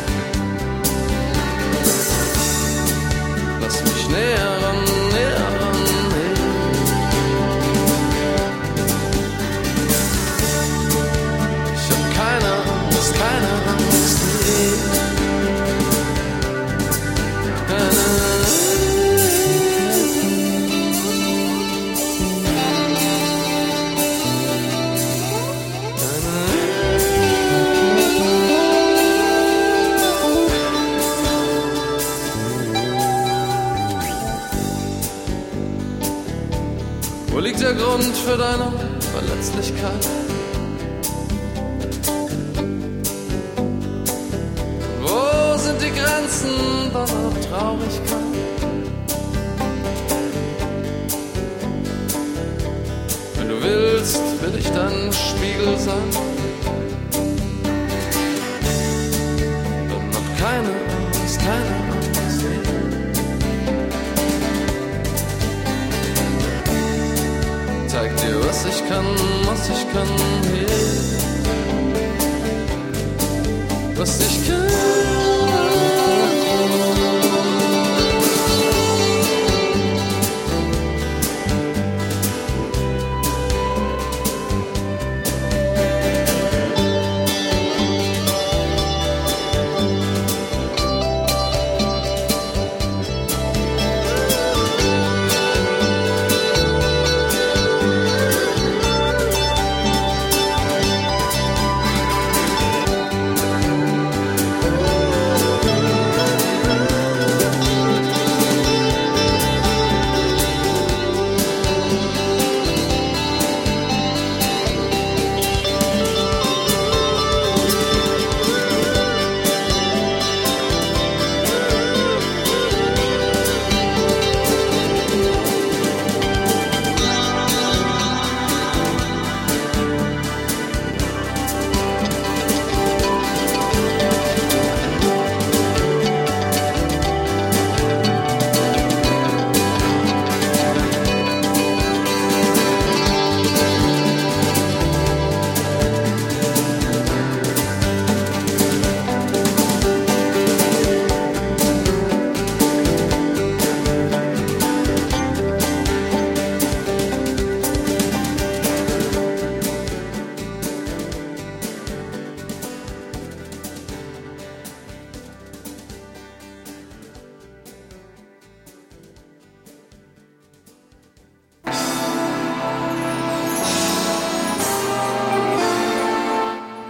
Lass mich näher ran, näher ran. Keine Angst, nee. Keine Angst. Wo liegt der Grund für deine Verletzlichkeit? Die Grenzen deiner Traurigkeit. Wenn du willst, will ich dein Spiegel sein. Dann hab keine Angst, keine Angst. Zeig dir, was ich kann, was ich kann, hey. Was ich kann.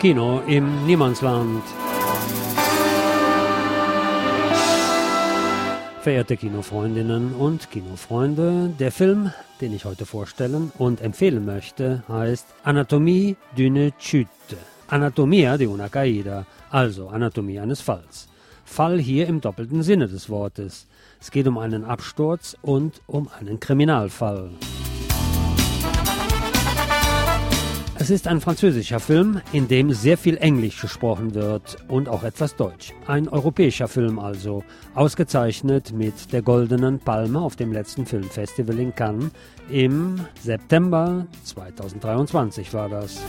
Kino im Niemandsland. Verehrte Kinofreundinnen und Kinofreunde, der Film, den ich heute vorstellen und empfehlen möchte, heißt Anatomie d'une chute. Anatomia de una caída, also Anatomie eines Falls. Fall hier im doppelten Sinne des Wortes. Es geht um einen Absturz und um einen Kriminalfall. Es ist ein französischer Film, in dem sehr viel Englisch gesprochen wird und auch etwas Deutsch. Ein europäischer Film also, ausgezeichnet mit der Goldenen Palme auf dem letzten Filmfestival in Cannes im September zweitausenddreiundzwanzig war das.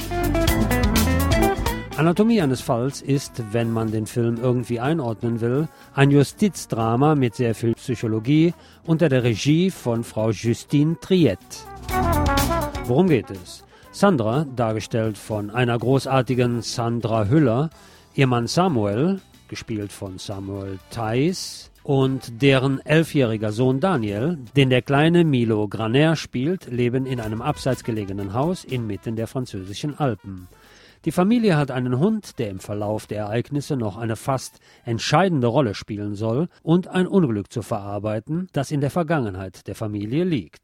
Anatomie eines Falls ist, wenn man den Film irgendwie einordnen will, ein Justizdrama mit sehr viel Psychologie unter der Regie von Frau Justine Triet. Worum geht es? Sandra, dargestellt von einer großartigen Sandra Hüller, ihr Mann Samuel, gespielt von Samuel Theiss, und deren elfjähriger Sohn Daniel, den der kleine Milo Graner spielt, leben in einem abseits gelegenen Haus inmitten der französischen Alpen. Die Familie hat einen Hund, der im Verlauf der Ereignisse noch eine fast entscheidende Rolle spielen soll und ein Unglück zu verarbeiten, das in der Vergangenheit der Familie liegt.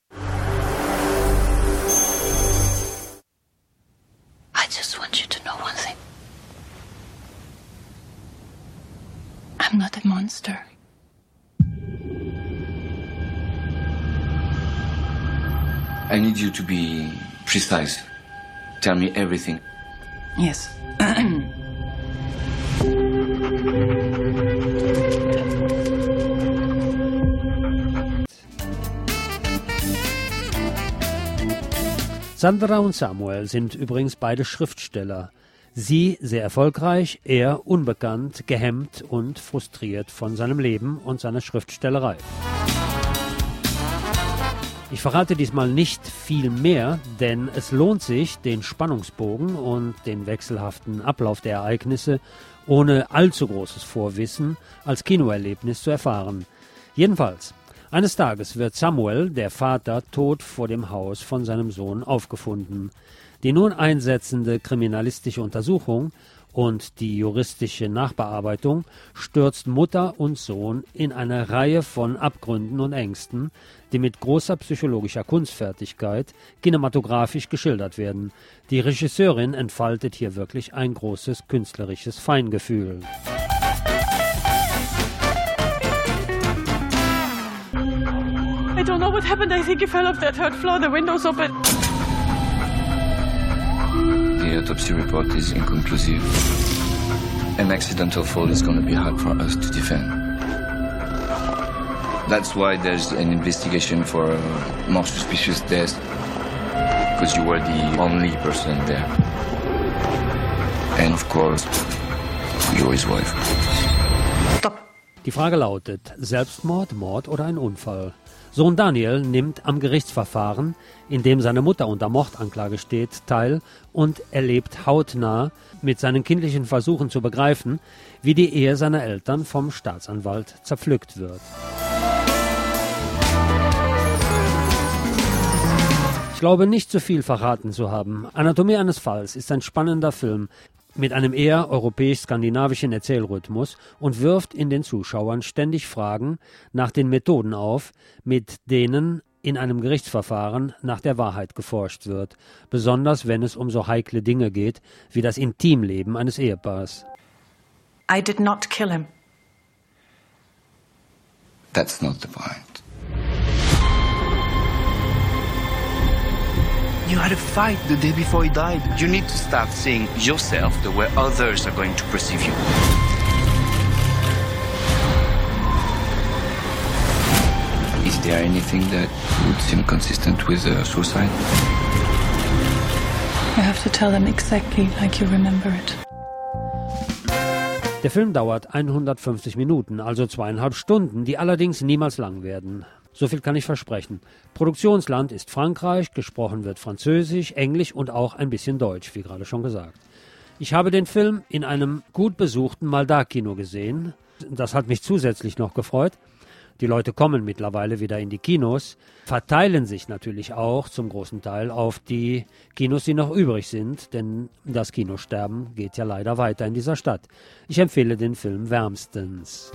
I just want you to know one thing. I'm not a monster. I need you to be precise. Tell me everything. Yes. Sandra und Samuel sind übrigens beide Schriftsteller. Sie sehr erfolgreich, er unbekannt, gehemmt und frustriert von seinem Leben und seiner Schriftstellerei. Ich verrate diesmal nicht viel mehr, denn es lohnt sich, den Spannungsbogen und den wechselhaften Ablauf der Ereignisse ohne allzu großes Vorwissen als Kinoerlebnis zu erfahren. Jedenfalls, eines Tages wird Samuel, der Vater, tot vor dem Haus von seinem Sohn aufgefunden. Die nun einsetzende kriminalistische Untersuchung und die juristische Nachbearbeitung stürzt Mutter und Sohn in eine Reihe von Abgründen und Ängsten, die mit großer psychologischer Kunstfertigkeit kinematografisch geschildert werden. Die Regisseurin entfaltet hier wirklich ein großes künstlerisches Feingefühl. I don't know what happened. I think he fell off that third floor. The window's open. The autopsy report is inconclusive. An accidental fall is going to be hard for us to defend. That's why there's an investigation for a more suspicious death, because you were the only person there. And of course, you're his wife. Die Frage lautet, Selbstmord, Mord oder ein Unfall? Sohn Daniel nimmt am Gerichtsverfahren, in dem seine Mutter unter Mordanklage steht, teil und erlebt hautnah mit seinen kindlichen Versuchen zu begreifen, wie die Ehe seiner Eltern vom Staatsanwalt zerpflückt wird. Ich glaube nicht zu viel verraten zu haben. Anatomie eines Falls ist ein spannender Film mit einem eher europäisch-skandinavischen Erzählrhythmus und wirft in den Zuschauern ständig Fragen nach den Methoden auf, mit denen in einem Gerichtsverfahren nach der Wahrheit geforscht wird, besonders wenn es um so heikle Dinge geht wie das Intimleben eines Ehepaars. I did not kill him. That's not the point. You had a fight the day before he died. You need to start seeing yourself the way others are going to perceive you. Is there anything that would seem consistent with uh, suicide? You have to tell them exactly like you remember it. Der Film dauert hundertfünfzig Minuten, also zweieinhalb Stunden, die allerdings niemals lang werden. So viel kann ich versprechen. Produktionsland ist Frankreich, gesprochen wird Französisch, Englisch und auch ein bisschen Deutsch, wie gerade schon gesagt. Ich habe den Film in einem gut besuchten Malda-Kino gesehen. Das hat mich zusätzlich noch gefreut. Die Leute kommen mittlerweile wieder in die Kinos, verteilen sich natürlich auch zum großen Teil auf die Kinos, die noch übrig sind, denn das Kinosterben geht ja leider weiter in dieser Stadt. Ich empfehle den Film wärmstens.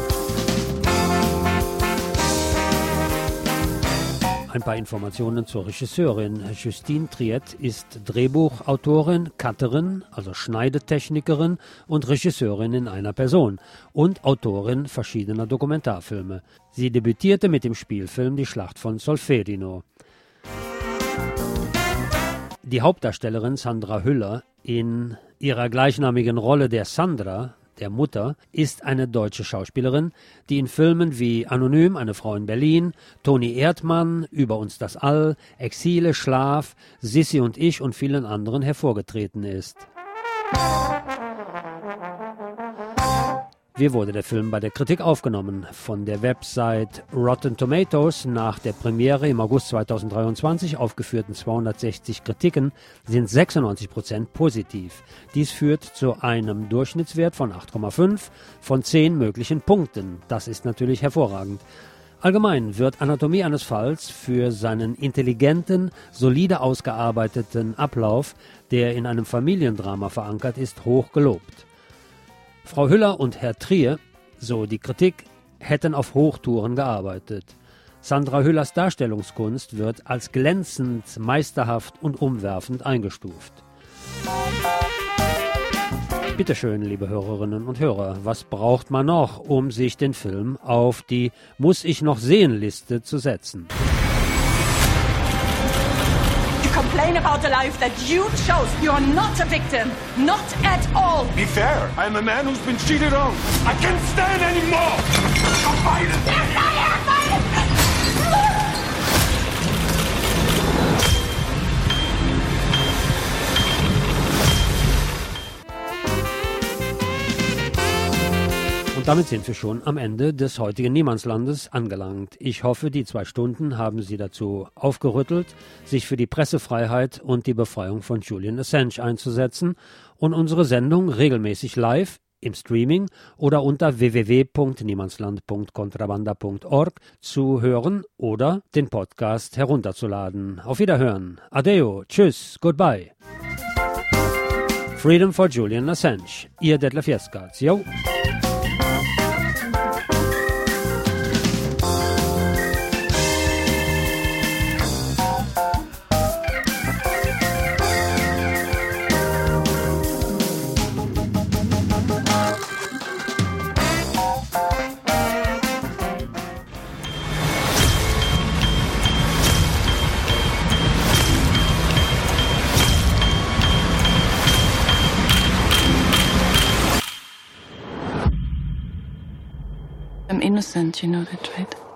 Ein paar Informationen zur Regisseurin. Justine Triet ist Drehbuchautorin, Cutterin, also Schneidetechnikerin und Regisseurin in einer Person und Autorin verschiedener Dokumentarfilme. Sie debütierte mit dem Spielfilm Die Schlacht von Solferino. Die Hauptdarstellerin Sandra Hüller in ihrer gleichnamigen Rolle der Sandra, der Mutter, ist eine deutsche Schauspielerin, die in Filmen wie Anonym, eine Frau in Berlin, Toni Erdmann, Über uns das All, Exile, Schlaf, Sissi und ich und vielen anderen hervorgetreten ist. Wie wurde der Film bei der Kritik aufgenommen? Von der Website Rotten Tomatoes nach der Premiere im August zweitausenddreiundzwanzig aufgeführten zweihundertsechzig Kritiken sind sechsundneunzig Prozent positiv. Dies führt zu einem Durchschnittswert von acht Komma fünf von zehn möglichen Punkten. Das ist natürlich hervorragend. Allgemein wird Anatomie eines Falls für seinen intelligenten, solide ausgearbeiteten Ablauf, der in einem Familiendrama verankert ist, hoch gelobt. Frau Hüller und Herr Trier, so die Kritik, hätten auf Hochtouren gearbeitet. Sandra Hüllers Darstellungskunst wird als glänzend, meisterhaft und umwerfend eingestuft. Bitte schön, liebe Hörerinnen und Hörer, was braucht man noch, um sich den Film auf die Muss-ich-noch-sehen-Liste zu setzen? Complain about the life that you chose. You're not a victim. Not at all. Be fair. I'm a man who's been cheated on. I can't stand anymore. I'm fighting. There's no air fighting. Und damit sind wir schon am Ende des heutigen Niemandslandes angelangt. Ich hoffe, die zwei Stunden haben Sie dazu aufgerüttelt, sich für die Pressefreiheit und die Befreiung von Julian Assange einzusetzen und unsere Sendung regelmäßig live im Streaming oder unter w w w punkt niemandsland punkt contrabanda punkt org zu hören oder den Podcast herunterzuladen. Auf Wiederhören. Adeo. Tschüss. Goodbye. Freedom for Julian Assange. Ihr Detlef Jeskac. Jo. I'm innocent, you know that, right?